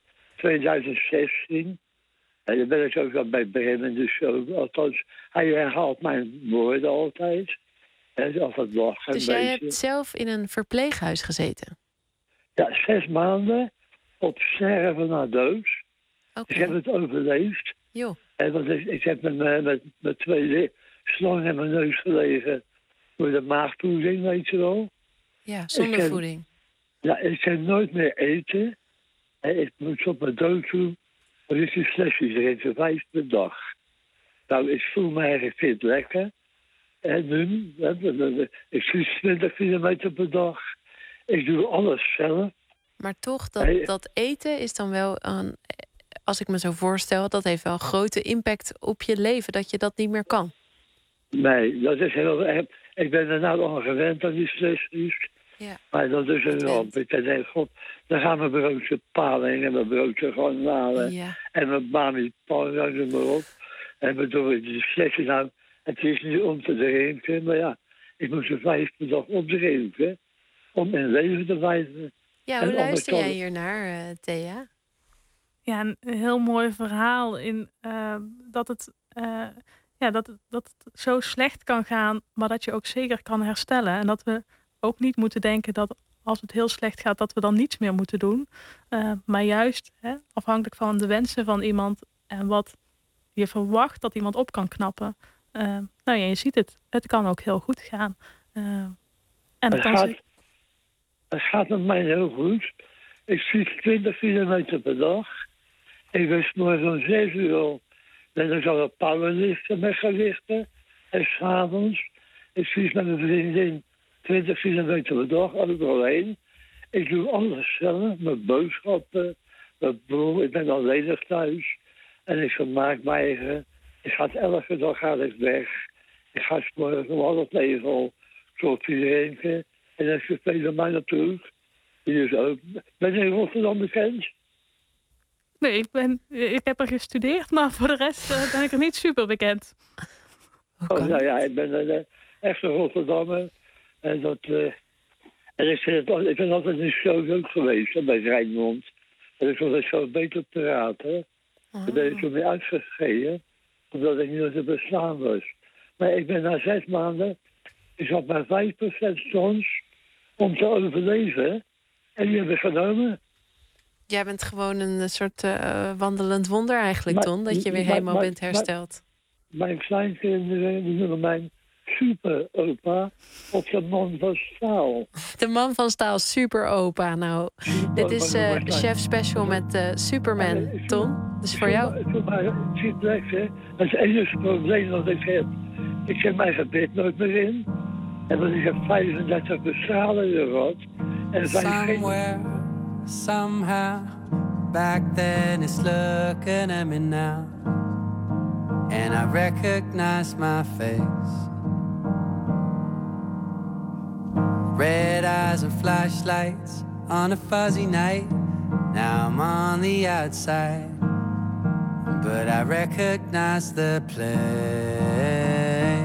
2016. En dan ben ik ook al bij Bremen, dus althans, hij herhaalt mijn woorden altijd. En altijd lachen. Dus jij hebt zelf in een verpleeghuis gezeten? Ja, 6 maanden op sterven na dood. Okay. Ik heb het overleefd. Jo. En want ik heb met 2 slangen in mijn neus gelegen voor de maagvoeding, weet je wel. Ja, zonder voeding. Ja, ik kan nooit meer eten. En ik moet op mijn dood toe. Dan is die flesjes drinken 5 per dag. Nou, ik voel me eigenlijk fit lekker. En nu, ik fiets 20 kilometer per dag. Ik doe alles zelf. Maar toch, dat eten is dan wel een... Als ik me zo voorstel, dat heeft wel een grote impact op je leven. Dat je dat niet meer kan. Nee, dat is heel erg. Ik ben er nou al gewend aan die flesjes. Ja. Maar dat is een ramp. Ik denk, god, dan gaan mijn broodje paling en mijn broodje garnalen. Ja. En mijn mami pan, noem maar op. En bedoel, die flesjes nou, het is niet om te drinken. Maar ja, ik moet ze 5 per dag opdrinken. Om mijn leven te wijzen. Ja, hoe luister jij hier naar, Thea? Ja, een heel mooi verhaal in dat het zo slecht kan gaan, maar dat je ook zeker kan herstellen. En dat we ook niet moeten denken dat als het heel slecht gaat, dat we dan niets meer moeten doen. Maar juist afhankelijk van de wensen van iemand en wat je verwacht dat iemand op kan knappen. Nou ja, je ziet het kan ook heel goed gaan. Het gaat met mij heel goed. Ik fiets 20 kilometer per dag. Ik ben 's morgens om 6 uur al. Dan ik al een powerliften met gewichten. En 's avonds. Ik fiets met mijn vriendin 20 kilometer per dag, overal heen. Ik doe alles zelf. Mijn boodschappen, mijn broer. Ik ben alleenig thuis. En ik vermaak mij eigen. Elke dag ga ik weg. Ik ga 's morgens om 8:30 al koffie drinken. En dan spelen mij natuurlijk. Dus ook. Ben je in Rotterdam bekend? Nee, ik heb er gestudeerd, maar voor de rest ben ik er niet super bekend. Nou ja, ik ben een echte Rotterdammer. En ik ben altijd in shows ook geweest, bij Rijnmond. En ik vond het zo beter praten. Daar ben ik toen mee uitgegeven, omdat ik niet te bestaan was. Maar ik ben na 6 maanden, ik had maar 5% kans om te overleven. En die hebben genomen. Jij bent gewoon een soort wandelend wonder eigenlijk, Ton. Dat je weer helemaal bent hersteld. Mijn kleinkinderen die noemen mij super-opa of de man van staal. De man van staal, super-opa. Nou, dit is Chef Special met Superman, Ton. Dus voor jou. Het zit lekker. Dat is het enige probleem dat ik heb. Ik zet mijn gebed nooit meer in. En dan ik heb 35 bestralen gehad. En Somewhere, somehow, back then it's looking at me now. And I recognize my face. Red eyes and flashlights on a fuzzy night. Now I'm on the outside, but I recognize the place.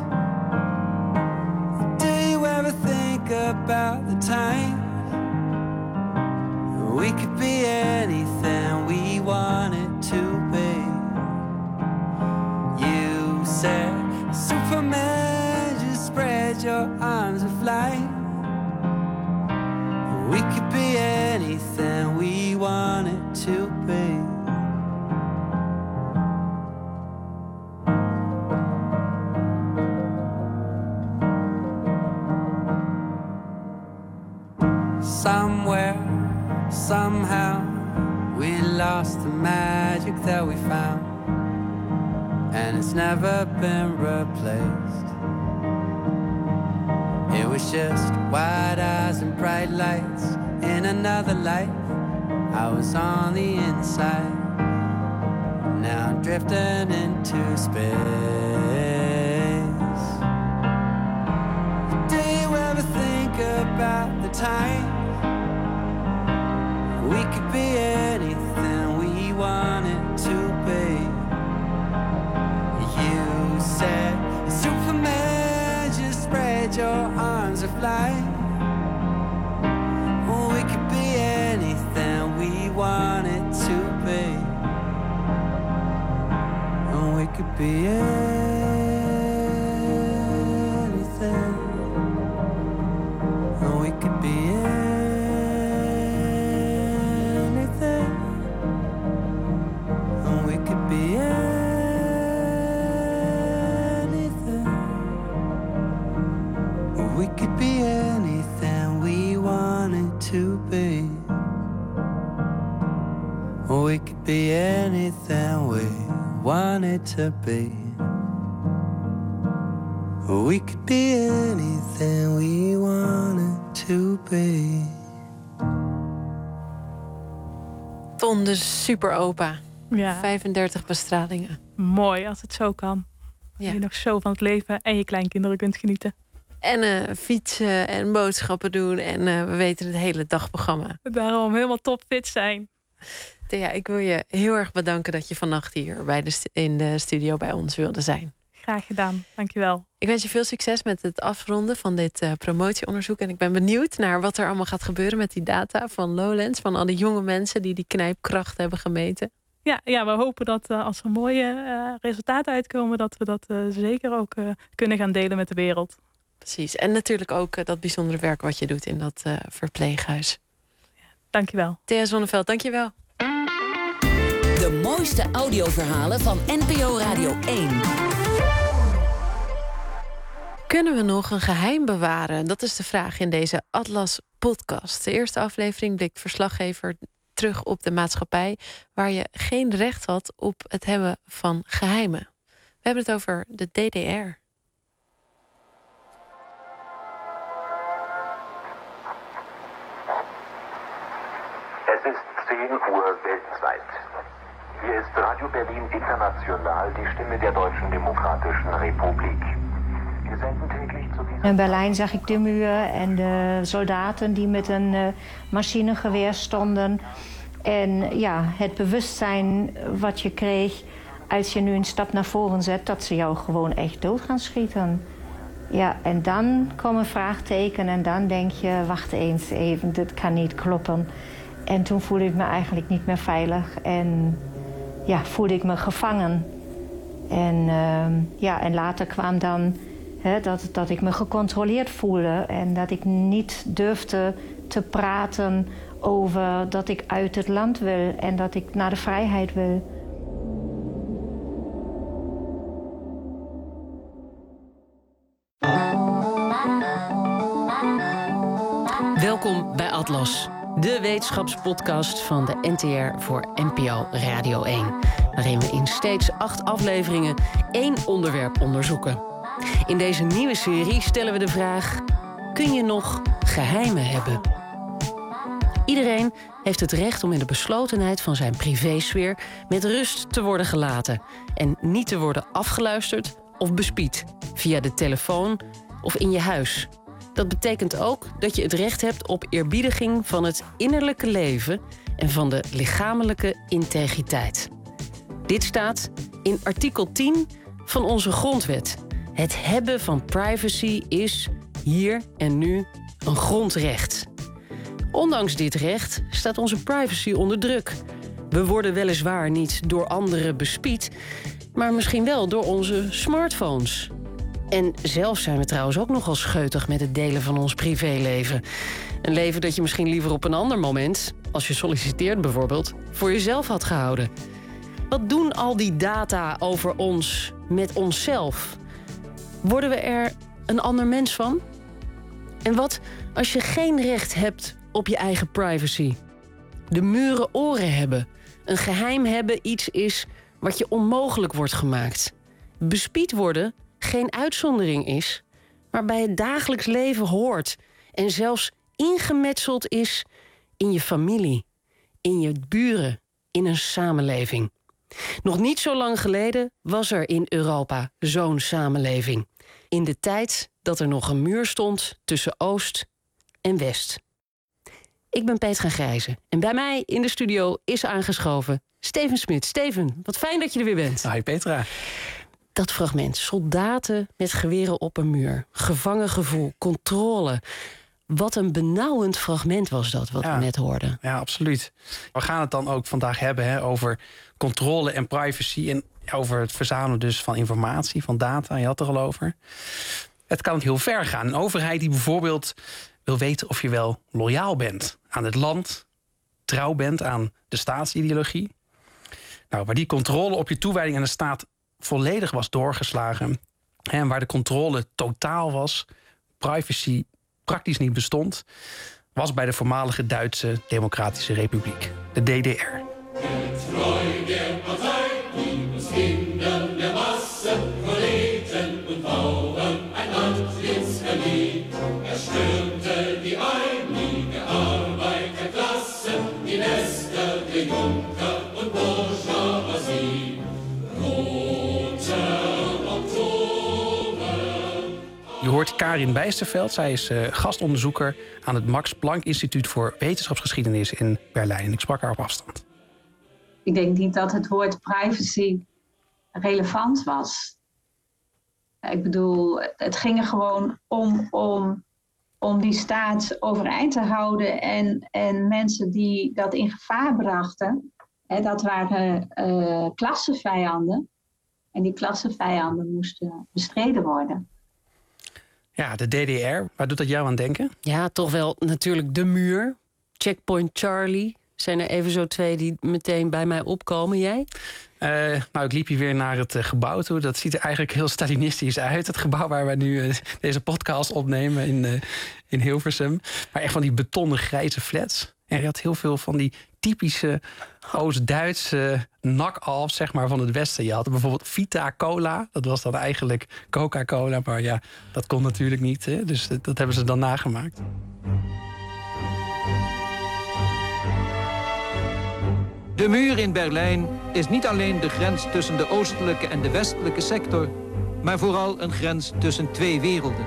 Do you ever think about the time we could be anything we wanted to be? You said, Superman, just spread your arms and fly. We could be anything we wanted to be. Somewhere, somehow, we lost the magic that we found, and it's never been replaced. It was just wide eyes and bright lights in another life. I was on the inside, now I'm drifting into space. Do you ever think about the time we could be anything we wanted to be? You said, Superman, just spread your arms and fly. We could be anything we wanted to be. We could be anything. We could be anything. We could be anything. We could be anything we wanted to be. We could be anything we wanted to be. We could be anything we wanted to be. Ton, de superopa. Ja. 35 bestralingen. Mooi als het zo kan. Ja. Je nog zo van het leven en je kleinkinderen kunt genieten. En fietsen en boodschappen doen. En we weten het hele dagprogramma. Daarom helemaal topfit zijn. Thea, ik wil je heel erg bedanken dat je vannacht hier in de studio bij ons wilde zijn. Graag gedaan, dankjewel. Ik wens je veel succes met het afronden van dit promotieonderzoek. En ik ben benieuwd naar wat er allemaal gaat gebeuren met die data van Lowlands. Van al die jonge mensen die knijpkracht hebben gemeten. Ja, we hopen dat als er mooie resultaten uitkomen, dat we dat zeker ook kunnen gaan delen met de wereld. Precies. En natuurlijk ook dat bijzondere werk wat je doet in dat verpleeghuis. Dankjewel. Thea Zonneveld, dankjewel. De mooiste audioverhalen van NPO Radio 1. Kunnen we nog een geheim bewaren? Dat is de vraag in deze Atlas-podcast. De eerste aflevering blikt verslaggever terug op de maatschappij waar je geen recht had op het hebben van geheimen. We hebben het over de DDR. Es ist 10 Uhr weltweit. Hier ist Radio Berlin International, die Stimme der Deutschen Demokratischen Republik. Wir senden täglich zu diesem... In Berlijn zag ik de muur en de soldaten die met een machinegeweer stonden. En ja, het bewustzijn wat je kreeg als je nu een stap naar voren zet, dat ze jou gewoon echt dood gaan schieten. Ja, en dan komen vraagtekenen en dan denk je, wacht eens even, dit kan niet kloppen. En toen voelde ik me eigenlijk niet meer veilig en ja, voelde ik me gevangen. En later kwam dan dat ik me gecontroleerd voelde en dat ik niet durfde te praten over dat ik uit het land wil en dat ik naar de vrijheid wil. Welkom bij Atlas, de wetenschapspodcast van de NTR voor NPO Radio 1. Waarin we in steeds 8 afleveringen 1 onderwerp onderzoeken. In deze nieuwe serie stellen we de vraag: kun je nog geheimen hebben? Iedereen heeft het recht om in de beslotenheid van zijn privésfeer met rust te worden gelaten en niet te worden afgeluisterd of bespied via de telefoon of in je huis. Dat betekent ook dat je het recht hebt op eerbiediging van het innerlijke leven en van de lichamelijke integriteit. Dit staat in artikel 10 van onze grondwet. Het hebben van privacy is hier en nu een grondrecht. Ondanks dit recht staat onze privacy onder druk. We worden weliswaar niet door anderen bespied, maar misschien wel door onze smartphones. En zelf zijn we trouwens ook nogal scheutig met het delen van ons privéleven. Een leven dat je misschien liever op een ander moment, als je solliciteert bijvoorbeeld, voor jezelf had gehouden. Wat doen al die data over ons met onszelf? Worden we er een ander mens van? En wat als je geen recht hebt op je eigen privacy. De muren oren hebben. Een geheim hebben iets is wat je onmogelijk wordt gemaakt. Bespied worden geen uitzondering is, maar bij het dagelijks leven hoort en zelfs ingemetseld is in je familie, in je buren, in een samenleving. Nog niet zo lang geleden was er in Europa zo'n samenleving. In de tijd dat er nog een muur stond tussen Oost en West. Ik ben Petra Grijze en bij mij in de studio is aangeschoven Steven Smit. Steven, wat fijn dat je er weer bent. Hi Petra. Dat fragment, soldaten met geweren op een muur. Gevangengevoel, controle. Wat een benauwend fragment was dat, wat we net hoorden. Ja, absoluut. We gaan het dan ook vandaag hebben over controle en privacy en over het verzamelen dus van informatie, van data. Je had het er al over. Het kan heel ver gaan. Een overheid die bijvoorbeeld wil weten of je wel loyaal bent aan het land, trouw bent aan de staatsideologie. Nou, waar die controle op je toewijding aan de staat volledig was doorgeslagen en waar de controle totaal was, privacy praktisch niet bestond, was bij de voormalige Duitse Democratische Republiek, de DDR. Treu der Partei, Liebeskindern der Massen, Kollegen und Bauern, ein Land ins Verlieb. Stürmte die einige Arbeiterklasse, die Nester der Junker und Bourgeoisie. Roter Oktober. Je hoort Karin Bijsterveld. Zij is gastonderzoeker aan het Max Planck Instituut voor Wetenschapsgeschiedenis in Berlijn. En ik sprak haar op afstand. Ik denk niet dat het woord privacy relevant was. Ik bedoel, het ging er gewoon om die staat overeind te houden. En mensen die dat in gevaar brachten, dat waren klassevijanden. En die klassevijanden moesten bestreden worden. Ja, de DDR, waar doet dat jou aan denken? Ja, toch wel natuurlijk de muur. Checkpoint Charlie. Zijn er even zo twee die meteen bij mij opkomen. Jij? Nou, ik liep hier weer naar het gebouw toe. Dat ziet er eigenlijk heel Stalinistisch uit. Het gebouw waar we nu deze podcast opnemen in Hilversum. Maar echt van die betonnen grijze flats. En je had heel veel van die typische Oost-Duitse knock-offs, zeg maar, van het Westen. Je had bijvoorbeeld Vita Cola. Dat was dan eigenlijk Coca-Cola. Maar ja, dat kon natuurlijk niet. Hè? Dus dat hebben ze dan nagemaakt. De muur in Berlijn is niet alleen de grens tussen de oostelijke en de westelijke sector, maar vooral een grens tussen twee werelden.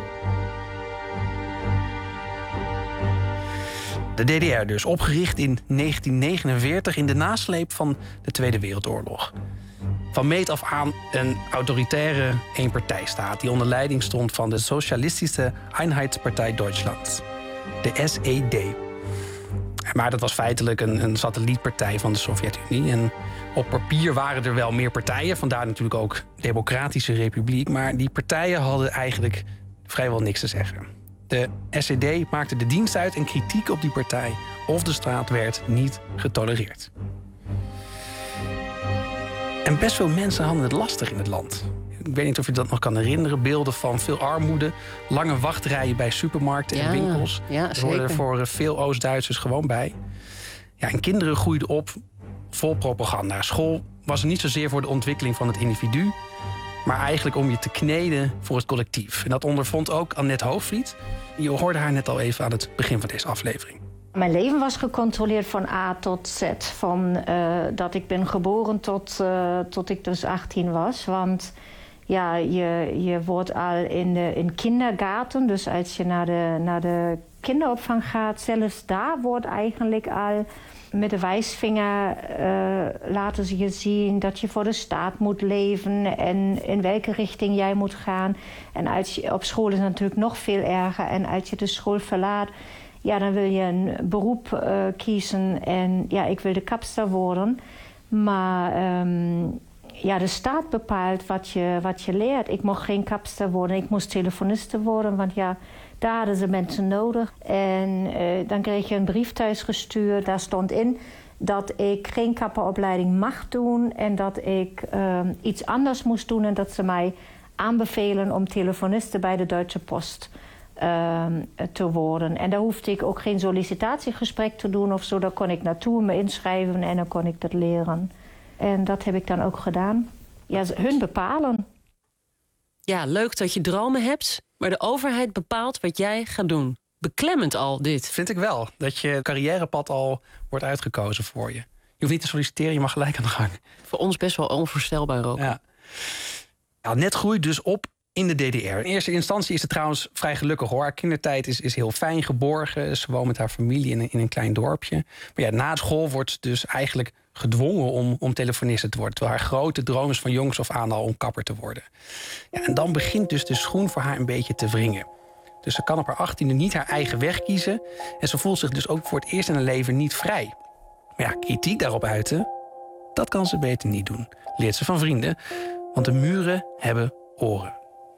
De DDR dus, opgericht in 1949 in de nasleep van de Tweede Wereldoorlog. Van meet af aan een autoritaire eenpartijstaat die onder leiding stond van de Socialistische Einheitspartei Deutschland, de SED. Maar dat was feitelijk een satellietpartij van de Sovjet-Unie. En op papier waren er wel meer partijen, vandaar natuurlijk ook Democratische Republiek. Maar die partijen hadden eigenlijk vrijwel niks te zeggen. De SED maakte de dienst uit en kritiek op die partij of de staat werd niet getolereerd. En best veel mensen hadden het lastig in het land. Ik weet niet of je dat nog kan herinneren. Beelden van veel armoede, lange wachtrijen bij supermarkten en winkels. Ja, dat hoorde er voor veel Oost-Duitsers gewoon bij. Ja, en kinderen groeiden op vol propaganda. School was er niet zozeer voor de ontwikkeling van het individu, maar eigenlijk om je te kneden voor het collectief. En dat ondervond ook Annette Hoogvliet. Je hoorde haar net al even aan het begin van deze aflevering. Mijn leven was gecontroleerd van A tot Z. Van dat ik ben geboren tot ik dus 18 was. Want ja, je wordt al in kindergarten, dus als je naar de kinderopvang gaat, zelfs daar wordt eigenlijk al met de wijsvinger laten ze je zien dat je voor de staat moet leven en in welke richting jij moet gaan. En op school is het natuurlijk nog veel erger. En als je de school verlaat, ja, dan wil je een beroep kiezen. En ja, ik wilde kapster worden. Maar ja, de staat bepaalt wat je leert. Ik mocht geen kapster worden, ik moest telefoniste worden, want ja, daar hadden ze mensen nodig. En dan kreeg je een brief thuis gestuurd. Daar stond in dat ik geen kapperopleiding mag doen en dat ik iets anders moest doen en dat ze mij aanbevelen om telefoniste bij de Deutsche Post te worden. En daar hoefde ik ook geen sollicitatiegesprek te doen of zo. Daar kon ik naartoe me inschrijven en dan kon ik dat leren. En dat heb ik dan ook gedaan. Ja, hun bepalen. Ja, leuk dat je dromen hebt, maar de overheid bepaalt wat jij gaat doen. Beklemmend al, dit. Vind ik wel. Dat je carrièrepad al wordt uitgekozen voor je. Je hoeft niet te solliciteren, je mag gelijk aan de gang. Voor ons best wel onvoorstelbaar ook. Ja. Net groeit dus op in de DDR. In eerste instantie is het trouwens vrij gelukkig hoor. Haar kindertijd is heel fijn geborgen. Ze woont met haar familie in een klein dorpje. Maar ja, na school wordt ze dus eigenlijk gedwongen om telefoniste te worden. Terwijl haar grote droom is van jongs af aan al om kapper te worden. Ja, en dan begint dus de schoen voor haar een beetje te wringen. Dus ze kan op haar 18e niet haar eigen weg kiezen. En ze voelt zich dus ook voor het eerst in haar leven niet vrij. Maar ja, kritiek daarop uiten, dat kan ze beter niet doen. Leert ze van vrienden, want de muren hebben oren.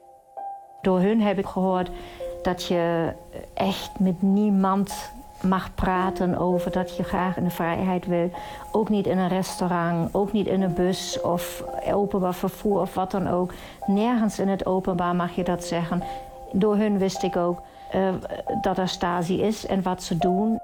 Door hun heb ik gehoord dat je echt met niemand mag praten over dat je graag in de vrijheid wil. Ook niet in een restaurant, ook niet in een bus of openbaar vervoer of wat dan ook. Nergens in het openbaar mag je dat zeggen. Door hun wist ik ook dat er Stasi is en wat ze doen.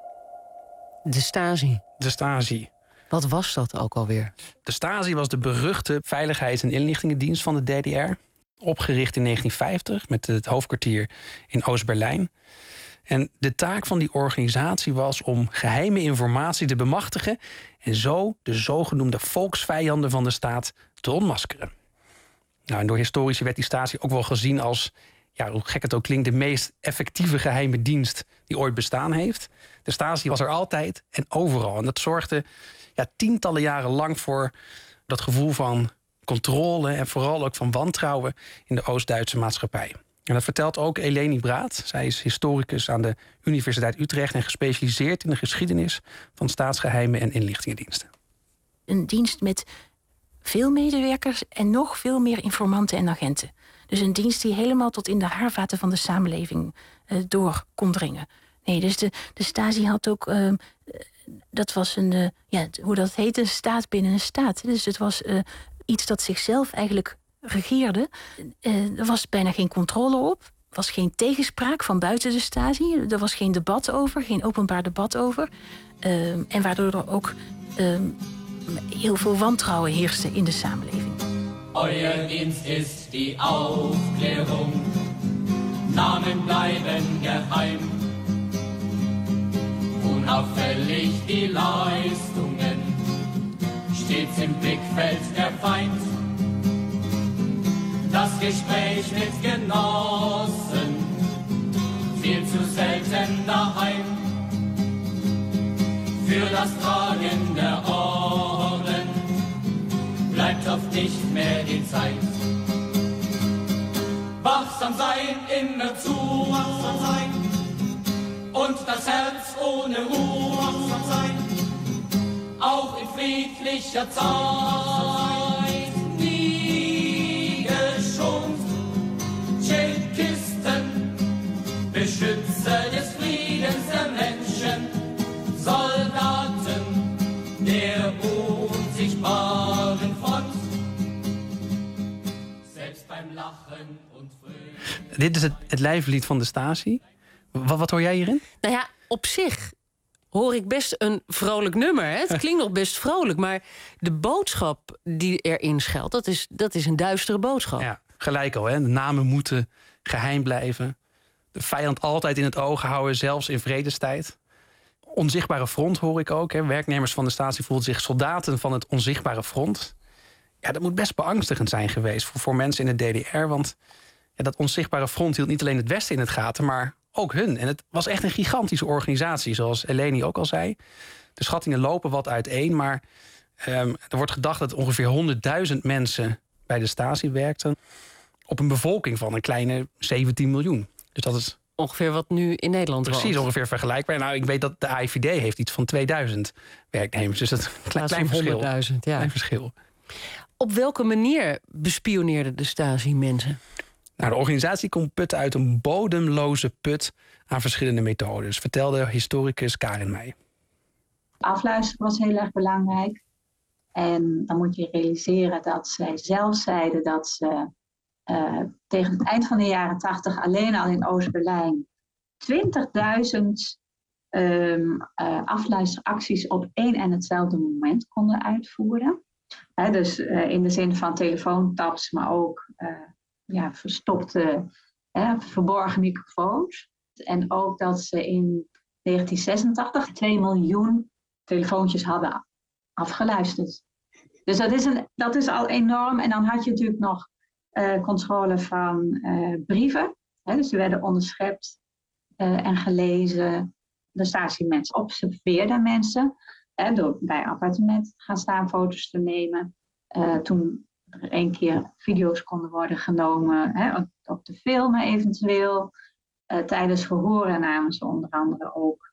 De Stasi. De Stasi. Wat was dat ook alweer? De Stasi was de beruchte veiligheids- en inlichtingendienst van de DDR. Opgericht in 1950 met het hoofdkwartier in Oost-Berlijn. En de taak van die organisatie was om geheime informatie te bemachtigen en zo de zogenoemde volksvijanden van de staat te ontmaskeren. Nou, en door historici werd die Stasi ook wel gezien als, ja, hoe gek het ook klinkt, de meest effectieve geheime dienst die ooit bestaan heeft. De Stasi was er altijd en overal. En dat zorgde tientallen jaren lang voor dat gevoel van controle en vooral ook van wantrouwen in de Oost-Duitse maatschappij. En dat vertelt ook Eleni Braat. Zij is historicus aan de Universiteit Utrecht en gespecialiseerd in de geschiedenis van staatsgeheimen en inlichtingendiensten. Een dienst met veel medewerkers en nog veel meer informanten en agenten. Dus een dienst die helemaal tot in de haarvaten van de samenleving door kon dringen. Nee, dus de Stasi had ook, dat was een, hoe dat heet, een staat binnen een staat. Dus het was iets dat zichzelf eigenlijk regeerde. Er was bijna geen controle op. Er was geen tegenspraak van buiten de Stasi. Er was geen debat over, geen openbaar debat over. En waardoor er ook heel veel wantrouwen heerste in de samenleving. Euer Dienst ist die Aufklärung. Namen bleiben geheim. Unauffällig die Leistungen. Stets im Blickfeld der Feind. Das Gespräch mit Genossen, viel zu selten daheim. Für das Tragen der Orden bleibt oft nicht mehr die Zeit. Wachsam sein, immer zu wachsam sein und das Herz ohne Ruhe wachsam sein, auch in friedlicher Zeit. Nie geschont, Tschechisten, Beschützer des Friedens der Menschen, Soldaten der unsichtbaren Front. Selbst beim Lachen und Fröhlich. Dit is het lijflied van de Stasi. Wat hoor jij hierin? Nou ja, op zich hoor ik best een vrolijk nummer. Hè? Het klinkt nog best vrolijk, maar de boodschap die erin schuilt, dat is een duistere boodschap. Ja, gelijk al. Hè? De namen moeten geheim blijven. De vijand altijd in het oog houden, zelfs in vredestijd. Onzichtbare front hoor ik ook. Hè? Werknemers van de Stasi voelden zich soldaten van het onzichtbare front. Ja, dat moet best beangstigend zijn geweest voor mensen in de DDR. Want dat onzichtbare front hield niet alleen het Westen in het gaten, maar ook hun. En het was echt een gigantische organisatie, zoals Eleni ook al zei. De schattingen lopen wat uiteen, maar er wordt gedacht dat ongeveer 100.000 mensen bij de Stasi werkten op een bevolking van een kleine 17 miljoen. Dus dat is ongeveer wat nu in Nederland woont. Precies, ongeveer vergelijkbaar. Nou, ik weet dat de AIVD heeft iets van 2000 werknemers. Dus dat is een klein verschil. 100.000, ja. Klein verschil. Op welke manier bespioneerde de Stasi mensen? Nou, de organisatie kon putten uit een bodemloze put aan verschillende methodes, vertelde historicus Karin mij. Afluisteren was heel erg belangrijk. En dan moet je realiseren dat zij zelf zeiden dat ze tegen het eind van de jaren 80 alleen al in Oost-Berlijn 20.000 afluisteracties op één en hetzelfde moment konden uitvoeren. Dus in de zin van telefoontaps, maar ook verstopte, verborgen microfoons. En ook dat ze in 1986 2 miljoen telefoontjes hadden afgeluisterd. Dus dat is al enorm. En dan had je natuurlijk nog controle van brieven. Dus die werden onderschept en gelezen. De statiemensen observeerden mensen. Door bij appartementen gaan staan, foto's te nemen. Toen er 1 keer video's konden worden genomen. Op de filmen eventueel. Tijdens verhoren namen ze onder andere ook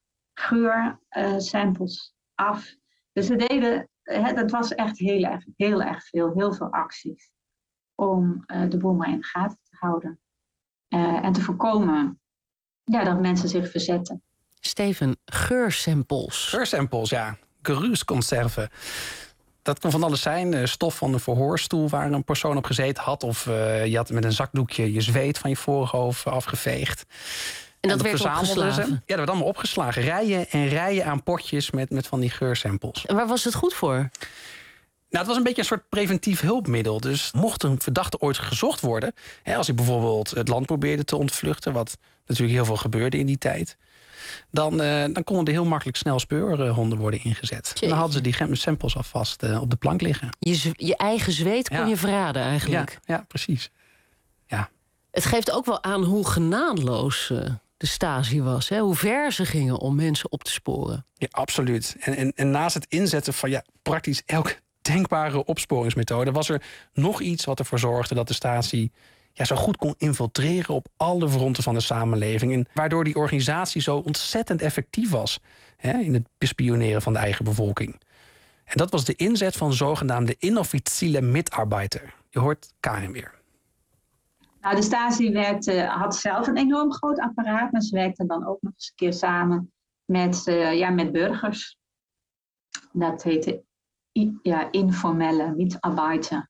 geursamples af. Dus ze deden, dat was echt heel erg veel, heel veel acties. Om de boel maar in de gaten te houden. En te voorkomen dat mensen zich verzetten. Steven, geursamples. Geursamples, ja. Geruusconserven. Dat kon van alles zijn. Stof van een verhoorstoel waar een persoon op gezeten had. Of je had met een zakdoekje je zweet van je voorhoofd afgeveegd. En dat werd opgeslagen? Ja, dat werd allemaal opgeslagen. Rijen en rijen aan potjes met van die geursamples. En waar was het goed voor? Nou, het was een beetje een soort preventief hulpmiddel. Dus mocht een verdachte ooit gezocht worden, als hij bijvoorbeeld het land probeerde te ontvluchten, wat natuurlijk heel veel gebeurde in die tijd, dan konden er heel makkelijk snel speurhonden worden ingezet. En dan hadden ze die samples alvast op de plank liggen. Je eigen zweet kon je verraden eigenlijk. Ja, precies. Ja. Het geeft ook wel aan hoe genadeloos de Stasi was. Hoe ver ze gingen om mensen op te sporen. Ja, absoluut. En naast het inzetten van praktisch elke denkbare opsporingsmethode was er nog iets wat ervoor zorgde dat de Stasi zo goed kon infiltreren op alle fronten van de samenleving. En waardoor die organisatie zo ontzettend effectief was in het bespioneren van de eigen bevolking. En dat was de inzet van zogenaamde inofficiële Mitarbeiter. Je hoort Karin weer. Nou, de Stasi had zelf een enorm groot apparaat, maar ze werkte dan ook nog eens een keer samen met burgers. Dat heette informele Mitarbeiter.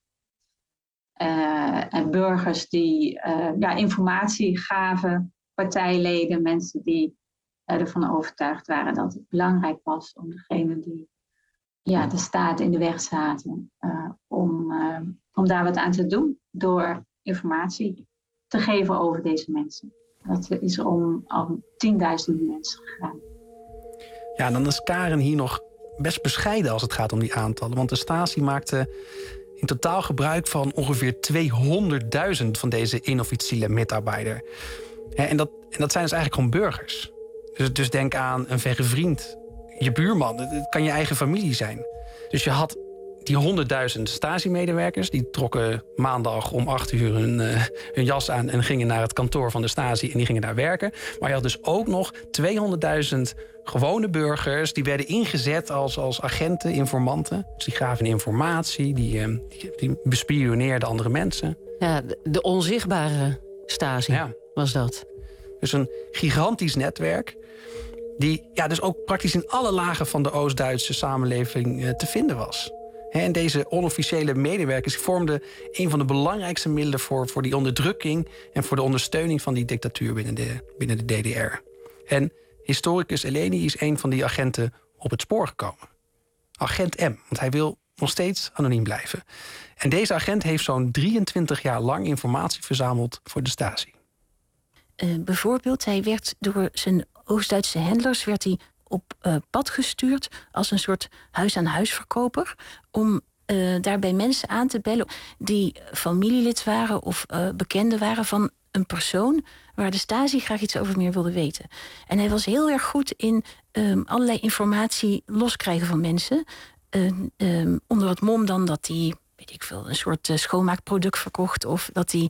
En burgers die informatie gaven, partijleden, mensen die ervan overtuigd waren dat het belangrijk was om degene die de staat in de weg zaten, om daar wat aan te doen door informatie te geven over deze mensen. Dat is om 10.000 mensen gegaan. Ja, dan is Karin hier nog best bescheiden als het gaat om die aantallen. Want de Stasi maakte in totaal gebruik van ongeveer 200.000 van deze inofficiële Mitarbeiter. En dat zijn dus eigenlijk gewoon burgers. Dus denk aan een verre vriend, je buurman. Het kan je eigen familie zijn. Dus je had die 100.000 Stasi-medewerkers, die trokken maandag om 8 uur hun jas aan en gingen naar het kantoor van de Stasi en die gingen daar werken. Maar je had dus ook nog 200.000 gewone burgers die werden ingezet als agenten, informanten. Dus die gaven informatie, die bespioneerden andere mensen. Ja, de onzichtbare Stasi was dat. Dus een gigantisch netwerk die dus ook praktisch in alle lagen van de Oost-Duitse samenleving te vinden was. En deze onofficiële medewerkers vormden een van de belangrijkste middelen voor die onderdrukking en voor de ondersteuning van die dictatuur binnen de DDR. En historicus Eleni is een van die agenten op het spoor gekomen. Agent M, want hij wil nog steeds anoniem blijven. En deze agent heeft zo'n 23 jaar lang informatie verzameld voor de Stasi. Bijvoorbeeld, hij werd door zijn Oost-Duitse handlers op pad gestuurd als een soort huis-aan-huis-verkoper om daarbij mensen aan te bellen die familielid waren of bekenden waren van een persoon waar de Stasi graag iets over meer wilde weten. En hij was heel erg goed in allerlei informatie loskrijgen van mensen. Onder het mom dan dat hij, weet ik veel, een soort schoonmaakproduct verkocht of dat hij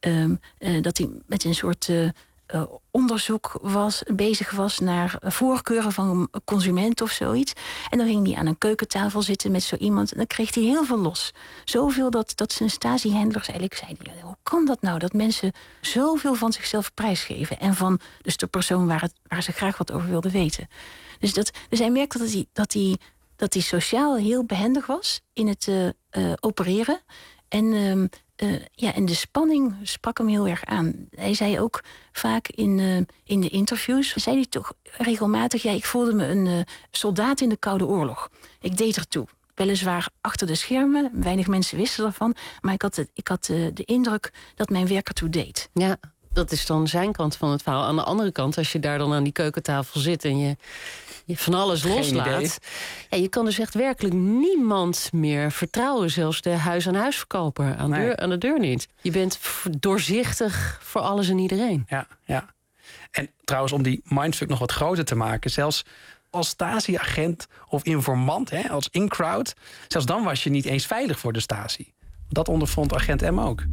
met een soort onderzoek bezig was naar voorkeuren van een consument of zoiets. En dan ging hij aan een keukentafel zitten met zo iemand en dan kreeg hij heel veel los. Zoveel dat zijn Stasi-handlers eigenlijk zeiden, hoe kan dat nou, dat mensen zoveel van zichzelf prijsgeven en van dus de persoon waar ze graag wat over wilden weten. Dus hij merkte dat hij sociaal heel behendig was in het opereren. En en de spanning sprak hem heel erg aan. Hij zei ook vaak in de interviews, zei hij toch regelmatig, ik voelde me een soldaat in de Koude Oorlog. Ik deed ertoe. Weliswaar achter de schermen, weinig mensen wisten ervan, maar ik had de indruk dat mijn werk ertoe deed. Ja, dat is dan zijn kant van het verhaal. Aan de andere kant, als je daar dan aan die keukentafel zit en je van alles loslaat. Ja, je kan dus echt werkelijk niemand meer vertrouwen. Zelfs de huis-aan-huisverkoper aan de deur niet. Je bent doorzichtig voor alles en iedereen. Ja. En trouwens, om die mindfuck nog wat groter te maken, zelfs als Stasi-agent of informant, als in-crowd, zelfs dan was je niet eens veilig voor de Stasi. Dat ondervond agent M ook.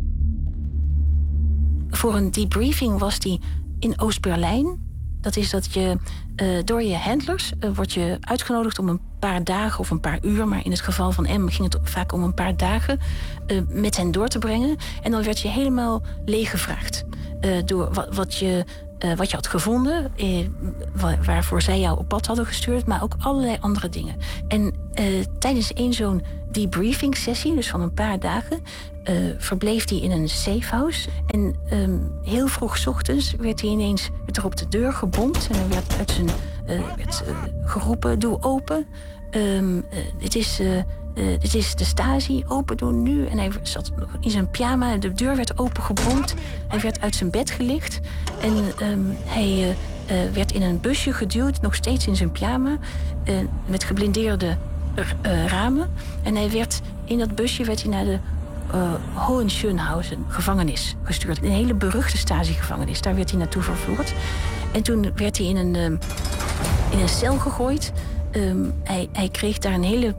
Voor een debriefing was die in Oost-Berlijn. Dat is dat je door je handlers word je uitgenodigd om een paar dagen of een paar uur, maar in het geval van M ging het vaak om een paar dagen, met hen door te brengen. En dan werd je helemaal leeggevraagd door wat je had gevonden, waarvoor zij jou op pad hadden gestuurd, maar ook allerlei andere dingen. En tijdens zo'n debriefing sessie, dus van een paar dagen, verbleef hij in een safehouse. En heel vroeg 's ochtends werd er op de deur gebomd en er werd geroepen, doe open. Dit is de Stasi, open doen nu. En hij zat nog in zijn pyjama, de deur werd opengebomd. Hij werd uit zijn bed gelicht. En hij werd in een busje geduwd, nog steeds in zijn pyjama, met geblindeerde ramen. En in dat busje werd hij naar de Hohenschönhausen gevangenis gestuurd. Een hele beruchte Stasi-gevangenis. Daar werd hij naartoe vervoerd. En toen werd hij in een cel gegooid. Hij kreeg daar een hele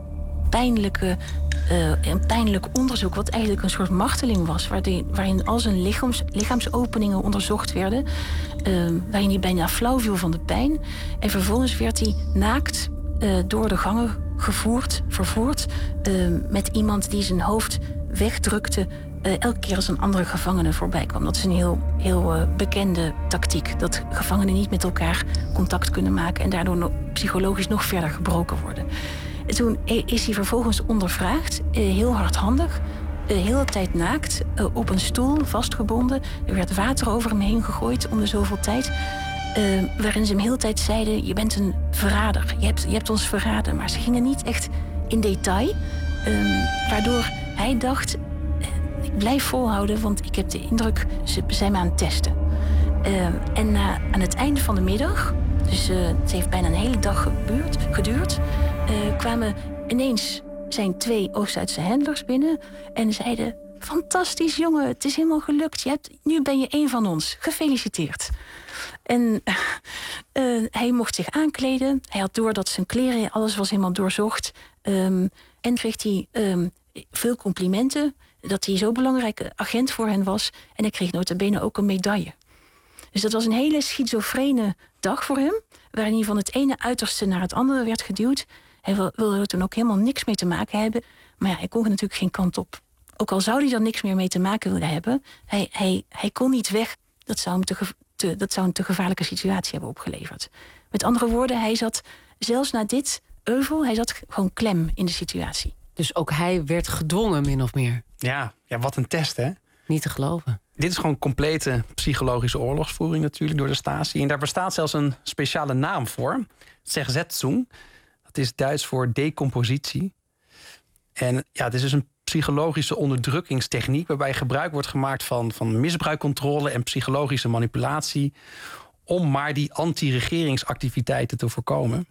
pijnlijk onderzoek, wat eigenlijk een soort marteling was, waarin al zijn lichaamsopeningen onderzocht werden, waarin hij bijna flauw viel van de pijn. En vervolgens werd hij naakt door de gangen vervoerd, met iemand die zijn hoofd wegdrukte elke keer als een andere gevangene voorbij kwam. Dat is een heel bekende tactiek, dat gevangenen niet met elkaar contact kunnen maken en daardoor psychologisch nog verder gebroken worden. Toen is hij vervolgens ondervraagd, heel hardhandig, de hele tijd naakt, op een stoel vastgebonden. Er werd water over hem heen gegooid om de zoveel tijd, waarin ze hem de hele tijd zeiden, je bent een verrader, je hebt ons verraden. Maar ze gingen niet echt in detail, waardoor hij dacht, ik blijf volhouden, want ik heb de indruk, ze zijn me aan het testen. En aan het einde van de middag, dus het heeft bijna een hele dag geduurd, kwamen ineens zijn 2 Oost-Duitse handlers binnen en zeiden, fantastisch jongen, het is helemaal gelukt. Nu ben je één van ons. Gefeliciteerd. En hij mocht zich aankleden. Hij had door dat zijn kleren, alles was helemaal doorzocht. En kreeg hij veel complimenten dat hij zo'n belangrijke agent voor hen was. En hij kreeg nota bene ook een medaille. Dus dat was een hele schizofrene dag voor hem, waarin hij van het ene uiterste naar het andere werd geduwd. Hij wilde er toen ook helemaal niks mee te maken hebben. Maar ja, hij kon er natuurlijk geen kant op. Ook al zou hij er niks meer mee te maken willen hebben, hij kon niet weg. Dat zou hem een te gevaarlijke situatie hebben opgeleverd. Met andere woorden, hij zat zelfs na dit euvel, hij zat gewoon klem in de situatie. Dus ook hij werd gedwongen, min of meer. Ja, wat een test, hè? Niet te geloven. Dit is gewoon complete psychologische oorlogsvoering natuurlijk door de Stasi. En daar bestaat zelfs een speciale naam voor. Zersetzung. Dat is Duits voor decompositie. En ja, het is dus een psychologische onderdrukkingstechniek waarbij gebruik wordt gemaakt van misbruikcontrole en psychologische manipulatie om maar die anti-regeringsactiviteiten te voorkomen.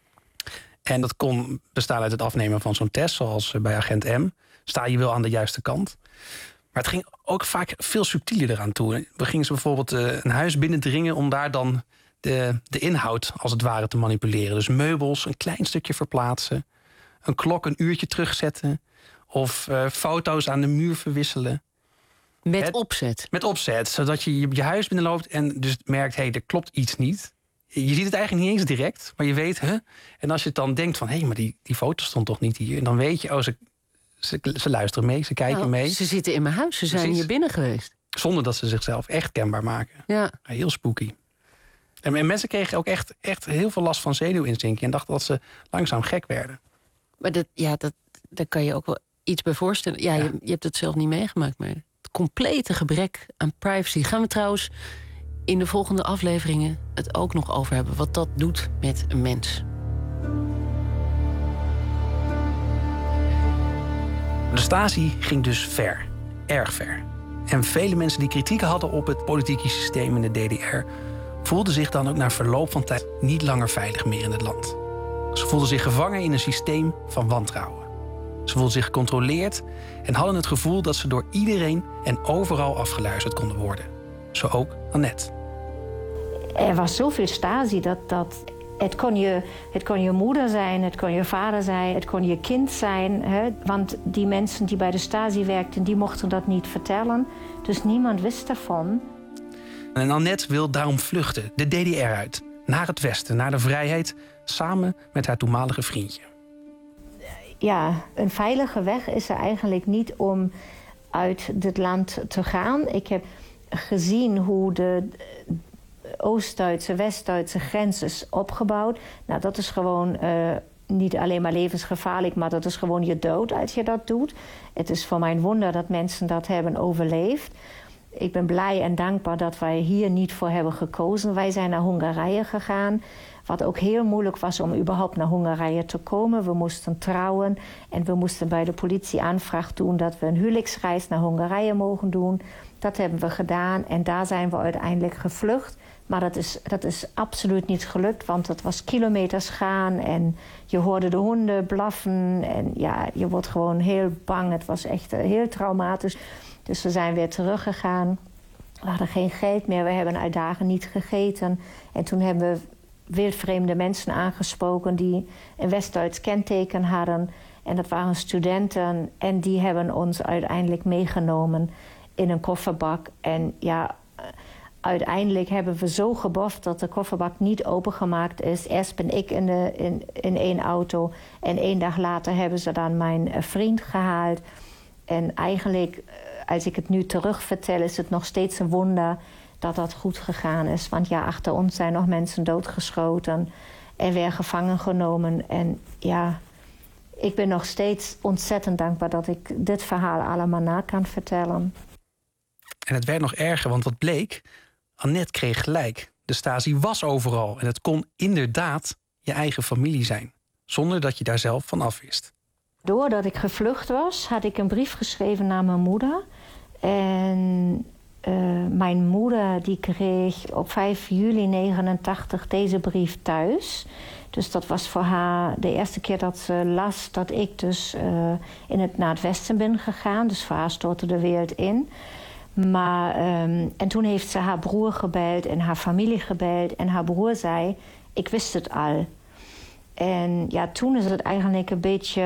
En dat kon bestaan uit het afnemen van zo'n test, zoals bij agent M. Sta je wel aan de juiste kant. Maar het ging ook vaak veel subtieler eraan toe. We gingen ze bijvoorbeeld een huis binnendringen om daar dan de inhoud als het ware te manipuleren. Dus meubels een klein stukje verplaatsen, een klok een uurtje terugzetten of foto's aan de muur verwisselen. Met opzet? Met opzet, zodat je je huis binnenloopt en dus merkt, er klopt iets niet. Je ziet het eigenlijk niet eens direct, maar je weet, En als je dan denkt van, maar die foto stond toch niet hier. En dan weet je, ze luisteren mee, ze kijken mee. Ze zitten in mijn huis, ze zijn hier binnen geweest. Zonder dat ze zichzelf echt kenbaar maken. Ja. Heel spooky. En mensen kregen ook echt heel veel last van zenuwinzinking en dachten dat ze langzaam gek werden. Maar daar kan je ook wel iets bij voorstellen. Ja, je hebt het zelf niet meegemaakt, maar het complete gebrek aan privacy. Gaan we trouwens in de volgende afleveringen het ook nog over hebben. Wat dat doet met een mens. De Stasi ging dus ver. Erg ver. En vele mensen die kritiek hadden op het politieke systeem in de DDR... voelden zich dan ook na verloop van tijd niet langer veilig meer in het land. Ze voelden zich gevangen in een systeem van wantrouwen. Ze voelden zich gecontroleerd en hadden het gevoel dat ze door iedereen en overal afgeluisterd konden worden. Zo ook Annette. Er was zoveel Stasi dat het kon je moeder zijn, het kon je vader zijn, het kon je kind zijn. Hè? Want die mensen die bij de Stasi werkten, die mochten dat niet vertellen. Dus niemand wist ervan. En Annette wil daarom vluchten, de DDR uit. Naar het westen, naar de vrijheid, samen met haar toenmalige vriendje. Ja, een veilige weg is er eigenlijk niet om uit dit land te gaan. Ik heb gezien hoe de Oost-Duitse, West-Duitse grens is opgebouwd. Nou, dat is gewoon niet alleen maar levensgevaarlijk, maar dat is gewoon je dood als je dat doet. Het is voor mij een wonder dat mensen dat hebben overleefd. Ik ben blij en dankbaar dat wij hier niet voor hebben gekozen. Wij zijn naar Hongarije gegaan, wat ook heel moeilijk was om überhaupt naar Hongarije te komen. We moesten trouwen en we moesten bij de politie aanvraag doen dat we een huwelijksreis naar Hongarije mogen doen. Dat hebben we gedaan en daar zijn we uiteindelijk gevlucht. Maar dat is absoluut niet gelukt, want het was kilometers gaan en je hoorde de honden blaffen. En ja, je wordt gewoon heel bang. Het was echt heel traumatisch. Dus we zijn weer teruggegaan. We hadden geen geld meer, we hebben uit dagen niet gegeten. En toen hebben we wildvreemde mensen aangesproken die een West-Duits kenteken hadden. En dat waren studenten en die hebben ons uiteindelijk meegenomen in een kofferbak. En ja, uiteindelijk hebben we zo geboft dat de kofferbak niet opengemaakt is. Eerst ben ik in één auto en 1 dag later hebben ze dan mijn vriend gehaald. En eigenlijk, als ik het nu terug vertel, is het nog steeds een wonder dat dat goed gegaan is. Want ja, achter ons zijn nog mensen doodgeschoten en weer gevangen genomen. En ja, ik ben nog steeds ontzettend dankbaar dat ik dit verhaal allemaal na kan vertellen. En het werd nog erger, want wat bleek? Annette kreeg gelijk. De Stasi was overal en het kon inderdaad je eigen familie zijn. Zonder dat je daar zelf van af wist. Doordat ik gevlucht was, had ik een brief geschreven naar mijn moeder. En mijn moeder die kreeg op 5 juli 1989 deze brief thuis. Dus dat was voor haar de eerste keer dat ze las dat ik dus naar het westen ben gegaan. Dus voor haar stortte de wereld in. Maar, en toen heeft ze haar broer gebeld en haar familie gebeld. En haar broer zei, ik wist het al. En ja, toen is het eigenlijk een beetje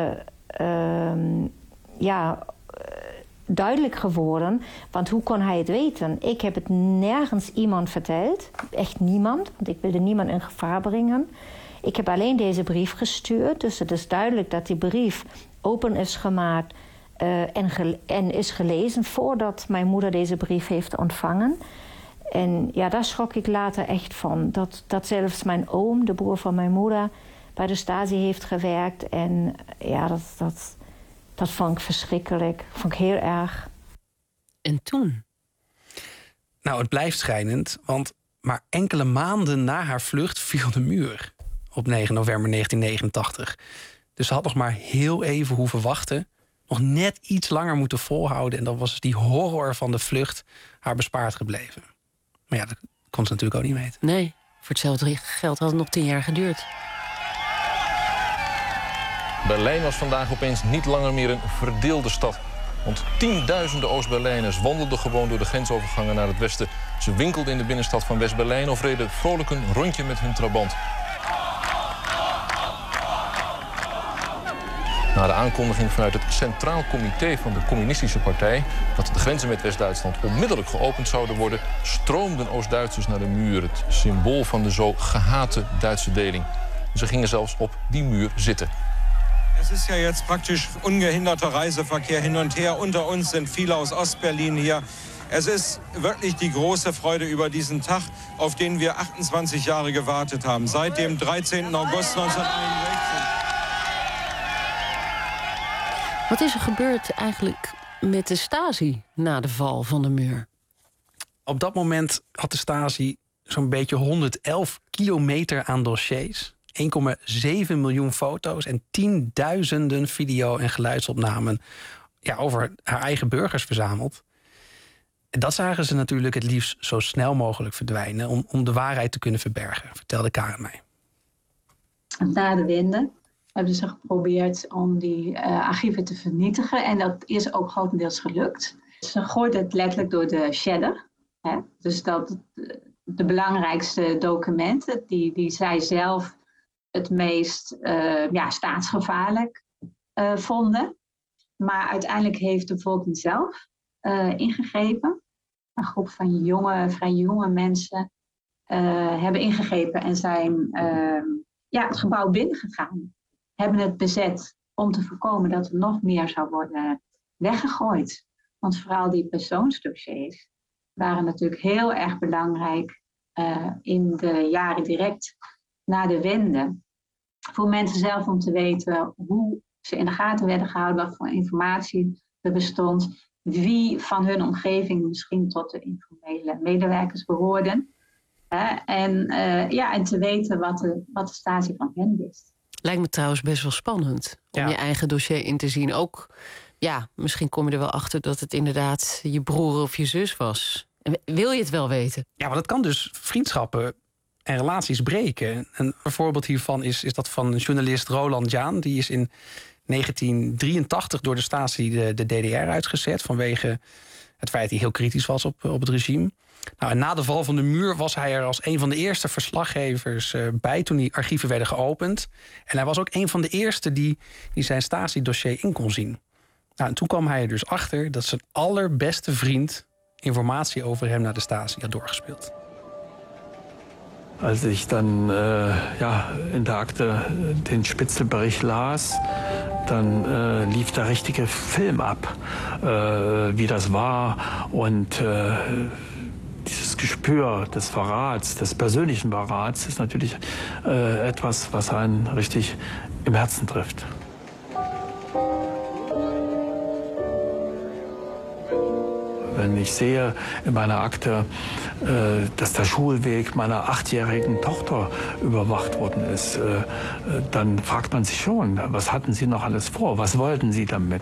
duidelijk geworden. Want hoe kon hij het weten? Ik heb het nergens iemand verteld. Echt niemand, want ik wilde niemand in gevaar brengen. Ik heb alleen deze brief gestuurd. Dus het is duidelijk dat die brief open is gemaakt en is gelezen voordat mijn moeder deze brief heeft ontvangen. En ja, daar schrok ik later echt van. Dat zelfs mijn oom, de broer van mijn moeder, bij de Stasi heeft gewerkt. En ja, dat vond ik verschrikkelijk. Dat vond ik heel erg. En toen? Nou, het blijft schrijnend, want maar enkele maanden na haar vlucht viel de muur. Op 9 november 1989. Dus ze had nog maar heel even hoeven wachten. Nog net iets langer moeten volhouden. En dan was die horror van de vlucht haar bespaard gebleven. Maar ja, dat kon ze natuurlijk ook niet weten. Nee, voor hetzelfde geld had het nog 10 jaar geduurd. Berlijn was vandaag opeens niet langer meer een verdeelde stad. Want tienduizenden Oost-Berlijners wandelden gewoon door de grensovergangen naar het westen. Ze winkelden in de binnenstad van West-Berlijn of reden vrolijk een rondje met hun trabant. Na de aankondiging vanuit het Centraal Comité van de Communistische Partij dat de grenzen met West-Duitsland onmiddellijk geopend zouden worden, stroomden Oost-Duitsers naar de muur, het symbool van de zo gehate Duitse deling. Ze gingen zelfs op die muur zitten. Es ist ja jetzt praktisch ungehinderter Reiseverkehr hin und her. Unter uns sind viele aus Ostberlin hier. Es ist wirklich die große Freude über diesen Tag, auf den wir 28 Jahre gewartet haben. Seit dem 13. August 1961. Wat is er gebeurd eigenlijk met de Stasi na de val van de muur? Op dat moment had de Stasi zo'n beetje 111 kilometer aan dossiers, 1,7 miljoen foto's en tienduizenden video- en geluidsopnamen over haar eigen burgers verzameld. En dat zagen ze natuurlijk het liefst zo snel mogelijk verdwijnen om de waarheid te kunnen verbergen, vertelde Karen mij. Na de Wende hebben ze geprobeerd om die archieven te vernietigen. En dat is ook grotendeels gelukt. Ze gooiden het letterlijk door de shredder. Hè? Dus dat de belangrijkste documenten die zij zelf het meest staatsgevaarlijk vonden. Maar uiteindelijk heeft de bevolking zelf ingegrepen. Een groep van vrij jonge mensen hebben ingegrepen en zijn het gebouw binnengegaan. Hebben het bezet om te voorkomen dat er nog meer zou worden weggegooid. Want vooral die persoonsdossiers waren natuurlijk heel erg belangrijk in de jaren direct na de Wende. Voor mensen zelf om te weten hoe ze in de gaten werden gehouden, wat voor informatie er bestond, wie van hun omgeving misschien tot de informele medewerkers behoorden. En te weten wat de Stasi van hen wist. Lijkt me trouwens best wel spannend om je eigen dossier in te zien. Ook, misschien kom je er wel achter dat het inderdaad je broer of je zus was. En wil je het wel weten? Ja, want dat kan dus vriendschappen en relaties breken. Een voorbeeld hiervan is dat van journalist Roland Jaan. Die is in 1983 door de Stasi de DDR uitgezet vanwege het feit dat hij heel kritisch was op het regime. En na de val van de muur was hij er als een van de eerste verslaggevers bij toen die archieven werden geopend. En hij was ook een van de eerste die zijn Stasi-dossier in kon zien. En toen kwam hij er dus achter dat zijn allerbeste vriend informatie over hem naar de Stasi had doorgespeeld. Als ich dann in der Akte den Spitzelbericht las, dann lief der richtige Film ab, wie das war. Und dieses Gespür des Verrats, des persönlichen Verrats, ist natürlich etwas, was einen richtig im Herzen trifft. Wenn ich sehe in meiner Akte, dass der Schulweg meiner 8-jährigen Tochter überwacht worden ist, dann fragt man sich schon, was hatten Sie noch alles vor? Was wollten Sie damit?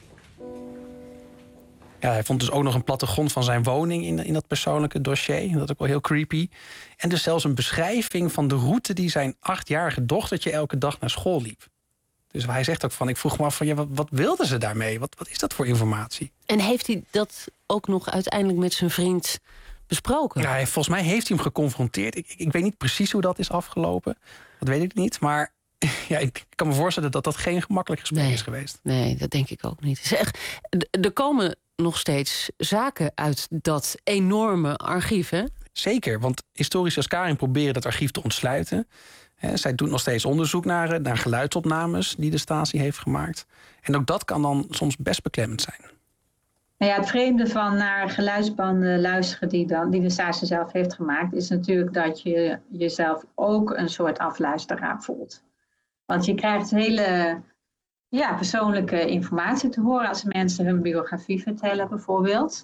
Ja, hij vond dus ook nog een plattegrond van zijn woning in dat persoonlijke dossier. Dat is ook wel heel creepy. En dus zelfs een beschrijving van de route die zijn 8-jarige dochtertje elke dag naar school liep. Dus hij zegt ook van, ik vroeg me af van, wat wilden ze daarmee? Wat is dat voor informatie? En heeft hij dat ook nog uiteindelijk met zijn vriend besproken? Ja, volgens mij heeft hij hem geconfronteerd. Ik weet niet precies hoe dat is afgelopen. Dat weet ik niet, maar ik kan me voorstellen dat dat geen gemakkelijk gesprek is geweest. Nee, dat denk ik ook niet. Zeg, er komen nog steeds zaken uit dat enorme archief, hè? Zeker, want historici als Karin proberen dat archief te ontsluiten. Zij doen nog steeds onderzoek naar geluidsopnames die de Stasi heeft gemaakt. En ook dat kan dan soms best beklemmend zijn. Nou ja, het vreemde van naar geluidsbanden luisteren die de Stasi zelf heeft gemaakt, is natuurlijk dat je jezelf ook een soort afluisteraar voelt. Want je krijgt hele persoonlijke informatie te horen als mensen hun biografie vertellen bijvoorbeeld.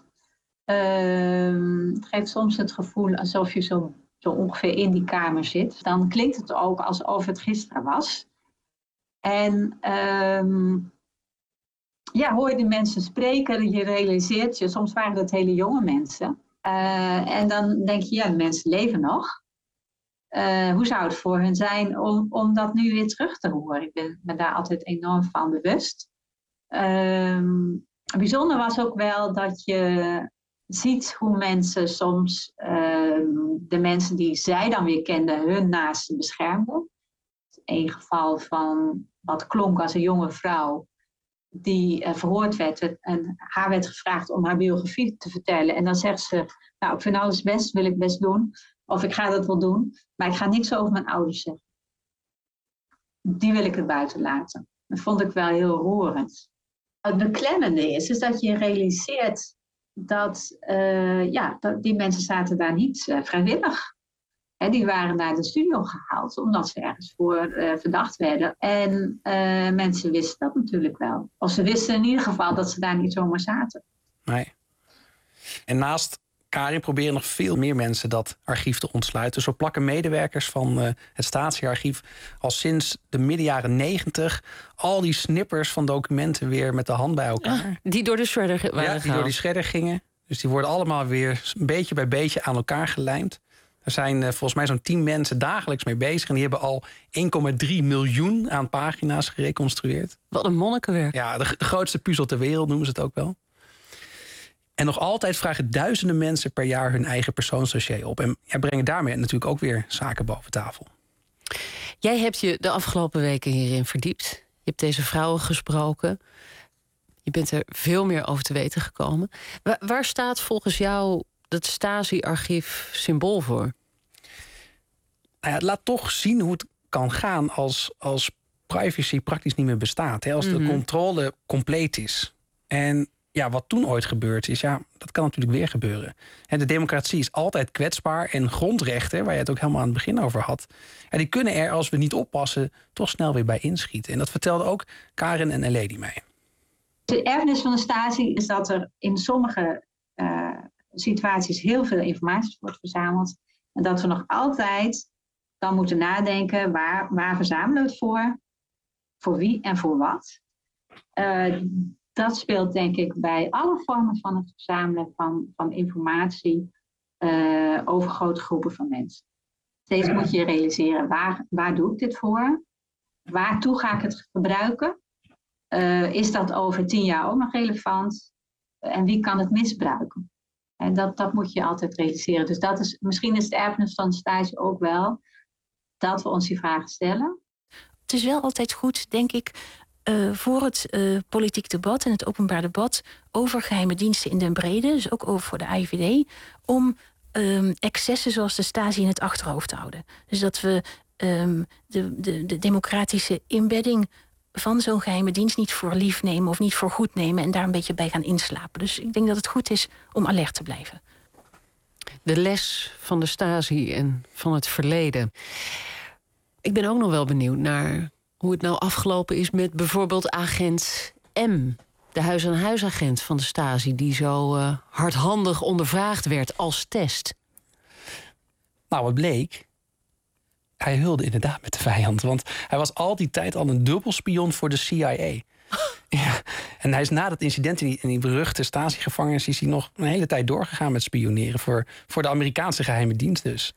Het geeft soms het gevoel alsof je zo ongeveer in die kamer zit. Dan klinkt het ook alsof het gisteren was. En hoor je de mensen spreken, je realiseert je, soms waren het hele jonge mensen. En dan denk je, de mensen leven nog. Hoe zou het voor hen zijn om dat nu weer terug te horen? Ik ben me daar altijd enorm van bewust. Bijzonder was ook wel dat je ziet hoe mensen soms de mensen die zij dan weer kenden hun naasten beschermden. Eén geval van wat klonk als een jonge vrouw die verhoord werd en haar werd gevraagd om haar biografie te vertellen. En dan zegt ze, ik vind alles best, wil ik best doen. Of ik ga dat wel doen, maar ik ga niks over mijn ouders zeggen. Die wil ik er buiten laten. Dat vond ik wel heel roerend. Het beklemmende is dat je realiseert dat die mensen zaten daar niet vrijwillig. die waren naar de studio gehaald omdat ze ergens voor verdacht werden. En mensen wisten dat natuurlijk wel. Of ze wisten in ieder geval dat ze daar niet zomaar zaten. Nee. En naast Karin proberen nog veel meer mensen dat archief te ontsluiten. Zo plakken medewerkers van het Stasi-archief al sinds de midden jaren 90... al die snippers van documenten weer met de hand bij elkaar. Die door de shredder waren gehaald. Die door die shredder gingen. Dus die worden allemaal weer beetje bij beetje aan elkaar gelijmd. Er zijn volgens mij zo'n 10 mensen dagelijks mee bezig. En die hebben al 1,3 miljoen aan pagina's gereconstrueerd. Wat een monnikenwerk. Ja, de grootste puzzel ter wereld noemen ze het ook wel. En nog altijd vragen duizenden mensen per jaar hun eigen persoonsdossier op. En brengen daarmee natuurlijk ook weer zaken boven tafel. Jij hebt je de afgelopen weken hierin verdiept. Je hebt deze vrouwen gesproken. Je bent er veel meer over te weten gekomen. Waar staat volgens jou het Stasi-archief symbool voor? Nou ja, het laat toch zien hoe het kan gaan als privacy praktisch niet meer bestaat. Hè? Als de controle compleet is. En ja, wat toen ooit gebeurd is, dat kan natuurlijk weer gebeuren. En de democratie is altijd kwetsbaar. En grondrechten, waar je het ook helemaal aan het begin over had, die kunnen er, als we niet oppassen, toch snel weer bij inschieten. En dat vertelde ook Karin en Eleni mij. De erfenis van de Stasi is dat er in sommige situaties heel veel informatie wordt verzameld. En dat we nog altijd dan moeten nadenken, waar verzamelen we het voor wie en voor wat. Dat speelt denk ik bij alle vormen van het verzamelen van informatie over grote groepen van mensen. Steeds moet je realiseren, waar doe ik dit voor? Waartoe ga ik het gebruiken? Is dat over 10 jaar ook nog relevant? En wie kan het misbruiken? En dat moet je altijd realiseren. Dus misschien is het erfenis van de Stasi ook wel dat we ons die vragen stellen. Het is wel altijd goed, denk ik, voor het politiek debat en het openbaar debat over geheime diensten in den brede, dus ook over voor de AIVD, om excessen zoals de Stasi in het achterhoofd te houden. Dus dat we de democratische inbedding van zo'n geheime dienst niet voor lief nemen of niet voor goed nemen en daar een beetje bij gaan inslapen. Dus ik denk dat het goed is om alert te blijven. De les van de Stasi en van het verleden. Ik ben ook nog wel benieuwd naar hoe het nou afgelopen is met bijvoorbeeld agent M. De huis-aan-huisagent van de Stasi, die zo hardhandig ondervraagd werd als test. Nou, wat bleek? Hij heulde inderdaad met de vijand. Want hij was al die tijd al een dubbelspion voor de CIA. Ja, en hij is na dat incident in die beruchte Stasi-gevangenis is hij nog een hele tijd doorgegaan met spioneren voor de Amerikaanse geheime dienst dus.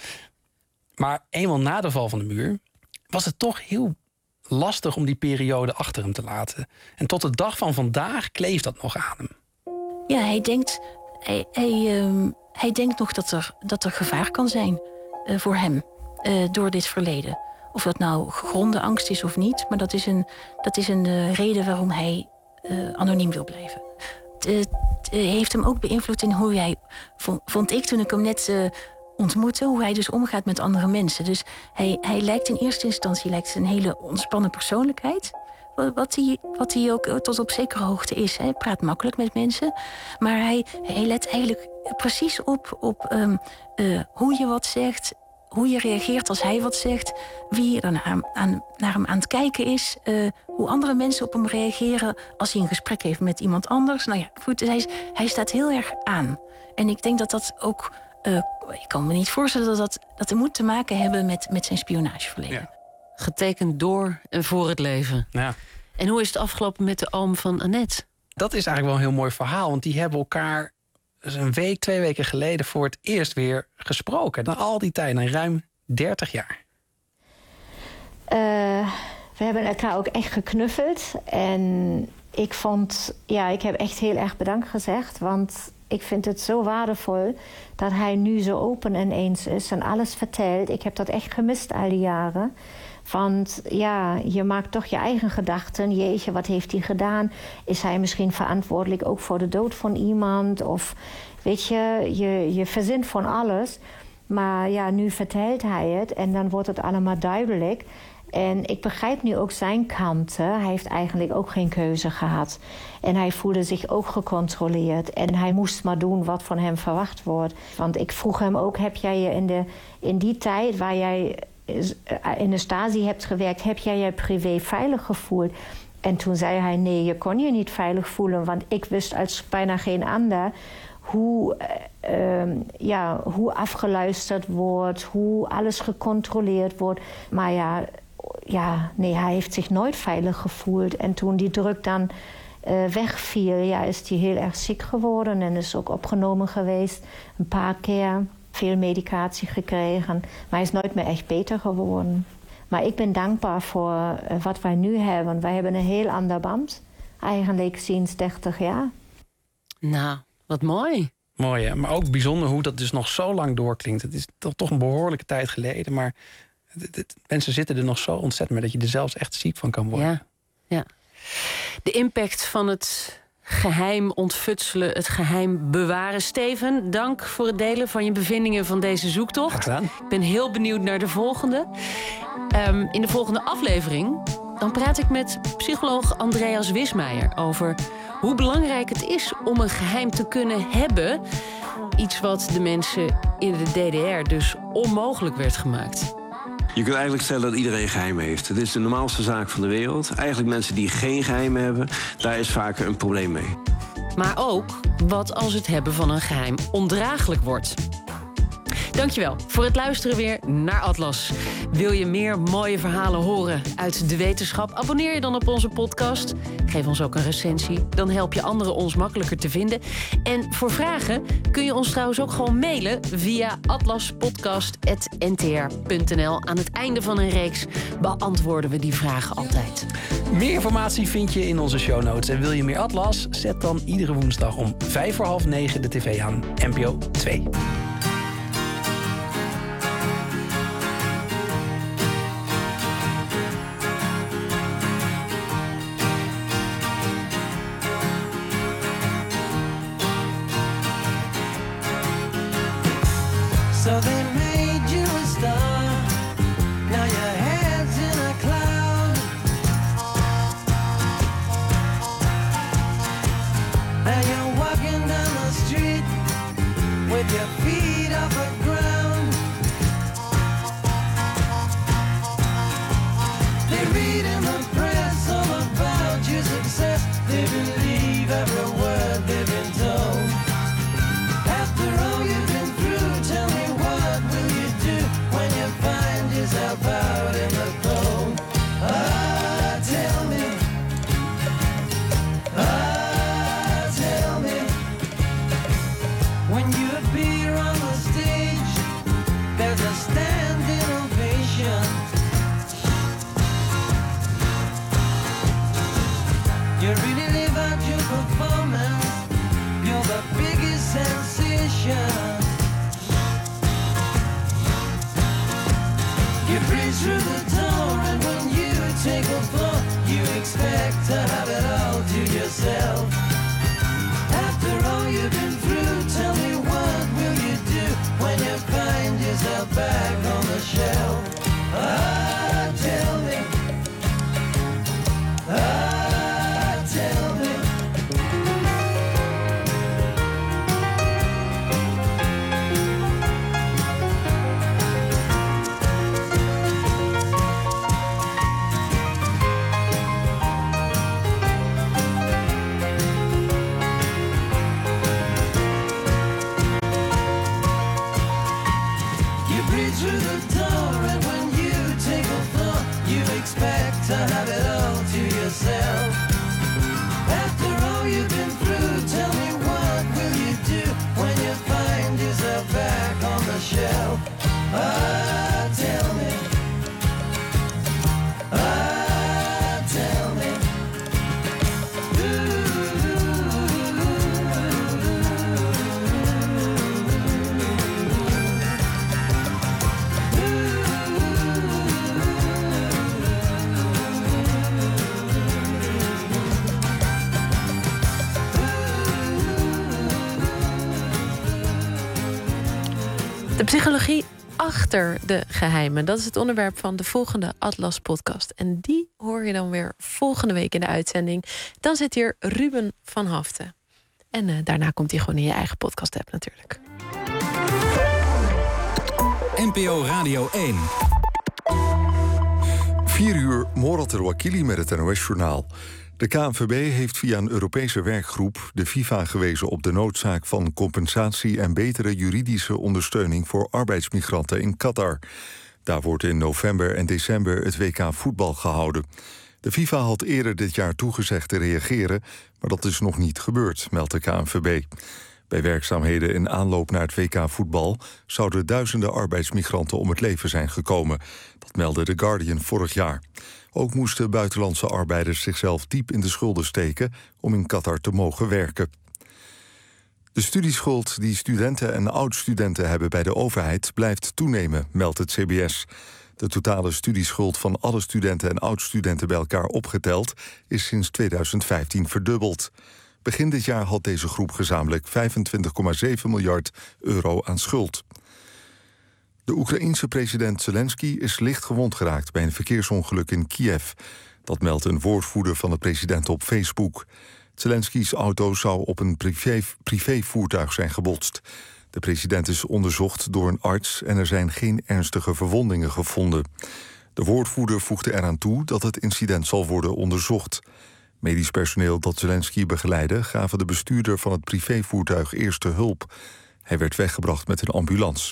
Maar eenmaal na de val van de muur was het toch heel lastig om die periode achter hem te laten. En tot de dag van vandaag kleeft dat nog aan hem. Ja, hij denkt nog dat er gevaar kan zijn voor hem door dit verleden. Of dat nou gegronde angst is of niet, maar dat is een reden waarom hij anoniem wil blijven. Het heeft hem ook beïnvloed in hoe hij, vond ik toen ik hem net ontmoette, hoe hij dus omgaat met andere mensen. Dus hij lijkt in eerste instantie een hele ontspannen persoonlijkheid. Wat hij ook tot op zekere hoogte is. Hij praat makkelijk met mensen. Maar hij let eigenlijk precies op hoe je wat zegt, hoe je reageert als hij wat zegt, wie er naar hem aan het kijken is, hoe andere mensen op hem reageren als hij een gesprek heeft met iemand anders. Nou ja, goed, hij staat heel erg aan. En ik denk dat dat ook, ik kan me niet voorstellen dat moet te maken hebben met zijn spionageverleden. Ja. Getekend door en voor het leven. Ja. En hoe is het afgelopen met de oom van Annette? Dat is eigenlijk wel een heel mooi verhaal, want die hebben elkaar een week, 2 weken geleden voor het eerst weer gesproken. Na al die tijd, na ruim 30 jaar. We hebben elkaar ook echt geknuffeld. En ik heb echt heel erg bedankt gezegd. Want ik vind het zo waardevol dat hij nu zo open ineens is en alles vertelt. Ik heb dat echt gemist al die jaren. Want ja, je maakt toch je eigen gedachten. Jeetje, wat heeft hij gedaan? Is hij misschien verantwoordelijk ook voor de dood van iemand? Of weet je verzint van alles. Maar ja, nu vertelt hij het en dan wordt het allemaal duidelijk. En ik begrijp nu ook zijn kant. Hij heeft eigenlijk ook geen keuze gehad. En hij voelde zich ook gecontroleerd. En hij moest maar doen wat van hem verwacht wordt. Want ik vroeg hem ook, heb jij je in die tijd waar jij in de Stasi hebt gewerkt, heb jij je privé veilig gevoeld? En toen zei hij, nee, je kon je niet veilig voelen. Want ik wist als bijna geen ander hoe afgeluisterd wordt, hoe alles gecontroleerd wordt. Maar hij heeft zich nooit veilig gevoeld. En toen die druk dan wegviel, is hij heel erg ziek geworden en is ook opgenomen geweest. Een paar keer, veel medicatie gekregen. Maar hij is nooit meer echt beter geworden. Maar ik ben dankbaar voor wat wij nu hebben. Wij hebben een heel ander band, eigenlijk sinds 30 jaar. Nou, wat mooi. Mooi, hè? Maar ook bijzonder hoe dat dus nog zo lang doorklinkt. Het is toch een behoorlijke tijd geleden, maar mensen zitten er nog zo ontzettend mee dat je er zelfs echt ziek van kan worden. Ja. De impact van het geheim ontfutselen, het geheim bewaren. Steven, dank voor het delen van je bevindingen van deze zoektocht. Ik ben heel benieuwd naar de volgende. In de volgende aflevering dan praat ik met psycholoog Andreas Wismeijer over hoe belangrijk het is om een geheim te kunnen hebben. Iets wat de mensen in de DDR dus onmogelijk werd gemaakt. Je kunt eigenlijk stellen dat iedereen geheim heeft. Het is de normaalste zaak van de wereld. Eigenlijk mensen die geen geheim hebben, daar is vaak een probleem mee. Maar ook wat als het hebben van een geheim ondraaglijk wordt. Dankjewel voor het luisteren weer naar Atlas. Wil je meer mooie verhalen horen uit de wetenschap? Abonneer je dan op onze podcast. Geef ons ook een recensie. Dan help je anderen ons makkelijker te vinden. En voor vragen kun je ons trouwens ook gewoon mailen via atlaspodcast@ntr.nl. Aan het einde van een reeks beantwoorden we die vragen altijd. Meer informatie vind je in onze show notes. En wil je meer Atlas? Zet dan iedere woensdag om 9:05 de tv aan. NPO 2. So they made you a star. Now your head's in a cloud. Now you're walking down the street with your feet off the ground. They read in the press all about your success. They believe every word they've been told. After all you've been through, tell me what will you do when you find yourself out in the cold? Ah, tell me. Ah, tell me. When you appear on the stage, there's a standing ovation. You really live out your performance. You're the biggest sensation. You breeze through the door, and when you take a floor, you expect to have it all to yourself. After all you've been through, tell me what will you do when you find yourself back on the shelf? Ah, tell me. Ah, tell me. Through the door, and when you take a floor, you expect to have it all to yourself. After all you've been through, tell me what will you do when you find yourself back on the shelf? Ah, tell me. Ah, tell me. De Psychologie achter de geheimen. Dat is het onderwerp van de volgende Atlas-podcast. En die hoor je dan weer volgende week in de uitzending. Dan zit hier Ruben van Haften. En daarna komt hij gewoon in je eigen podcast-app natuurlijk. NPO Radio 1. 4 uur, Morat Rouakili met het NOS-journaal. De KNVB heeft via een Europese werkgroep de FIFA gewezen op de noodzaak van compensatie en betere juridische ondersteuning voor arbeidsmigranten in Qatar. Daar wordt in november en december het WK voetbal gehouden. De FIFA had eerder dit jaar toegezegd te reageren, maar dat is nog niet gebeurd, meldt de KNVB. Bij werkzaamheden in aanloop naar het WK voetbal zouden duizenden arbeidsmigranten om het leven zijn gekomen. Dat meldde The Guardian vorig jaar. Ook moesten buitenlandse arbeiders zichzelf diep in de schulden steken om in Qatar te mogen werken. De studieschuld die studenten en oud-studenten hebben bij de overheid blijft toenemen, meldt het CBS. De totale studieschuld van alle studenten en oud-studenten bij elkaar opgeteld is sinds 2015 verdubbeld. Begin dit jaar had deze groep gezamenlijk 25,7 miljard euro aan schuld. De Oekraïense president Zelensky is licht gewond geraakt bij een verkeersongeluk in Kiev. Dat meldt een woordvoerder van de president op Facebook. Zelensky's auto zou op een privévoertuig zijn gebotst. De president is onderzocht door een arts en er zijn geen ernstige verwondingen gevonden. De woordvoerder voegde eraan toe dat het incident zal worden onderzocht. Medisch personeel dat Zelensky begeleidde gaven de bestuurder van het privévoertuig eerste hulp. Hij werd weggebracht met een ambulance.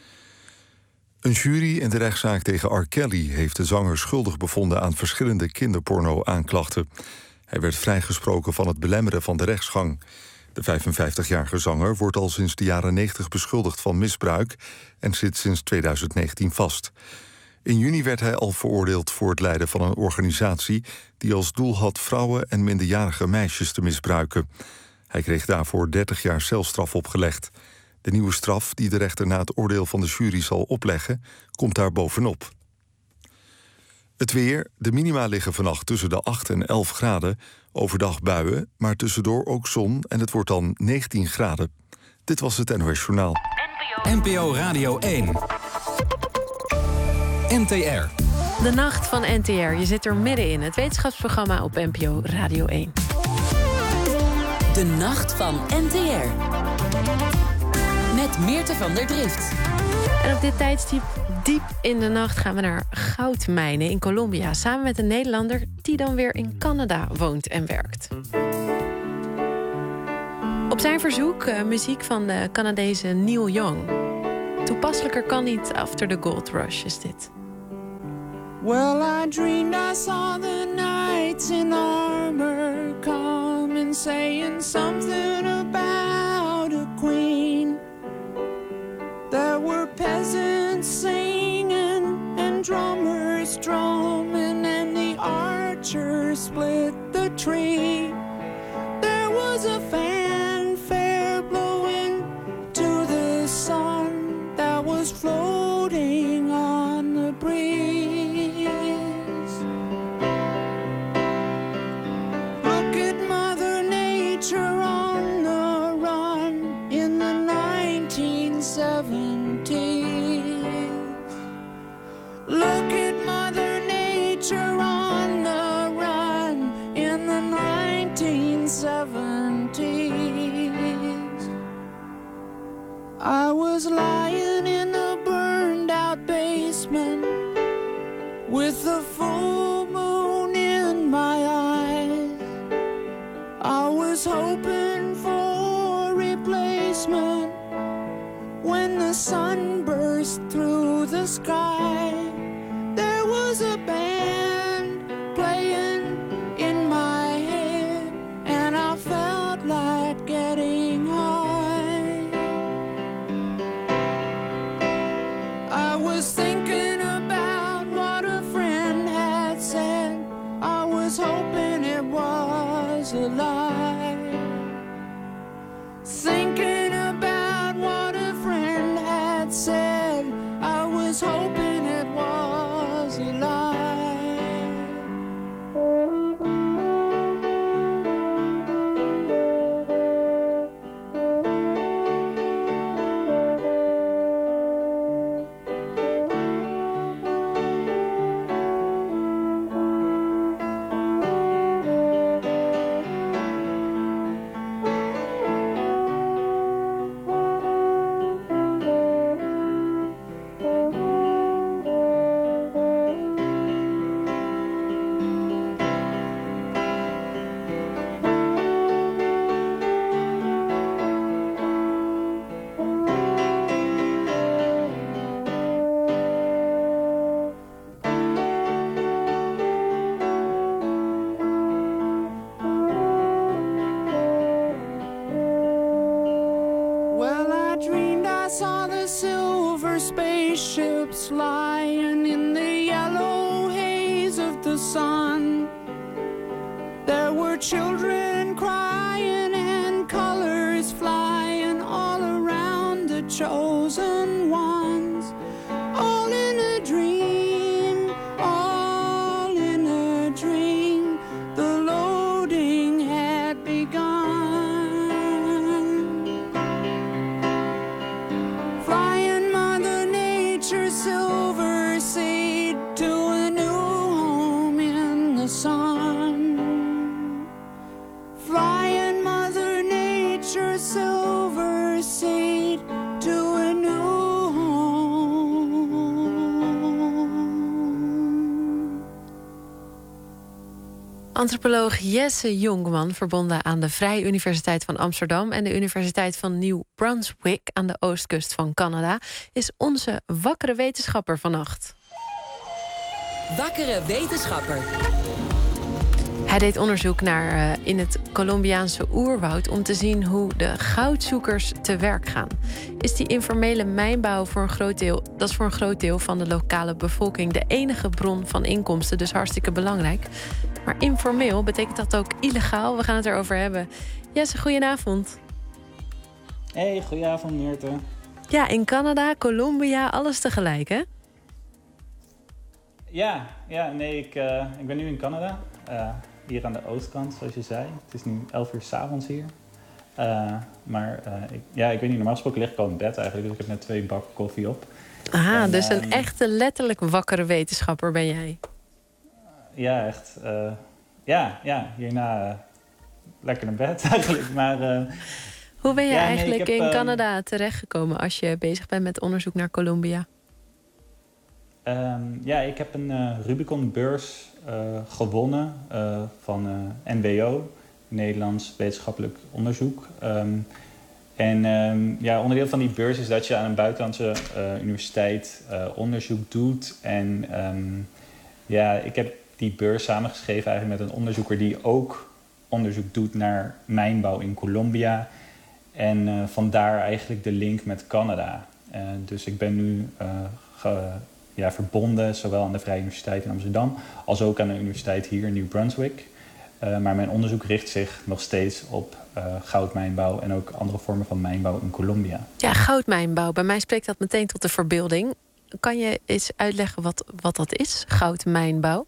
Een jury in de rechtszaak tegen R. Kelly heeft de zanger schuldig bevonden aan verschillende kinderporno-aanklachten. Hij werd vrijgesproken van het belemmeren van de rechtsgang. De 55-jarige zanger wordt al sinds de jaren 90 beschuldigd van misbruik en zit sinds 2019 vast. In juni werd hij al veroordeeld voor het leiden van een organisatie die als doel had vrouwen en minderjarige meisjes te misbruiken. Hij kreeg daarvoor 30 jaar celstraf opgelegd. De nieuwe straf die de rechter na het oordeel van de jury zal opleggen, komt daar bovenop. Het weer. De minima liggen vannacht tussen de 8 en 11 graden. Overdag buien, maar tussendoor ook zon en het wordt dan 19 graden. Dit was het NOS Journaal. NPO Radio 1. NTR. De nacht van NTR. Je zit er middenin. Het wetenschapsprogramma op NPO Radio 1. De nacht van NTR. Met Meerte van der Drift. En op dit tijdstip, diep in de nacht, gaan we naar goudmijnen in Colombia. Samen met een Nederlander die dan weer in Canada woont en werkt. Op zijn verzoek muziek van de Canadese Neil Young. Toepasselijker kan niet after the gold rush is dit. Well, I dreamed I saw the knights in armor come and saying something about a queen. There were peasants singing and drummers drumming and the archers split the tree. There was a fanfare blowing to the sun that was floating on the breeze. Look at Mother Nature on the run in the 1970s. Look at Mother Nature on the run in the 1970s. I was lying in a burned out basement with the full moon in my eyes. I was hoping for replacement when the sun burst through the sky. There was a band playing in my head and I felt like getting high. I was thinking about what a friend had said. I was hoping it was a lie. Thinking about what a friend had said. I was hoping it was a lie. the sun. There were children crying and colors flying all around the chosen ones. All in a dream, all in a dream. The loading had begun. Flying Mother Nature's silver seed to a new home in the sun. Flying Mother Nature's silver seed to a new home. Antropoloog Jesse Jongman, verbonden aan de Vrije Universiteit van Amsterdam en de Universiteit van New Brunswick aan de oostkust van Canada, is onze wakkere wetenschapper vannacht. Wakkere wetenschapper. Hij deed onderzoek naar in het Colombiaanse oerwoud om te zien hoe de goudzoekers te werk gaan. Is die informele mijnbouw voor een groot deel van de lokale bevolking de enige bron van inkomsten, dus hartstikke belangrijk. Maar informeel betekent dat ook illegaal? We gaan het erover hebben. Jesse, goedenavond. Hey, goedenavond Meerte. Ja, in Canada, Colombia, alles tegelijk, hè? Ja, nee, ik ben nu in Canada. Hier aan de oostkant, zoals je zei. Het is nu 11 uur 's avonds hier. Ik weet niet, normaal gesproken lig ik al in bed eigenlijk. Dus ik heb net 2 bakken koffie op. Aha, dus een echte letterlijk wakkere wetenschapper ben jij. Ja, echt. Hierna lekker naar bed eigenlijk. Maar, hoe ben je eigenlijk in Canada terechtgekomen als je bezig bent met onderzoek naar Colombia? Ik heb een Rubicon-beurs gewonnen van NWO, Nederlands Wetenschappelijk Onderzoek. Onderdeel van die beurs is dat je aan een buitenlandse universiteit onderzoek doet. En ik heb die beurs samengeschreven eigenlijk met een onderzoeker die ook onderzoek doet naar mijnbouw in Colombia. En vandaar eigenlijk de link met Canada. Dus ik ben nu verbonden, zowel aan de Vrije Universiteit in Amsterdam als ook aan de universiteit hier in New Brunswick. Maar mijn onderzoek richt zich nog steeds op goudmijnbouw en ook andere vormen van mijnbouw in Colombia. Ja, goudmijnbut. Bij mij spreekt dat meteen tot de verbeelding. Kan je eens uitleggen wat dat is, goudmijnbouw?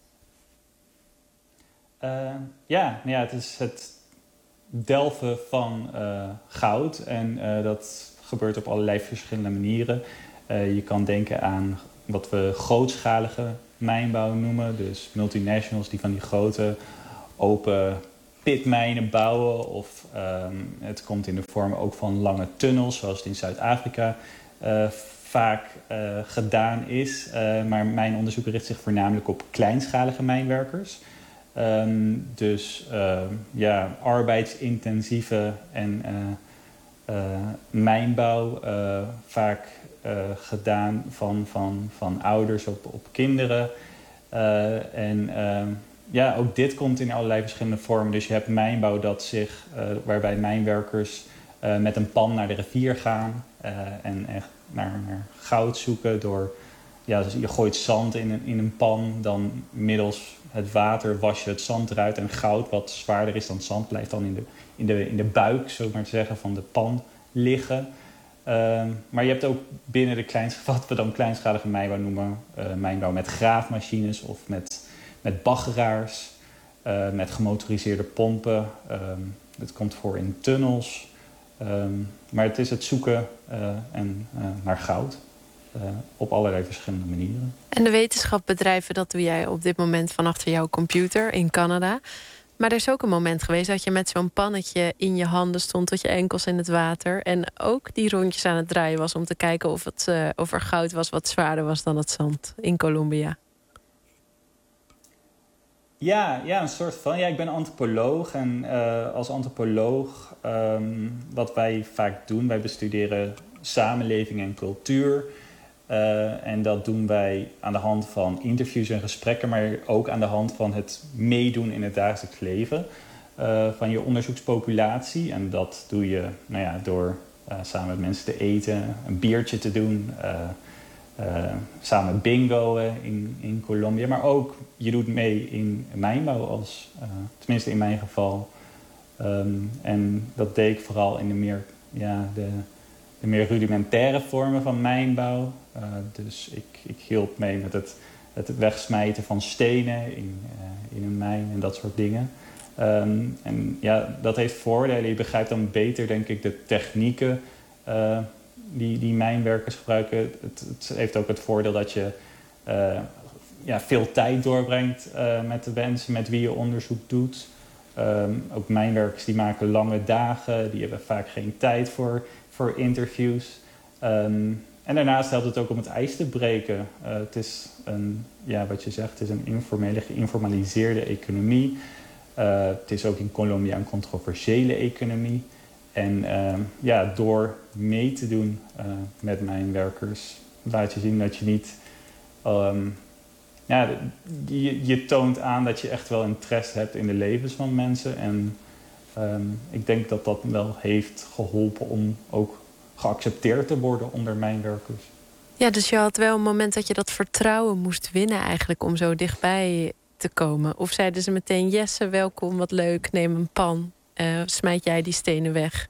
Het is het delven van goud. En dat gebeurt op allerlei verschillende manieren. Je kan denken aan wat we grootschalige mijnbouw noemen. Dus multinationals die van die grote open pitmijnen bouwen. Of het komt in de vorm ook van lange tunnels, zoals het in Zuid-Afrika vaak gedaan is. Maar mijn onderzoek richt zich voornamelijk op kleinschalige mijnwerkers. Arbeidsintensieve en mijnbouw, vaak gedaan van ouders op kinderen. Ook dit komt in allerlei verschillende vormen. Dus je hebt mijnbouw waarbij mijnwerkers met een pan naar de rivier gaan en echt naar goud zoeken door... Ja, dus je gooit zand in een pan, dan middels het water was je het zand eruit. En goud, wat zwaarder is dan zand, blijft dan in de buik, zo maar te zeggen, van de pan liggen. Maar je hebt ook binnen wat we dan kleinschalige mijnbouw noemen, mijnbouw met graafmachines of met baggeraars, met gemotoriseerde pompen. Het komt voor in tunnels. Maar het is het zoeken naar goud. Op allerlei verschillende manieren. En de wetenschap bedrijven, dat doe jij op dit moment van achter jouw computer in Canada. Maar er is ook een moment geweest dat je met zo'n pannetje in je handen stond tot je enkels in het water. En ook die rondjes aan het draaien was om te kijken of er goud was wat zwaarder was dan het zand in Colombia. Ja, een soort van. Ja, ik ben antropoloog. En als antropoloog, wat wij vaak doen, wij bestuderen samenleving en cultuur. En dat doen wij aan de hand van interviews en gesprekken, maar ook aan de hand van het meedoen in het dagelijks leven van je onderzoekspopulatie. En dat doe je door samen met mensen te eten, een biertje te doen, samen bingoen in Colombia. Maar ook, je doet mee in mijnbouw, tenminste in mijn geval. En dat deed ik vooral in de meer rudimentaire vormen van mijnbouw. Dus ik hielp mee met het wegsmijten van stenen in een mijn en dat soort dingen. En ja, dat heeft voordelen. Je begrijpt dan beter, denk ik, de technieken die mijnwerkers gebruiken. Het heeft ook het voordeel dat je veel tijd doorbrengt met de mensen met wie je onderzoek doet. Ook mijnwerkers die maken lange dagen, die hebben vaak geen tijd voor interviews. En daarnaast helpt het ook om het ijs te breken. Het is wat je zegt, het is een geïnformaliseerde economie. Het is ook in Colombia een controversiële economie. En door mee te doen met mijnwerkers laat je zien dat je niet... je toont aan dat je echt wel interesse hebt in de levens van mensen. En ik denk dat dat wel heeft geholpen om ook geaccepteerd te worden onder mijnwerkers. Ja, dus je had wel een moment dat je dat vertrouwen moest winnen eigenlijk om zo dichtbij te komen. Of zeiden ze meteen, Jesse, welkom, wat leuk, neem een pan. Smijt jij die stenen weg?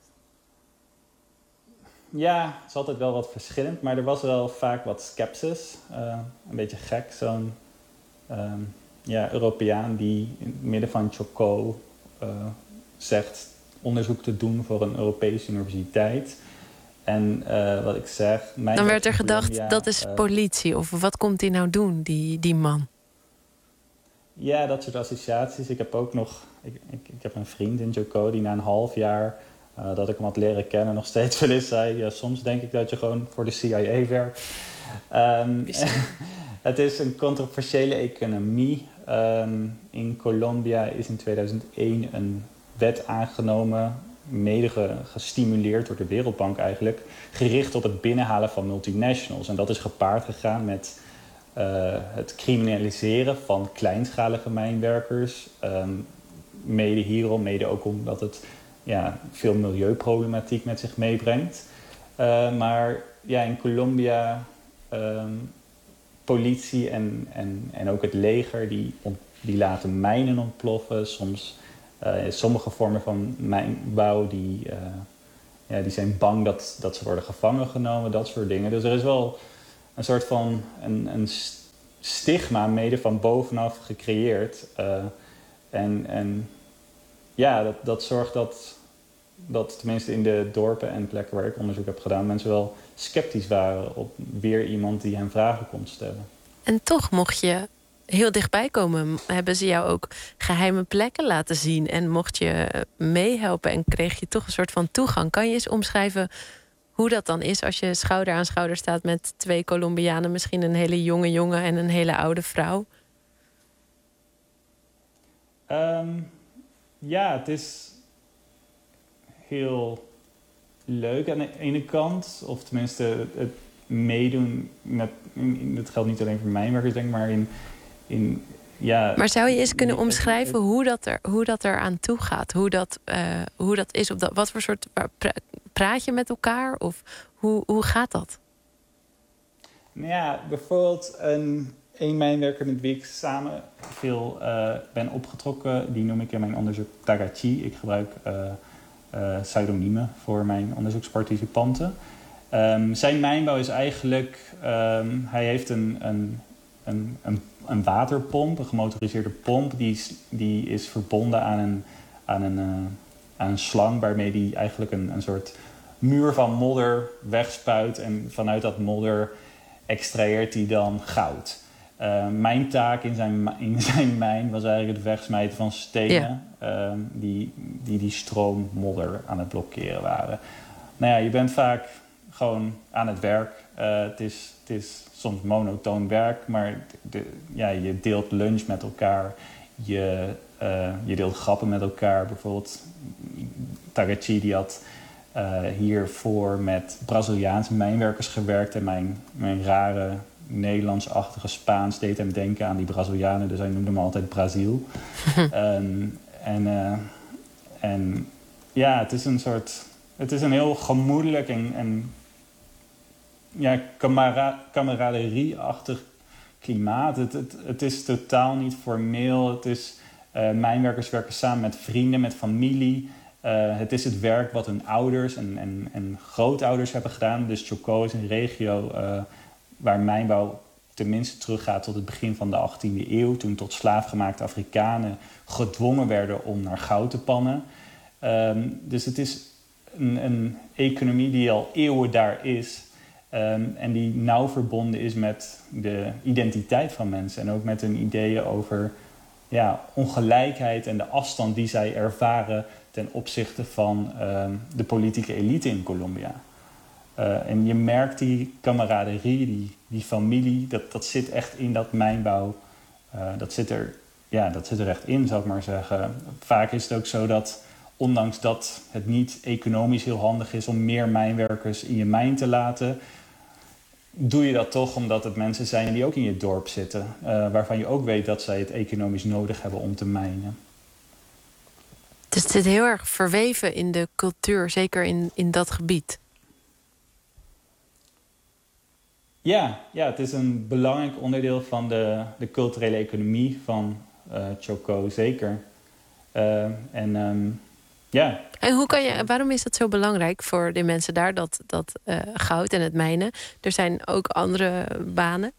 Ja, het is altijd wel wat verschillend, maar er was wel vaak wat skepsis. Een beetje gek, zo'n Europeaan die in het midden van Chocó zegt onderzoek te doen voor een Europese universiteit. En wat ik zeg... Dan werd er gedacht, dat is politie. Of wat komt hij nou doen, die man? Ja, dat soort associaties. Ik heb ook nog... Ik heb een vriend in Chocó die na een half jaar... dat ik hem had leren kennen, nog steeds wel eens zei... Ja, soms denk ik dat je gewoon voor de CIA werkt. Het is een controversiële economie. In Colombia is in 2001 een wet aangenomen... mede gestimuleerd door de Wereldbank eigenlijk... gericht op het binnenhalen van multinationals. En dat is gepaard gegaan met het criminaliseren van kleinschalige mijnwerkers. Mede hierom, mede ook omdat het veel milieuproblematiek met zich meebrengt. Maar in Colombia, politie en ook het leger... die laten mijnen ontploffen. Sommige vormen van mijnbouw die zijn bang dat ze worden gevangen genomen, dat soort dingen. Dus er is wel een soort van een stigma mede van bovenaf gecreëerd. Dat zorgt dat tenminste in de dorpen en plekken waar ik onderzoek heb gedaan... mensen wel sceptisch waren op weer iemand die hen vragen kon stellen. En toch mocht je heel dichtbij komen. Hebben ze jou ook geheime plekken laten zien en mocht je meehelpen en kreeg je toch een soort van toegang. Kan je eens omschrijven hoe dat dan is als je schouder aan schouder staat met 2 Colombianen, misschien een hele jonge jongen en een hele oude vrouw? Het is heel leuk aan de ene kant, of tenminste het meedoen met, dat geldt niet alleen voor mijnwerkers denk ik, maar Maar zou je eens kunnen omschrijven hoe dat er aan toe gaat? Hoe dat is? Wat voor soort praat je met elkaar? Of hoe gaat dat? Bijvoorbeeld een mijnwerker met wie ik samen veel ben opgetrokken... die noem ik in mijn onderzoek Tagachi. Ik gebruik pseudoniemen voor mijn onderzoeksparticipanten. Zijn mijnbouw is eigenlijk... hij heeft een waterpomp, een gemotoriseerde pomp... die is verbonden aan een slang... waarmee hij eigenlijk een soort muur van modder wegspuit... en vanuit dat modder extraheert hij dan goud. Mijn taak in zijn mijn was eigenlijk het wegsmijten van stenen... die stroom modder aan het blokkeren waren. Je bent vaak gewoon aan het werk. Het is soms monotoon werk, maar je deelt lunch met elkaar. Je deelt grappen met elkaar. Bijvoorbeeld Tagachi die had hiervoor met Braziliaanse mijnwerkers gewerkt. En mijn rare Nederlands-achtige Spaans deed hem denken aan die Brazilianen. Dus hij noemde me altijd Brazil. Het is een heel gemoedelijk en kameraderie-achtig klimaat. Het is totaal niet formeel. Het is, mijnwerkers werken samen met vrienden, met familie. Het is het werk wat hun ouders en grootouders hebben gedaan. Dus Choco is een regio waar mijnbouw tenminste teruggaat tot het begin van de 18e eeuw... toen tot slaafgemaakte Afrikanen gedwongen werden om naar goud te pannen. Dus het is een economie die al eeuwen daar is... en die nauw verbonden is met de identiteit van mensen... en ook met hun ideeën over ongelijkheid en de afstand die zij ervaren... ten opzichte van de politieke elite in Colombia. En je merkt die kameraderie, die familie, dat zit echt in dat mijnbouw. Dat zit er echt in, zou ik maar zeggen. Vaak is het ook zo dat, ondanks dat het niet economisch heel handig is... om meer mijnwerkers in je mijn te laten... doe je dat toch omdat het mensen zijn die ook in je dorp zitten. Waarvan je ook weet dat zij het economisch nodig hebben om te mijnen. Dus het zit heel erg verweven in de cultuur, zeker in dat gebied. Ja, het is een belangrijk onderdeel van de culturele economie van Choco, zeker. En waarom is dat zo belangrijk voor de mensen daar, dat goud en het mijnen? Er zijn ook andere banen.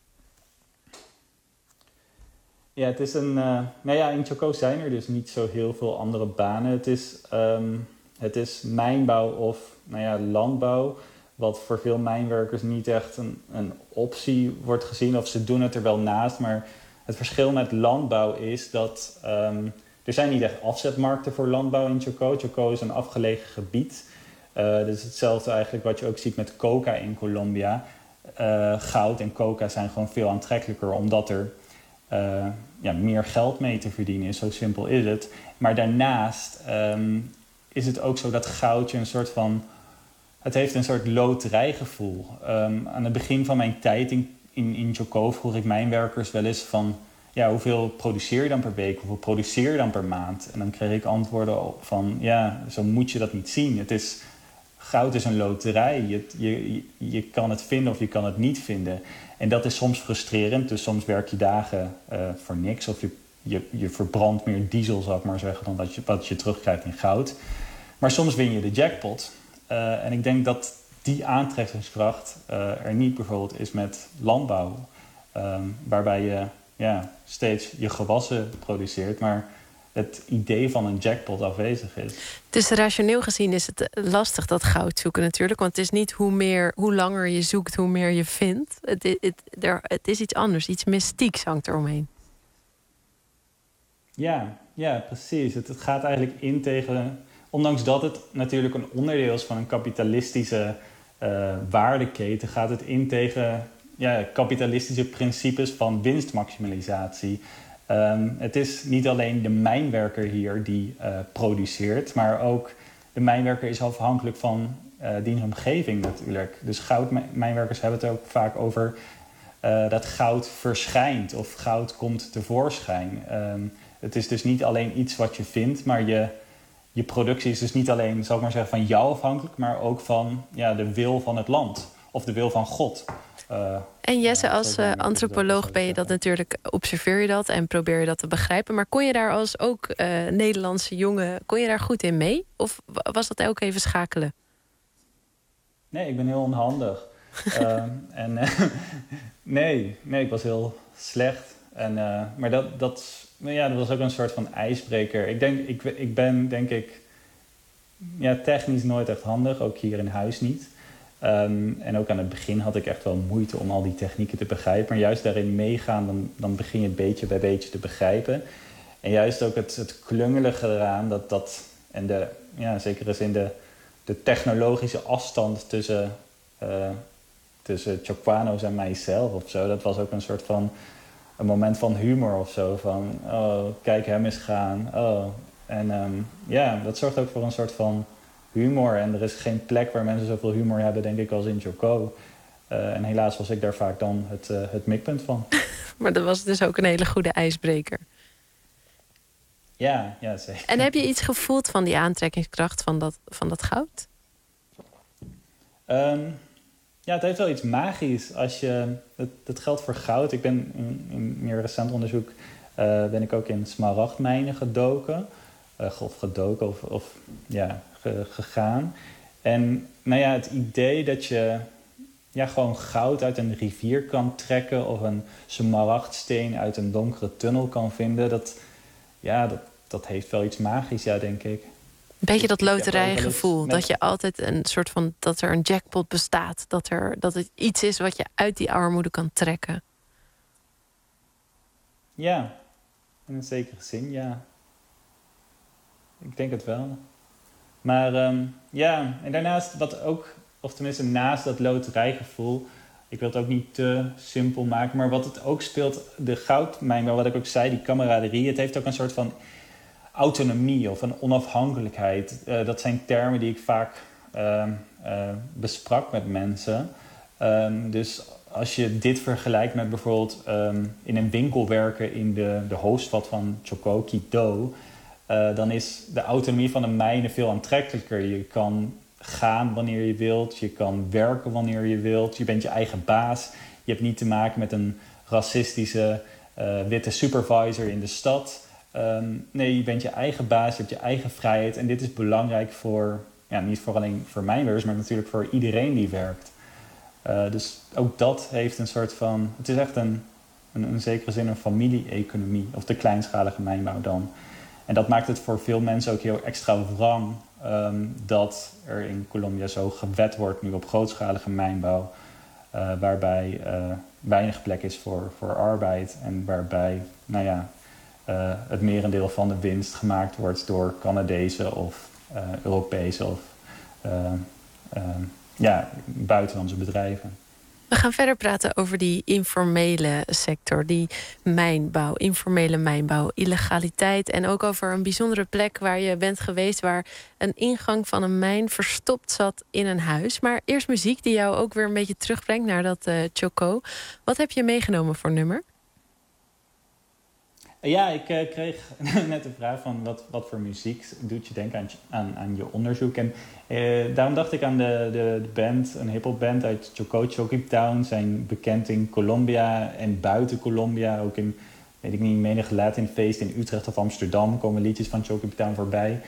Ja, het is in Choco zijn er dus niet zo heel veel andere banen. Het is mijnbouw of landbouw, wat voor veel mijnwerkers niet echt een optie wordt gezien. Of ze doen het er wel naast, maar het verschil met landbouw is dat... er zijn niet echt afzetmarkten voor landbouw in Choco. Choco is een afgelegen gebied. Dus hetzelfde eigenlijk wat je ook ziet met coca in Colombia. Goud en coca zijn gewoon veel aantrekkelijker, omdat er meer geld mee te verdienen is. Zo simpel is het. Maar daarnaast is het ook zo dat goud je een soort van... Het heeft een soort loterijgevoel. Aan het begin van mijn tijd in Choco vroeg ik mijnwerkers wel eens van... hoeveel produceer je dan per week? Hoeveel produceer je dan per maand? En dan kreeg ik antwoorden op van... zo moet je dat niet zien. Goud is een loterij. Je kan het vinden of je kan het niet vinden. En dat is soms frustrerend. Dus soms werk je dagen voor niks. Of je verbrandt meer diesel, zou ik maar zeggen... dan wat je terugkrijgt in goud. Maar soms win je de jackpot. En ik denk dat die aantrekkingskracht er niet bijvoorbeeld is met landbouw. Waarbij je steeds je gewassen produceert, maar het idee van een jackpot afwezig is. Dus rationeel gezien is het lastig, dat goud zoeken natuurlijk. Want het is niet hoe langer je zoekt, hoe meer je vindt. Het is iets anders, iets mystieks hangt eromheen. Ja, precies. Het gaat eigenlijk in tegen... Ondanks dat het natuurlijk een onderdeel is van een kapitalistische waardeketen... gaat het in tegen kapitalistische principes van winstmaximalisatie. Het is niet alleen de mijnwerker hier die produceert... maar ook de mijnwerker is afhankelijk van diens omgeving natuurlijk. Dus goudmijnwerkers hebben het ook vaak over dat goud verschijnt... of goud komt tevoorschijn. Het is dus niet alleen iets wat je vindt, maar je productie is dus niet alleen, zal ik maar zeggen, van jou afhankelijk... maar ook van de wil van het land of de wil van God. En Jesse, als antropoloog ben je dat natuurlijk, observeer je dat en probeer je dat te begrijpen. Maar kon je daar als ook Nederlandse jongen, kon je daar goed in mee? Of was dat elke even schakelen? Nee, ik ben heel onhandig. Nee, ik was heel slecht. Maar dat was ook een soort van ijsbreker. Ik ben denk ik technisch nooit echt handig, ook hier in huis niet. En ook aan het begin had ik echt wel moeite om al die technieken te begrijpen. Maar juist daarin meegaan, dan begin je beetje bij beetje te begrijpen. En juist ook het klungelige eraan, zeker eens in de technologische afstand tussen Choquanos en mijzelf of zo. Dat was ook een soort van een moment van humor of zo. Van, oh, kijk hem eens gaan. Oh. En dat zorgt ook voor een soort van humor. En er is geen plek waar mensen zoveel humor hebben, denk ik, als in Choco. En helaas was ik daar vaak dan het mikpunt van. Maar dat was dus ook een hele goede ijsbreker. Ja, zeker. En heb je iets gevoeld van die aantrekkingskracht van dat goud? Ja, het heeft wel iets magisch. Dat geldt voor goud. Ik ben in meer recent onderzoek ben ik ook in smaragdmijnen gedoken. Gegaan. En nou ja, het idee dat je gewoon goud uit een rivier kan trekken of een smaragdsteen uit een donkere tunnel kan vinden, dat heeft wel iets magisch, denk ik. Een beetje dat loterijgevoel. Dat je altijd een soort van, dat er een jackpot bestaat. Dat het iets is wat je uit die armoede kan trekken. Ja, in een zekere zin, ja. Ik denk het wel. Maar en daarnaast wat ook, of tenminste naast dat loterijgevoel, ik wil het ook niet te simpel maken, maar wat het ook speelt, de goudmijn, wat ik ook zei, die kameraderie, het heeft ook een soort van autonomie of een onafhankelijkheid. Dat zijn termen die ik vaak besprak met mensen. Dus als je dit vergelijkt met bijvoorbeeld in een winkel werken in de hoofdstad van Choco, Quito, dan is de autonomie van de mijnen veel aantrekkelijker. Je kan gaan wanneer je wilt, je kan werken wanneer je wilt, je bent je eigen baas. Je hebt niet te maken met een racistische witte supervisor in de stad. Nee, je bent je eigen baas, je hebt je eigen vrijheid. En dit is belangrijk voor, niet voor alleen voor mijnwerkers, maar natuurlijk voor iedereen die werkt. Dus ook dat heeft een soort van, het is echt in zekere zin een familie-economie, of de kleinschalige mijnbouw dan. En dat maakt het voor veel mensen ook heel extra wrang dat er in Colombia zo gewet wordt nu op grootschalige mijnbouw, waarbij weinig plek is voor arbeid en waarbij, het merendeel van de winst gemaakt wordt door Canadezen of Europese of buitenlandse bedrijven. We gaan verder praten over die informele sector, die mijnbouw, informele mijnbouw, illegaliteit en ook over een bijzondere plek waar je bent geweest, waar een ingang van een mijn verstopt zat in een huis. Maar eerst muziek die jou ook weer een beetje terugbrengt naar dat Choco. Wat heb je meegenomen voor nummer? Ja, ik kreeg net de vraag van wat voor muziek doet je denken aan je onderzoek. En daarom dacht ik aan de band, een hiphopband uit Choco Town. Zijn bekend in Colombia en buiten Colombia. Ook in, weet ik niet, menig Latinfeest in Utrecht of Amsterdam komen liedjes van Choco Town voorbij.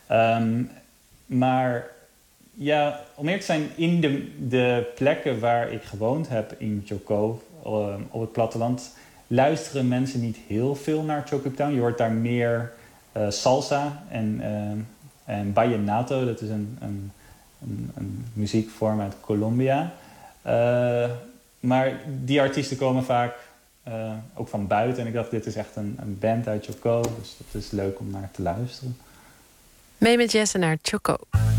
Maar ja, om eerlijk te zijn, in de plekken waar ik gewoond heb in Choco, op het platteland, luisteren mensen niet heel veel naar Choco Town. Je hoort daar meer salsa en vallenato. Dat is een muziekvorm uit Colombia. Maar die artiesten komen vaak ook van buiten. En ik dacht, dit is echt een band uit Choco. Dus dat is leuk om naar te luisteren. Mee met Jesse naar Choco.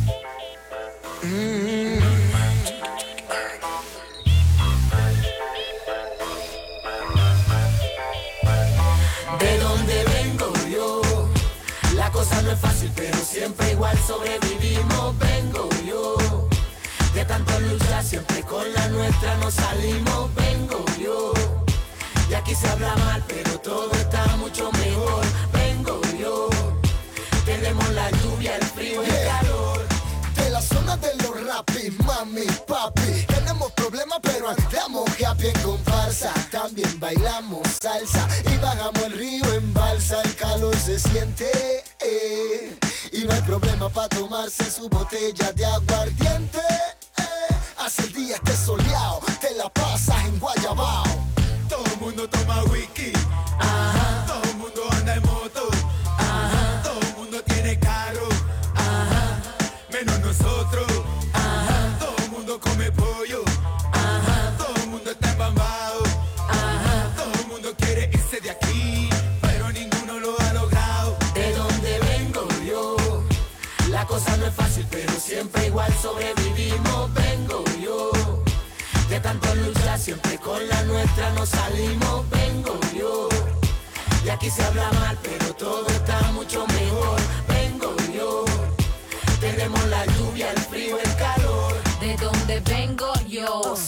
De donde vengo yo, la cosa no es fácil, pero siempre igual sobrevivimos. Vengo yo, de tanto luchar, siempre con la nuestra nos salimos. Vengo yo, y aquí se habla mal, pero todo está mucho mejor. Vengo yo, tenemos la lluvia, el frío, el calor. De la zona de los rapis, mami, papi, tenemos problemas pero andamos happy en comparsa. También bailamos salsa y bajamos el río en balsa. El calor se siente y no hay problema para tomarse su botella de aguardiente. Hace el día esté soleado, te la pasas en Guayabao. Todo el mundo toma whisky, ajá. Todo el mundo anda en moto, ajá. Todo el mundo tiene carro, ajá. Menos nosotros, ajá. Todo el mundo come pollo, ajá. Todo el mundo está embambado, ajá. Todo el mundo quiere irse de aquí, pero ninguno lo ha logrado. De donde vengo yo, la cosa no es fácil, pero siempre igual sobrevivimos. Vengo yo, de tanto luchar, siempre con la nuestra nos salimos. Vengo yo, y aquí se habla mal, pero todo está mucho mejor. Vengo yo, tenemos la lluvia, el frío, el calor. De donde vengo yo, see me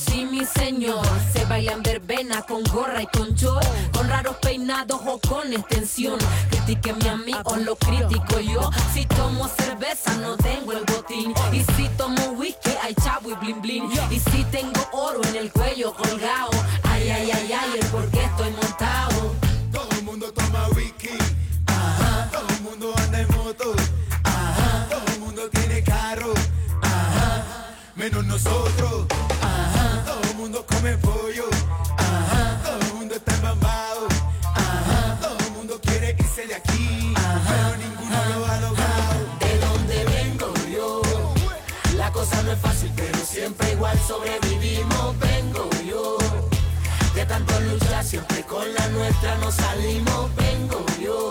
Sí señor, se baila en verbena con gorra y con short, con raros peinados o con extensión. Critíquenme a mí o lo critico yo. Si tomo cerveza no tengo el botín, y si tomo whisky hay chavo y blin blin, y si tengo oro en el cuello colgado, ay ay ay ay, el por qué estoy montado. Todo el mundo toma whisky, ajá. Todo el mundo anda en moto, ajá. Todo el mundo tiene carro, ajá. Menos nosotros, ajá. Todo el mundo come pollo, ajá. Todo el mundo está embambado, ajá. Todo el mundo quiere irse de aquí, ajá. Pero ninguno lo ha logrado. De donde vengo yo, la cosa no es fácil, pero siempre igual sobrevivimos. Vengo yo, de tanto luchar, siempre con la nuestra nos salimos. Vengo yo,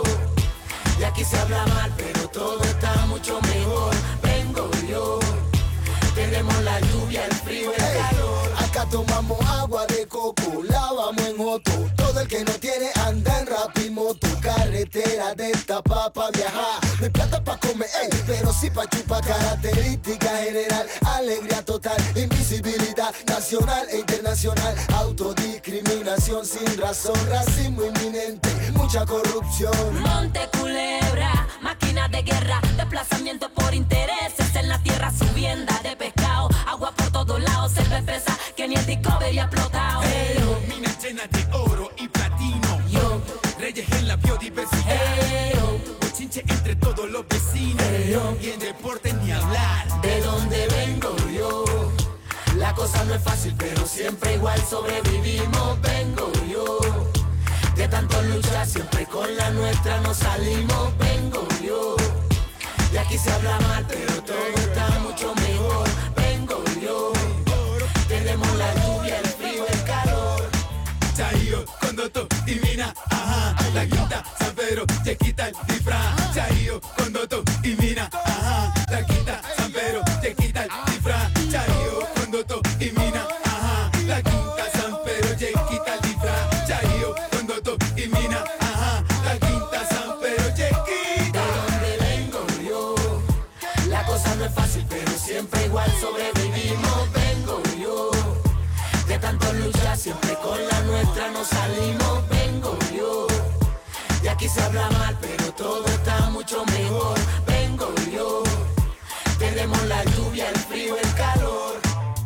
y aquí se habla mal, pero todo está mucho mejor. Vengo yo, tenemos la lluvia, el frío, el calor. Acá tomamos agua de coco, lavamos en moto. Todo el que no tiene anda en rapimoto. Carretera de esta pa' viajar. No hay plata pa' comer, pero sí pa' chupar. Característica general, alegría total, invisibilidad nacional e internacional. Autodiscriminación sin razón, racismo inminente, mucha corrupción. Monte Culebra, máquina de guerra, desplazamiento por intereses en la tierra, subienda de pescado, agua por todos lados, cerveza fresa que ni el Discovery ha explotado. Pero minas llenas de oro y platino, yo, reyes en la biodiversidad, bochinche entre todos los vecinos, y en deporte ni hablar. De donde vengo yo, la cosa no es fácil, pero siempre igual sobrevivimos. Vengo yo, de tanto luchar, siempre con la nuestra nos salimos. Vengo yo, y aquí se habla mal, pero todo está mucho mejor. Vengo yo, tenemos la lluvia, el frío, el calor. Chayo, Condoto y Mina, ajá. La quinta, San Pedro, te quita el disfraz. Chayo, Condoto y Mina, ajá. La quinta, San Pedro, te quita el disfraz. Chayo, Condoto y Mina, ajá. La quinta, San Pedro, te quita el disfraz. Chayo, Condoto y Mina, ajá. La quinta, San Pedro, te quita. De donde vengo yo, la cosa no es fácil, pero siempre igual sobrevivimos. Vengo yo, de tanto luchar, siempre con la nuestra nos salimos. Vengo yo, y aquí se habla mal, pero todo está mucho mejor. Vengo yo, tenemos la lluvia, el frío, el calor.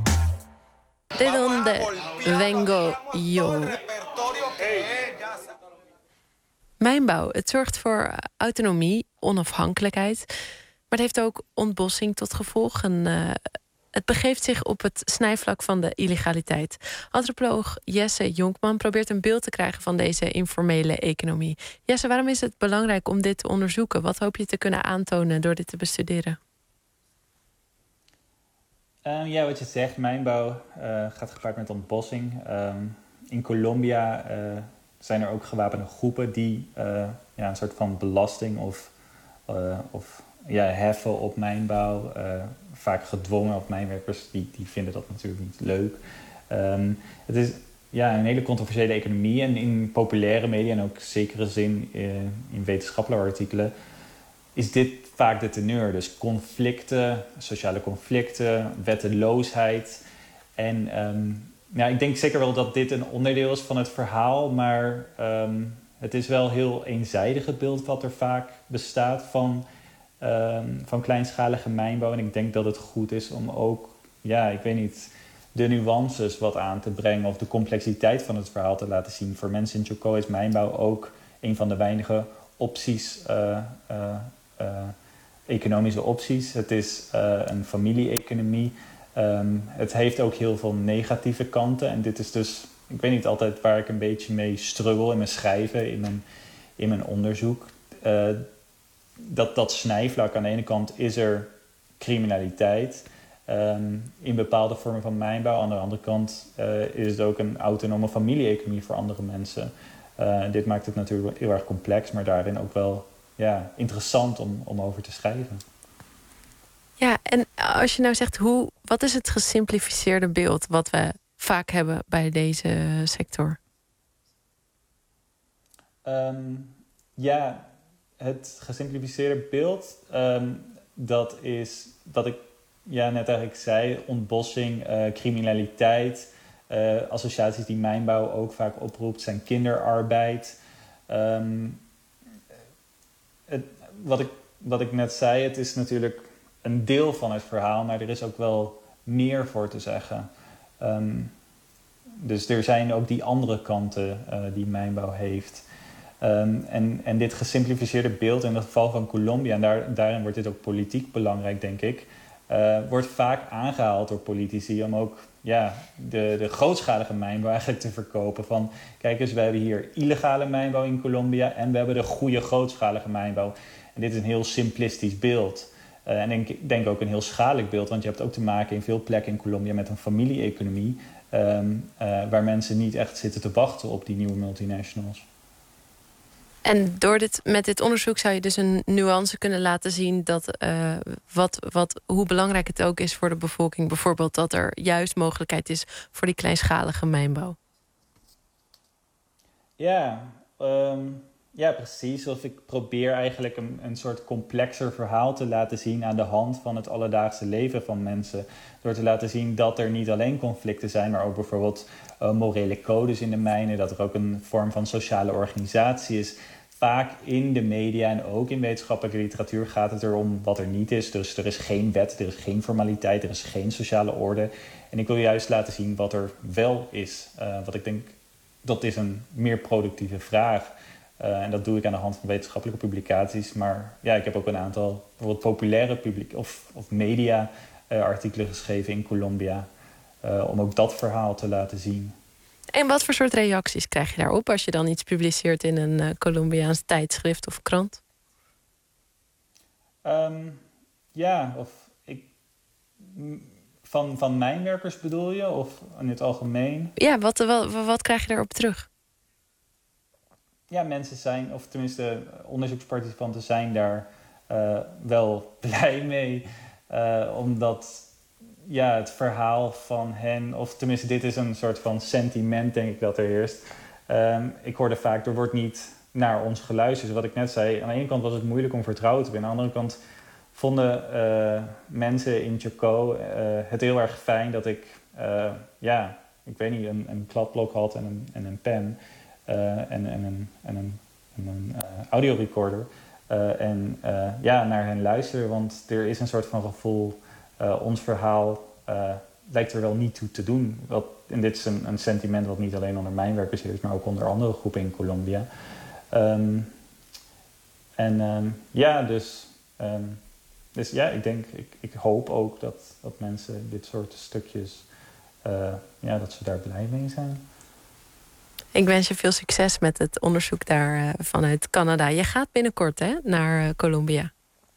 De donde vengo yo. Mijnbouw, het zorgt voor autonomie, onafhankelijkheid. Maar het heeft ook ontbossing tot gevolg. Het begeeft zich op het snijvlak van de illegaliteit. Antropoloog Jesse Jonkman probeert een beeld te krijgen van deze informele economie. Jesse, waarom is het belangrijk om dit te onderzoeken? Wat hoop je te kunnen aantonen door dit te bestuderen? Ja, wat je zegt, mijnbouw gaat gepaard met ontbossing. In Colombia zijn er ook gewapende groepen die een soort van belasting of heffen op mijnbouw. Vaak gedwongen op mijnwerkers, die vinden dat natuurlijk niet leuk. Het is een hele controversiële economie. En in populaire media en ook zekere zin in wetenschappelijke artikelen is dit vaak de teneur. Dus conflicten, sociale conflicten, wetteloosheid. En ik denk zeker wel dat dit een onderdeel is van het verhaal. Maar het is wel heel eenzijdig het beeld wat er vaak bestaat van kleinschalige mijnbouw. En ik denk dat het goed is om ook, de nuances wat aan te brengen of de complexiteit van het verhaal te laten zien. Voor mensen in Chocó is mijnbouw ook een van de weinige opties, economische opties. Het is een familie-economie. Het heeft ook heel veel negatieve kanten. En dit is dus, ik weet niet altijd waar ik een beetje mee struggle in mijn schrijven, in mijn onderzoek. Dat snijvlak, aan de ene kant is er criminaliteit in bepaalde vormen van mijnbouw. Aan de andere kant is het ook een autonome familie-economie voor andere mensen. Dit maakt het natuurlijk heel erg complex, maar daarin ook wel interessant om over te schrijven. Ja, en als je nou zegt, wat is het gesimplificeerde beeld wat we vaak hebben bij deze sector? Het gesimplificeerde beeld, dat is wat ik net eigenlijk zei, ontbossing, criminaliteit. Associaties die mijnbouw ook vaak oproept zijn kinderarbeid. Wat ik net zei, het is natuurlijk een deel van het verhaal, maar er is ook wel meer voor te zeggen. Dus er zijn ook die andere kanten die mijnbouw heeft. En dit gesimplificeerde beeld in het geval van Colombia, en daarin wordt dit ook politiek belangrijk, denk ik, wordt vaak aangehaald door politici om ook de grootschalige mijnbouw eigenlijk te verkopen. Van, kijk eens, we hebben hier illegale mijnbouw in Colombia en we hebben de goede grootschalige mijnbouw. En dit is een heel simplistisch beeld. En ik denk ook een heel schadelijk beeld, want je hebt ook te maken in veel plekken in Colombia met een familie-economie, waar mensen niet echt zitten te wachten op die nieuwe multinationals. En met dit onderzoek zou je dus een nuance kunnen laten zien dat hoe belangrijk het ook is voor de bevolking. Bijvoorbeeld dat er juist mogelijkheid is voor die kleinschalige mijnbouw. Ja, precies. Of ik probeer eigenlijk een soort complexer verhaal te laten zien aan de hand van het alledaagse leven van mensen. Door te laten zien dat er niet alleen conflicten zijn, maar ook bijvoorbeeld morele codes in de mijnen. Dat er ook een vorm van sociale organisatie is. Vaak in de media en ook in wetenschappelijke literatuur gaat het erom wat er niet is. Dus er is geen wet, er is geen formaliteit, er is geen sociale orde. En ik wil juist laten zien wat er wel is. Wat ik denk, dat is een meer productieve vraag. En dat doe ik aan de hand van wetenschappelijke publicaties. Maar ja, ik heb ook een aantal bijvoorbeeld populaire of media artikelen geschreven in Colombia. Om ook dat verhaal te laten zien. En wat voor soort reacties krijg je daarop als je dan iets publiceert in een Colombiaans tijdschrift of krant? Van mijnwerkers bedoel je? Of in het algemeen? Ja, wat krijg je daarop terug? Ja, mensen zijn, of tenminste onderzoeksparticipanten zijn daar wel blij mee. Omdat het verhaal van hen, of tenminste dit is een soort van sentiment denk ik dat er heerst. Ik hoorde vaak, er wordt niet naar ons geluisterd. Dus wat ik net zei, aan de ene kant was het moeilijk om vertrouwen te winnen. Aan de andere kant vonden mensen in Chocó het heel erg fijn dat ik, ik weet niet, een kladblok had en een pen. En een audiorecorder. Naar hen luisteren. Want er is een soort van gevoel, ons verhaal lijkt er wel niet toe te doen. En dit is een sentiment wat niet alleen onder mijnwerkers is, maar ook onder andere groepen in Colombia. Ik hoop ook dat mensen dit soort stukjes, dat ze daar blij mee zijn. Ik wens je veel succes met het onderzoek daar vanuit Canada. Je gaat binnenkort naar Colombia.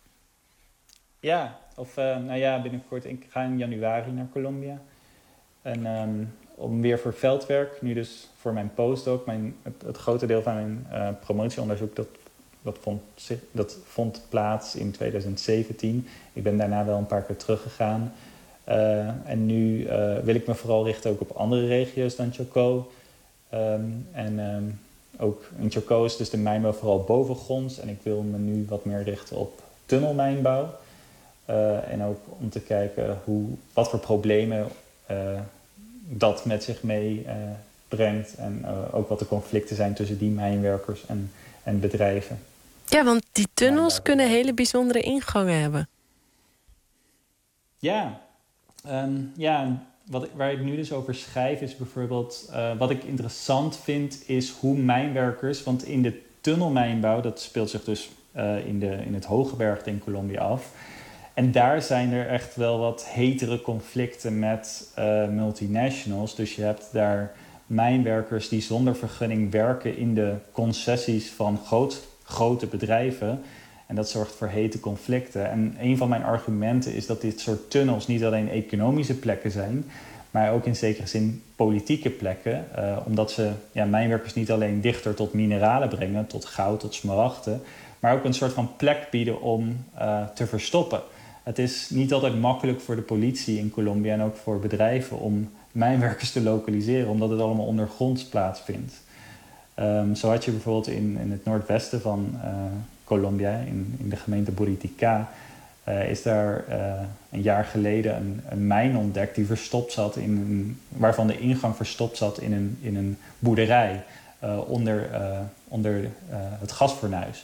Binnenkort. Ik ga in januari naar Colombia. En om weer voor veldwerk, nu dus voor mijn postdoc. Het grote deel van mijn promotieonderzoek, dat vond plaats in 2017. Ik ben daarna wel een paar keer teruggegaan. En nu wil ik me vooral richten ook op andere regio's dan Chocó. Ook in Chocó is dus de mijnbouw vooral bovengronds. En ik wil me nu wat meer richten op tunnelmijnbouw. En ook om te kijken wat voor problemen dat met zich mee brengt. En ook wat de conflicten zijn tussen die mijnwerkers en bedrijven. Ja, want die tunnels kunnen hele bijzondere ingangen hebben. Waar ik nu dus over schrijf is bijvoorbeeld, wat ik interessant vind is hoe mijnwerkers, want in de tunnelmijnbouw, dat speelt zich dus in het Hooggebergte in Colombia af. En daar zijn er echt wel wat hetere conflicten met multinationals. Dus je hebt daar mijnwerkers die zonder vergunning werken in de concessies van grote bedrijven. En dat zorgt voor hete conflicten. En een van mijn argumenten is dat dit soort tunnels niet alleen economische plekken zijn, maar ook in zekere zin politieke plekken. Omdat ze mijnwerkers niet alleen dichter tot mineralen brengen, tot goud, tot smaragden, maar ook een soort van plek bieden om te verstoppen. Het is niet altijd makkelijk voor de politie in Colombia en ook voor bedrijven om mijnwerkers te lokaliseren, omdat het allemaal ondergronds plaatsvindt. Zo had je bijvoorbeeld in het noordwesten van Colombia, in de gemeente Buritica, is daar een jaar geleden een mijn ontdekt die verstopt zat waarvan de ingang verstopt zat in een boerderij onder het gasfornuis.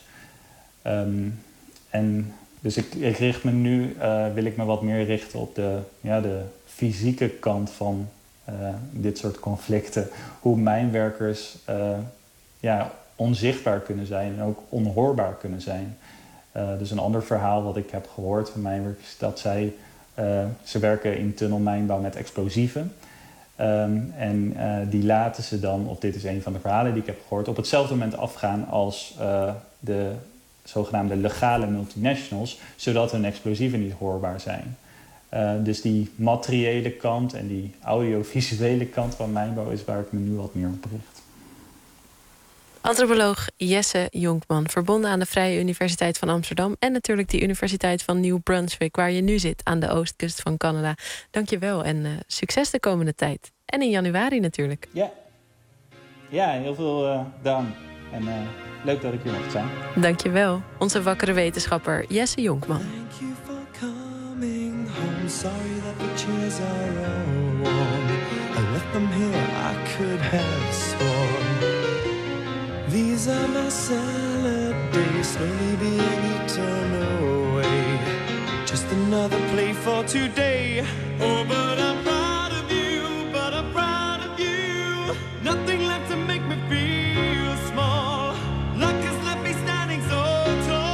En dus ik richt me nu, wil ik me wat meer richten op de fysieke kant van dit soort conflicten. Hoe mijnwerkers onzichtbaar kunnen zijn en ook onhoorbaar kunnen zijn. Dus een ander verhaal wat ik heb gehoord van mijnwerkers is dat ze werken in tunnelmijnbouw met explosieven. En die laten ze dan, of dit is een van de verhalen die ik heb gehoord, op hetzelfde moment afgaan als de zogenaamde legale multinationals, zodat hun explosieven niet hoorbaar zijn. Dus die materiële kant en die audiovisuele kant van mijnbouw is waar ik me nu wat meer op richt. Antropoloog Jesse Jonkman, verbonden aan de Vrije Universiteit van Amsterdam en natuurlijk de Universiteit van New Brunswick, waar je nu zit aan de oostkust van Canada. Dank je wel en succes de komende tijd. En in januari natuurlijk. Ja, heel veel dank. En leuk dat ik hier mocht zijn. Dank je wel, onze wakkere wetenschapper Jesse Jonkman. I'm sorry that the chairs are all warm. I left them here, I could have sworn. These are my salad days, slowly being eaten away. Just another play for today. Oh, but I'm proud of you, but I'm proud of you. Nothing left to make me feel small. Luck has left me standing so tall.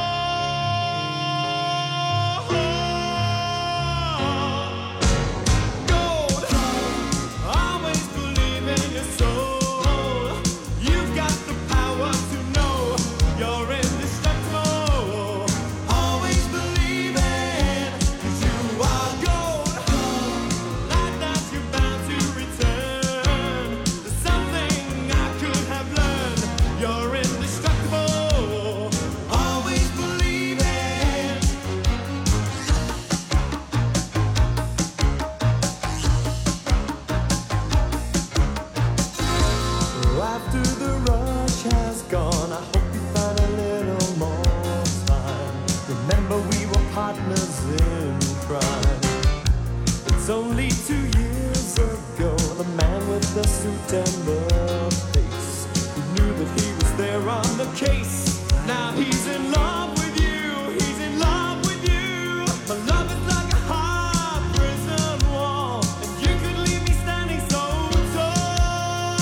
The suit and the face. He knew that he was there on the case. Now he's in love with you. He's in love with you. My love is like a hard prison wall, and you could leave me standing so tall.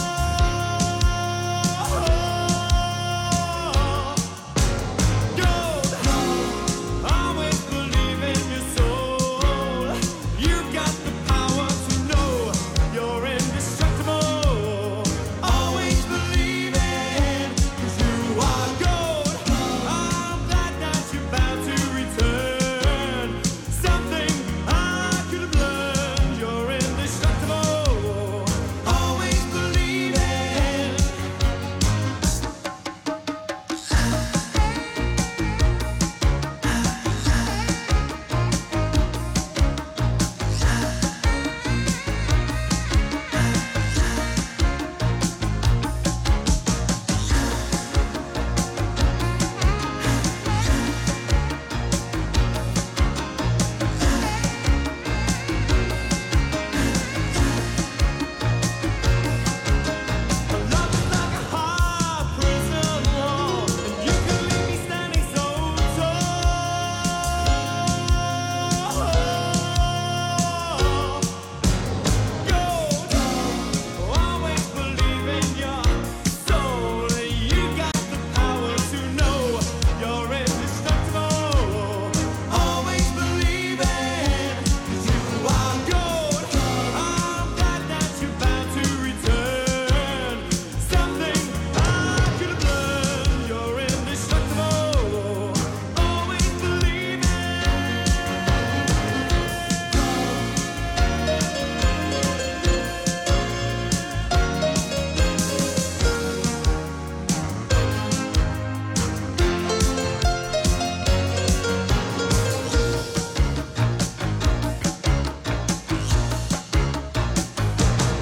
Gold, always believe in your soul. You got the power to know you're indestructible.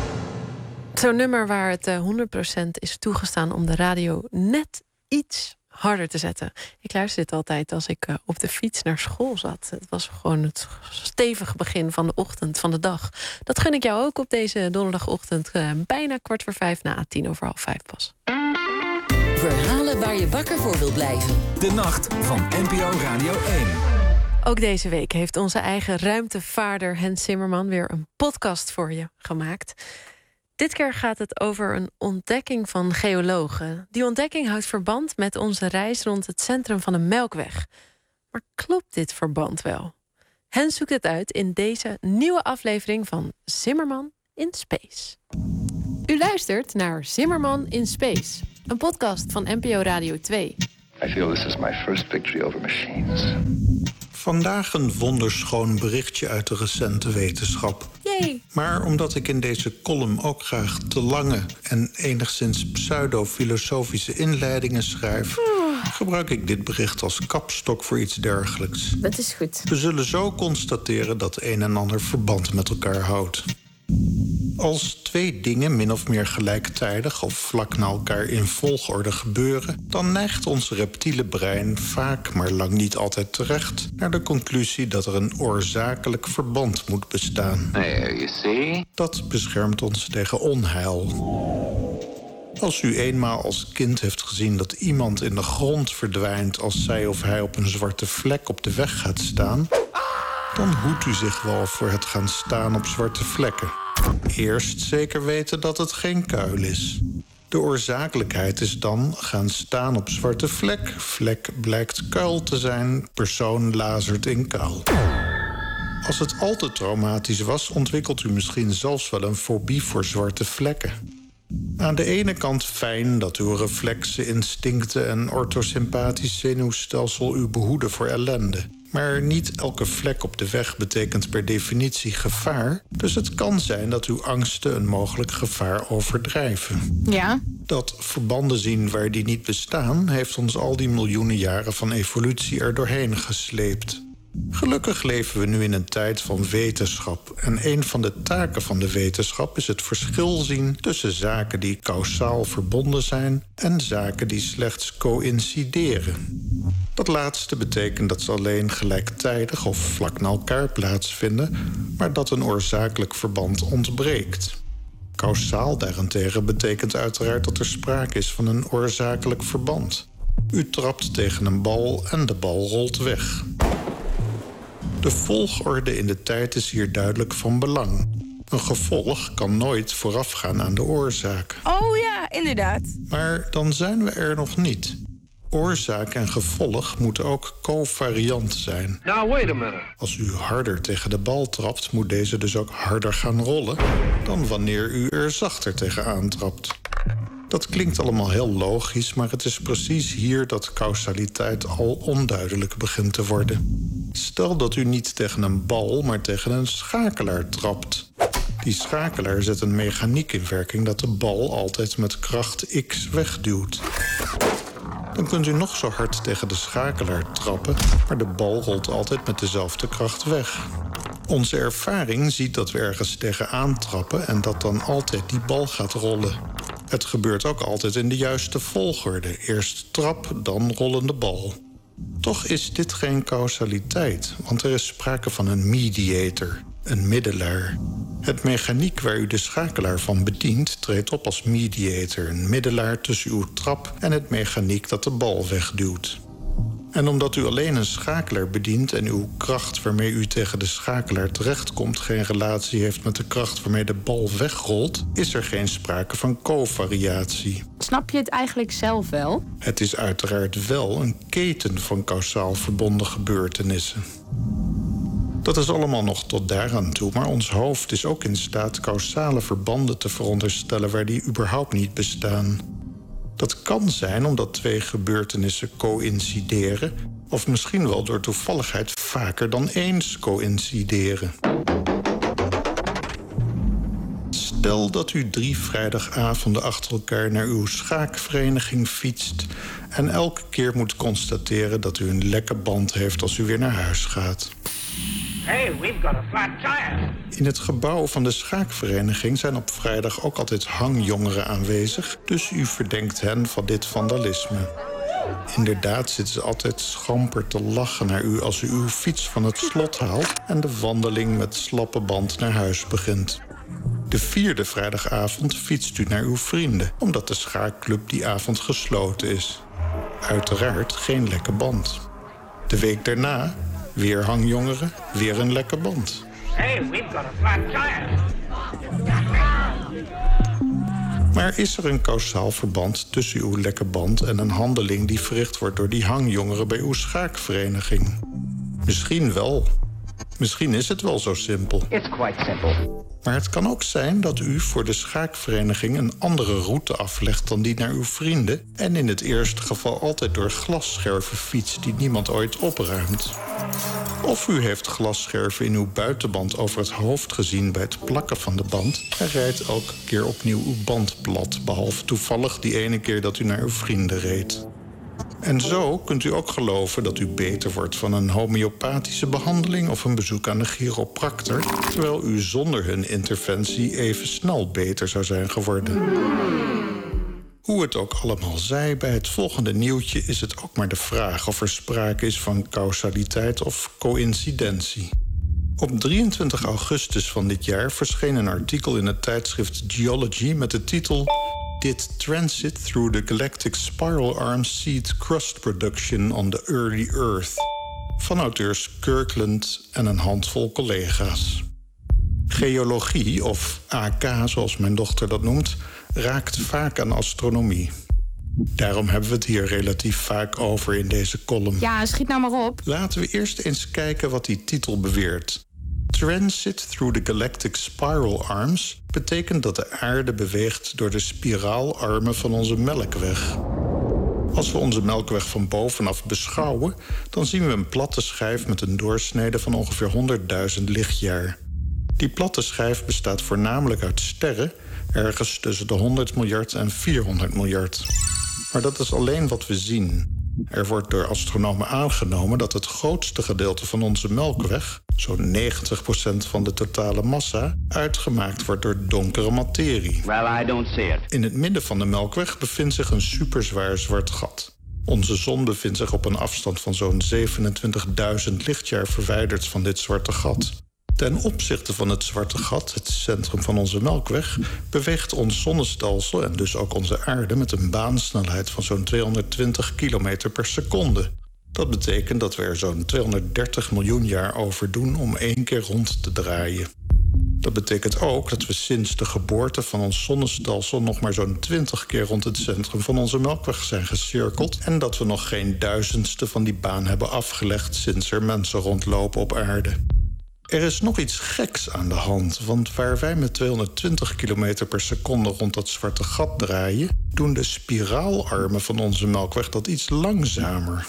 Zo'n nummer waar het 100% is toegestaan om de radio net iets harder te zetten. Ik luisterde dit altijd als ik op de fiets naar school zat. Het was gewoon het stevige begin van de ochtend, van de dag. Dat gun ik jou ook op deze donderdagochtend. Bijna 5:15 na 5:10 pas. Verhalen waar je wakker voor wil blijven. De nacht van NPO Radio 1. Ook deze week heeft onze eigen ruimtevaarder Hens Zimmerman weer een podcast voor je gemaakt. Dit keer gaat het over een ontdekking van geologen. Die ontdekking houdt verband met onze reis rond het centrum van de Melkweg. Maar klopt dit verband wel? Hens zoekt het uit in deze nieuwe aflevering van Zimmerman in Space. U luistert naar Zimmerman in Space, een podcast van NPO Radio 2. I feel this is my first victory over machines. Vandaag een wonderschoon berichtje uit de recente wetenschap. Yay. Maar omdat ik in deze column ook graag te lange en enigszins pseudo-filosofische inleidingen schrijf, gebruik ik dit bericht als kapstok voor iets dergelijks. Dat is goed. We zullen zo constateren dat een en ander verband met elkaar houdt. Als twee dingen min of meer gelijktijdig of vlak na elkaar in volgorde gebeuren, dan neigt ons reptiele brein vaak, maar lang niet altijd terecht, naar de conclusie dat er een oorzakelijk verband moet bestaan. You see? Dat beschermt ons tegen onheil. Als u eenmaal als kind heeft gezien dat iemand in de grond verdwijnt als zij of hij op een zwarte vlek op de weg gaat staan, dan hoedt u zich wel voor het gaan staan op zwarte vlekken. Eerst zeker weten dat het geen kuil is. De oorzakelijkheid is dan gaan staan op zwarte vlek. Vlek blijkt kuil te zijn, persoon lazert in kuil. Als het al te traumatisch was, ontwikkelt u misschien zelfs wel een fobie voor zwarte vlekken. Aan de ene kant fijn dat uw reflexen, instincten en orthosympathisch zenuwstelsel u behoeden voor ellende. Maar niet elke vlek op de weg betekent per definitie gevaar. Dus het kan zijn dat uw angsten een mogelijk gevaar overdrijven. Ja. Dat verbanden zien waar die niet bestaan, heeft ons al die miljoenen jaren van evolutie er doorheen gesleept. Gelukkig leven we nu in een tijd van wetenschap. En een van de taken van de wetenschap is het verschil zien tussen zaken die kausaal verbonden zijn en zaken die slechts coïncideren. Dat laatste betekent dat ze alleen gelijktijdig of vlak na elkaar plaatsvinden, maar dat een oorzakelijk verband ontbreekt. Kausaal daarentegen betekent uiteraard dat er sprake is van een oorzakelijk verband. U trapt tegen een bal en de bal rolt weg. De volgorde in de tijd is hier duidelijk van belang. Een gevolg kan nooit voorafgaan aan de oorzaak. Oh ja, inderdaad. Maar dan zijn we er nog niet. Oorzaak en gevolg moeten ook covariant zijn. Now wait a minute. Als u harder tegen de bal trapt, moet deze dus ook harder gaan rollen dan wanneer u er zachter tegenaan trapt. Dat klinkt allemaal heel logisch, maar het is precies hier dat causaliteit al onduidelijk begint te worden. Stel dat u niet tegen een bal, maar tegen een schakelaar trapt. Die schakelaar zet een mechaniek in werking dat de bal altijd met kracht x wegduwt. Dan kunt u nog zo hard tegen de schakelaar trappen, maar de bal rolt altijd met dezelfde kracht weg. Onze ervaring ziet dat we ergens tegenaan trappen en dat dan altijd die bal gaat rollen. Het gebeurt ook altijd in de juiste volgorde. Eerst trap, dan rollende bal. Toch is dit geen causaliteit, want er is sprake van een mediator, een middelaar. Het mechaniek waar u de schakelaar van bedient treedt op als mediator, een middelaar tussen uw trap en het mechaniek dat de bal wegduwt. En omdat u alleen een schakelaar bedient en uw kracht waarmee u tegen de schakelaar terechtkomt geen relatie heeft met de kracht waarmee de bal wegrolt, is er geen sprake van covariatie. Snap je het eigenlijk zelf wel? Het is uiteraard wel een keten van kausaal verbonden gebeurtenissen. Dat is allemaal nog tot daaraan toe, maar ons hoofd is ook in staat kausale verbanden te veronderstellen waar die überhaupt niet bestaan. Dat kan zijn omdat twee gebeurtenissen coïncideren, of misschien wel door toevalligheid vaker dan eens coïncideren. Stel dat u 3 vrijdagavonden achter elkaar naar uw schaakvereniging fietst en elke keer moet constateren dat u een lekke band heeft als u weer naar huis gaat. Hey, we've got a flat tire. In het gebouw van de schaakvereniging zijn op vrijdag ook altijd hangjongeren aanwezig, dus u verdenkt hen van dit vandalisme. Inderdaad zitten ze altijd schamper te lachen naar u als u uw fiets van het slot haalt en de wandeling met slappe band naar huis begint. De 4e vrijdagavond fietst u naar uw vrienden, omdat de schaakclub die avond gesloten is. Uiteraard geen lekke band. De week daarna, weer hangjongeren, weer een lekke band. Hey, we've got a flat tire. Maar is er een kausaal verband tussen uw lekke band en een handeling die verricht wordt door die hangjongeren bij uw schaakvereniging? Misschien wel. Misschien is het wel zo simpel. It's quite simple. Maar het kan ook zijn dat u voor de schaakvereniging een andere route aflegt dan die naar uw vrienden en in het eerste geval altijd door glasscherven fietst die niemand ooit opruimt. Of u heeft glasscherven in uw buitenband over het hoofd gezien bij het plakken van de band en rijdt elke keer opnieuw uw band plat, behalve toevallig die ene keer dat u naar uw vrienden reed. En zo kunt u ook geloven dat u beter wordt van een homeopathische behandeling of een bezoek aan de chiropractor, terwijl u zonder hun interventie even snel beter zou zijn geworden. Hoe het ook allemaal zij, bij het volgende nieuwtje is het ook maar de vraag of er sprake is van causaliteit of coïncidentie. Op 23 augustus van dit jaar verscheen een artikel in het tijdschrift Geology met de titel Did transit through the galactic spiral arm seed crust production on the early Earth? Van auteurs Kirkland en een handvol collega's. Geologie, of AK zoals mijn dochter dat noemt, raakt vaak aan astronomie. Daarom hebben we het hier relatief vaak over in deze column. Ja, schiet nou maar op. Laten we eerst eens kijken wat die titel beweert. Transit through the galactic spiral arms betekent dat de aarde beweegt door de spiraalarmen van onze Melkweg. Als we onze Melkweg van bovenaf beschouwen, dan zien we een platte schijf met een doorsnede van ongeveer 100.000 lichtjaar. Die platte schijf bestaat voornamelijk uit sterren, ergens tussen de 100 miljard en 400 miljard. Maar dat is alleen wat we zien. Er wordt door astronomen aangenomen dat het grootste gedeelte van onze Melkweg, zo'n 90% van de totale massa, uitgemaakt wordt door donkere materie. Well, I don't see it. In het midden van de Melkweg bevindt zich een superzwaar zwart gat. Onze zon bevindt zich op een afstand van zo'n 27.000 lichtjaar verwijderd van dit zwarte gat. Ten opzichte van het zwarte gat, het centrum van onze Melkweg, beweegt ons zonnestelsel en dus ook onze aarde met een baansnelheid van zo'n 220 kilometer per seconde. Dat betekent dat we er zo'n 230 miljoen jaar over doen om 1 keer rond te draaien. Dat betekent ook dat we sinds de geboorte van ons zonnestelsel nog maar zo'n 20 keer rond het centrum van onze Melkweg zijn gecirkeld en dat we nog geen 1000ste van die baan hebben afgelegd sinds er mensen rondlopen op aarde. Er is nog iets geks aan de hand, want waar wij met 220 km per seconde rond dat zwarte gat draaien, doen de spiraalarmen van onze Melkweg dat iets langzamer.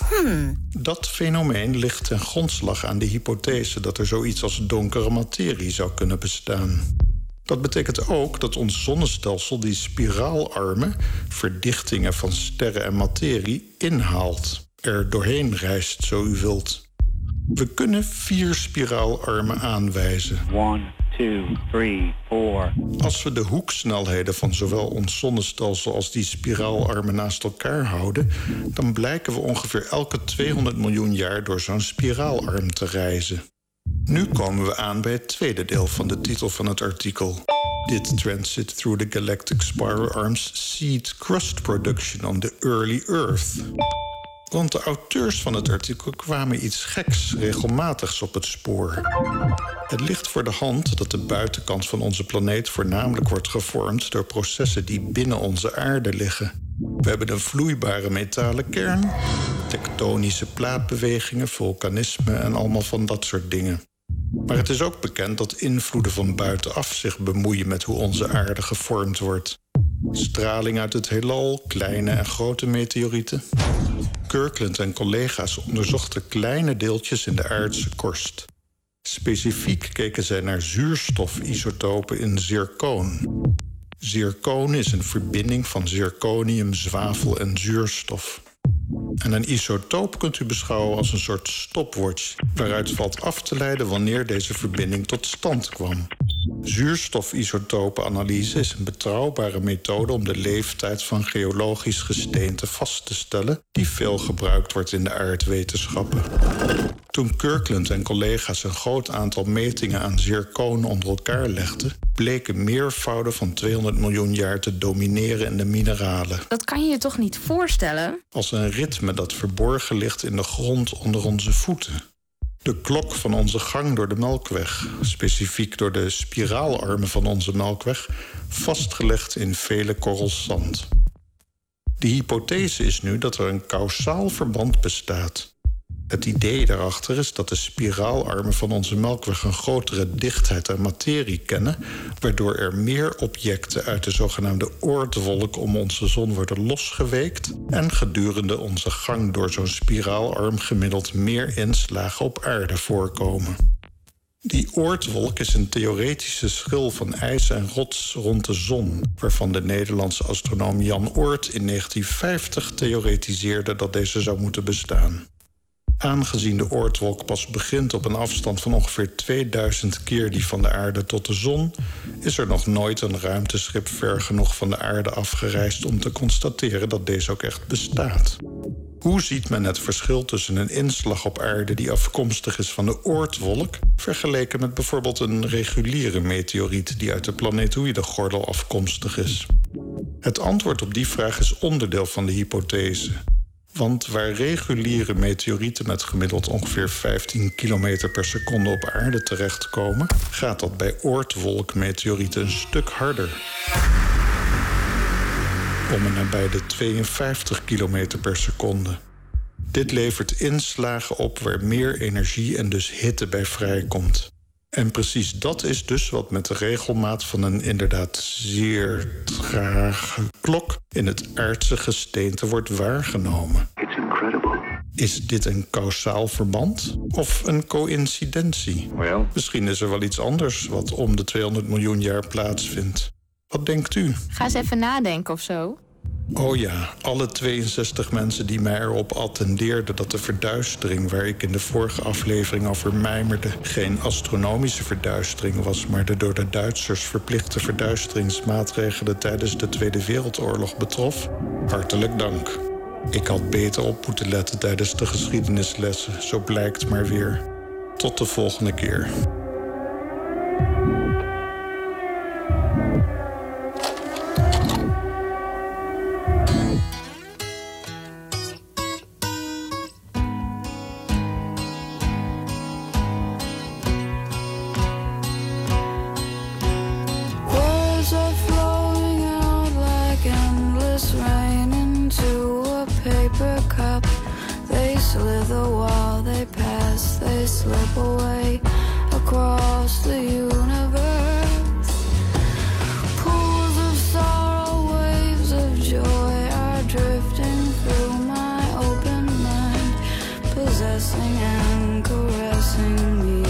Dat fenomeen ligt ten grondslag aan de hypothese dat er zoiets als donkere materie zou kunnen bestaan. Dat betekent ook dat ons zonnestelsel die spiraalarmen, verdichtingen van sterren en materie, inhaalt. Er doorheen reist, zo u wilt. We kunnen 4 spiraalarmen aanwijzen. 1, 2, 3, 4. Als we de hoeksnelheden van zowel ons zonnestelsel als die spiraalarmen naast elkaar houden, dan blijken we ongeveer elke 200 miljoen jaar door zo'n spiraalarm te reizen. Nu komen we aan bij het tweede deel van de titel van het artikel. Did transit through the galactic spiral arms seed crust production on the early Earth? Want de auteurs van het artikel kwamen iets geks regelmatigs op het spoor. Het ligt voor de hand dat de buitenkant van onze planeet voornamelijk wordt gevormd door processen die binnen onze aarde liggen. We hebben een vloeibare metalen kern, tektonische plaatbewegingen, vulkanisme en allemaal van dat soort dingen. Maar het is ook bekend dat invloeden van buitenaf zich bemoeien met hoe onze aarde gevormd wordt. Straling uit het heelal, kleine en grote meteorieten. Kirkland en collega's onderzochten kleine deeltjes in de aardse korst. Specifiek keken zij naar zuurstofisotopen in zircoon. Zircoon is een verbinding van zirconium, zwavel en zuurstof. En een isotoop kunt u beschouwen als een soort stopwatch, waaruit valt af te leiden wanneer deze verbinding tot stand kwam. Zuurstofisotopenanalyse is een betrouwbare methode om de leeftijd van geologisch gesteente vast te stellen, die veel gebruikt wordt in de aardwetenschappen. Toen Kirkland en collega's een groot aantal metingen aan zircoon onder elkaar legden, bleken meervouden van 200 miljoen jaar te domineren in de mineralen. Dat kan je je toch niet voorstellen? Als een ritme dat verborgen ligt in de grond onder onze voeten. De klok van onze gang door de Melkweg, specifiek door de spiraalarmen van onze Melkweg, vastgelegd in vele korrels zand. De hypothese is nu dat er een kausaal verband bestaat. Het idee daarachter is dat de spiraalarmen van onze Melkweg een grotere dichtheid aan materie kennen, waardoor er meer objecten uit de zogenaamde Oortwolk om onze zon worden losgeweekt en gedurende onze gang door zo'n spiraalarm gemiddeld meer inslagen op aarde voorkomen. Die Oortwolk is een theoretische schil van ijs en rots rond de zon, waarvan de Nederlandse astronoom Jan Oort in 1950 theoretiseerde dat deze zou moeten bestaan. Aangezien de Oortwolk pas begint op een afstand van ongeveer 2000 keer die van de aarde tot de zon, is er nog nooit een ruimteschip ver genoeg van de aarde afgereisd om te constateren dat deze ook echt bestaat. Hoe ziet men het verschil tussen een inslag op aarde die afkomstig is van de Oortwolk, vergeleken met bijvoorbeeld een reguliere meteoriet die uit de planetoïdegordel afkomstig is? Het antwoord op die vraag is onderdeel van de hypothese. Want waar reguliere meteorieten met gemiddeld ongeveer 15 km per seconde op aarde terechtkomen, gaat dat bij Oortwolkmeteorieten een stuk harder. Om en nabij de 52 km per seconde. Dit levert inslagen op waar meer energie en dus hitte bij vrijkomt. En precies dat is dus wat met de regelmaat van een inderdaad zeer trage klok in het aardse gesteente wordt waargenomen. It's incredible. Is dit een kausaal verband of een coïncidentie? Well. Misschien is er wel iets anders wat om de 200 miljoen jaar plaatsvindt. Wat denkt u? Ga eens even nadenken of zo. Oh ja, alle 62 mensen die mij erop attendeerden dat de verduistering waar ik in de vorige aflevering over mijmerde geen astronomische verduistering was, maar de door de Duitsers verplichte verduisteringsmaatregelen tijdens de Tweede Wereldoorlog betrof, hartelijk dank. Ik had beter op moeten letten tijdens de geschiedenislessen, zo blijkt maar weer. Tot de volgende keer. Slip away across the universe. Pools of sorrow, waves of joy are drifting through my open mind, possessing and caressing me.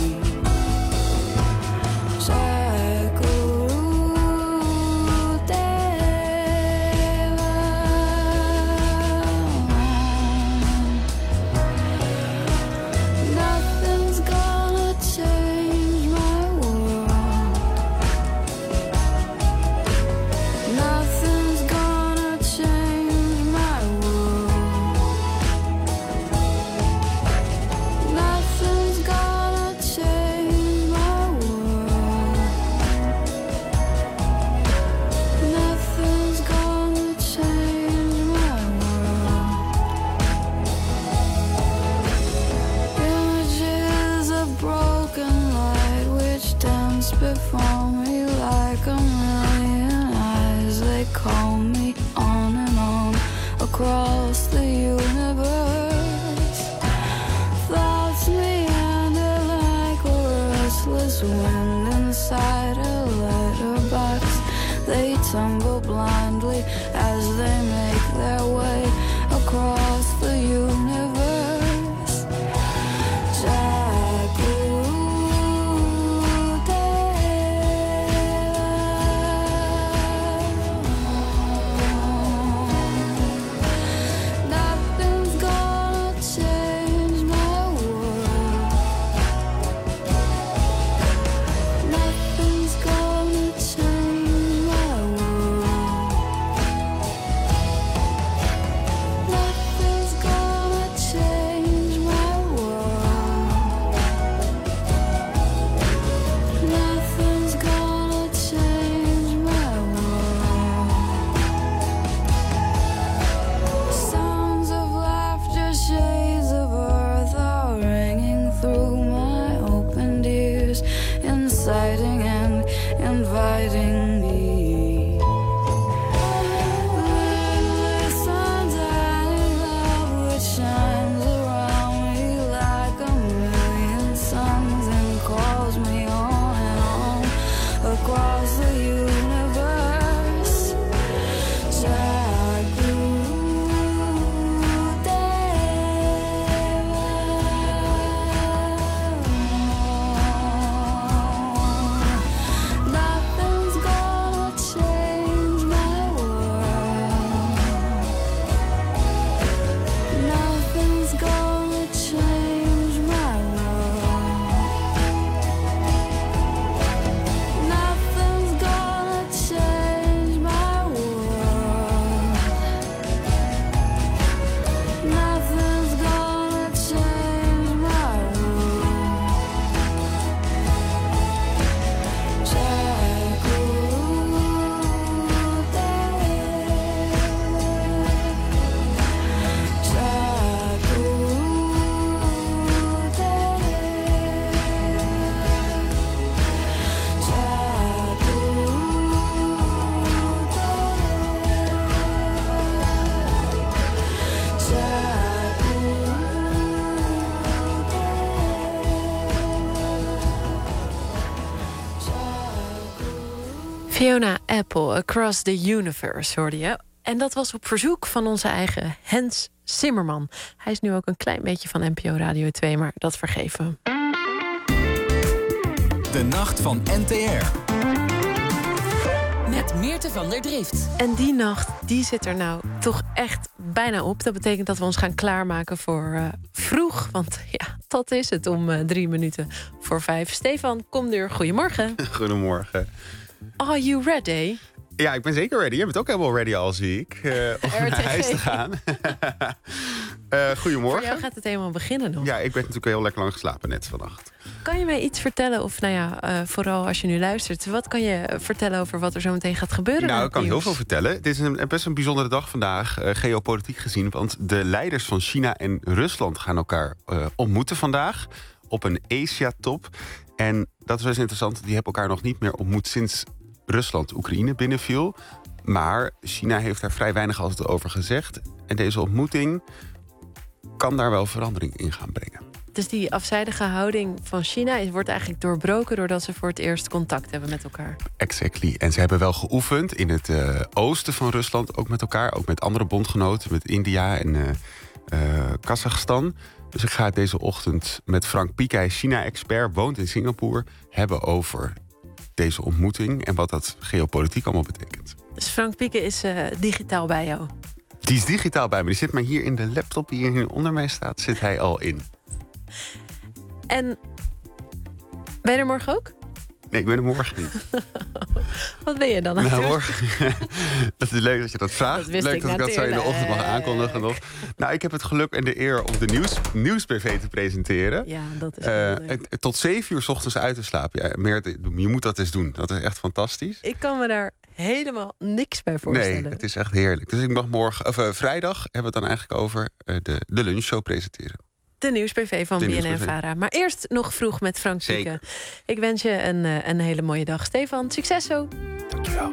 Before me like a million eyes, they call me on and on across the universe. Thoughts meander like a restless wind inside a letterbox. They tumble blindly as they make their way across the universe. Fiona Apple, Across the Universe, hoorde je. En dat was op verzoek van onze eigen Hens Zimmerman. Hij is nu ook een klein beetje van NPO Radio 2, maar dat vergeven we. De nacht van NTR. Met Meerte van der Drift. En die nacht, die zit er nou toch echt bijna op. Dat betekent dat we ons gaan klaarmaken voor vroeg. Want ja, dat is het om 5:03. Stefan Komdur, goedemorgen. Goedemorgen. Are you ready? Ja, ik ben zeker ready. Je bent ook helemaal ready al, zie ik. Om naar huis te gaan. Goedemorgen. Voor jou gaat het helemaal beginnen nog. Ja, ik ben natuurlijk heel lekker lang geslapen net vannacht. Kan je mij iets vertellen, of vooral als je nu luistert, wat kan je vertellen over wat er zo meteen gaat gebeuren? Nou, ik kan heel veel vertellen. Het is best een bijzondere dag vandaag, geopolitiek gezien. Want de leiders van China en Rusland gaan elkaar ontmoeten vandaag op een Asia-top. En dat is best interessant, die hebben elkaar nog niet meer ontmoet sinds Rusland Oekraïne binnenviel. Maar China heeft daar vrij weinig altijd over gezegd. En deze ontmoeting kan daar wel verandering in gaan brengen. Dus die afzijdige houding van China wordt eigenlijk doorbroken doordat ze voor het eerst contact hebben met elkaar. Exactly. En ze hebben wel geoefend in het oosten van Rusland, ook met elkaar. Ook met andere bondgenoten, met India en Kazachstan. Dus ik ga het deze ochtend met Frank Pieke, hij is China-expert, woont in Singapore, hebben over deze ontmoeting en wat dat geopolitiek allemaal betekent. Dus Frank Pieke is digitaal bij jou? Die is digitaal bij me. Die zit maar hier in de laptop die hier onder mij staat, zit hij al in. En ben je er morgen ook? Nee, ik ben er morgen niet. Wat ben je dan aan het doen? Morgen. Dat is leuk dat je dat vraagt. Dat wist leuk ik dat ik dat zo in de ochtend mag aankondigen nog. Nou, ik heb het geluk en de eer om de nieuwsbv te presenteren. Ja, dat is leuk. Tot 7 uur 's ochtends uit te slapen. Ja, Meerte, je moet dat eens doen. Dat is echt fantastisch. Ik kan me daar helemaal niks bij voorstellen. Nee, het is echt heerlijk. Dus ik mag vrijdag hebben we het dan eigenlijk over de lunchshow presenteren. De nieuwsbv van BNN-Vara. Maar eerst nog vroeg met Frank Pieke. Ik wens je een hele mooie dag. Stefan, succes zo. Dankjewel.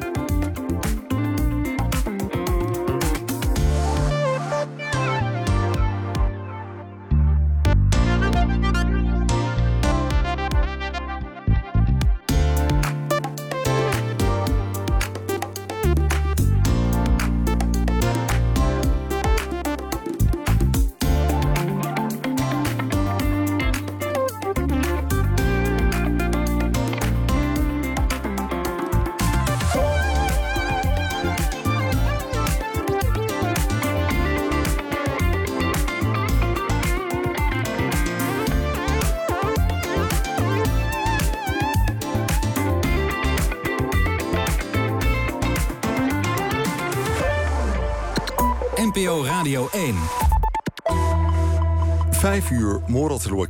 NPO Radio 1. 5 uur, Morat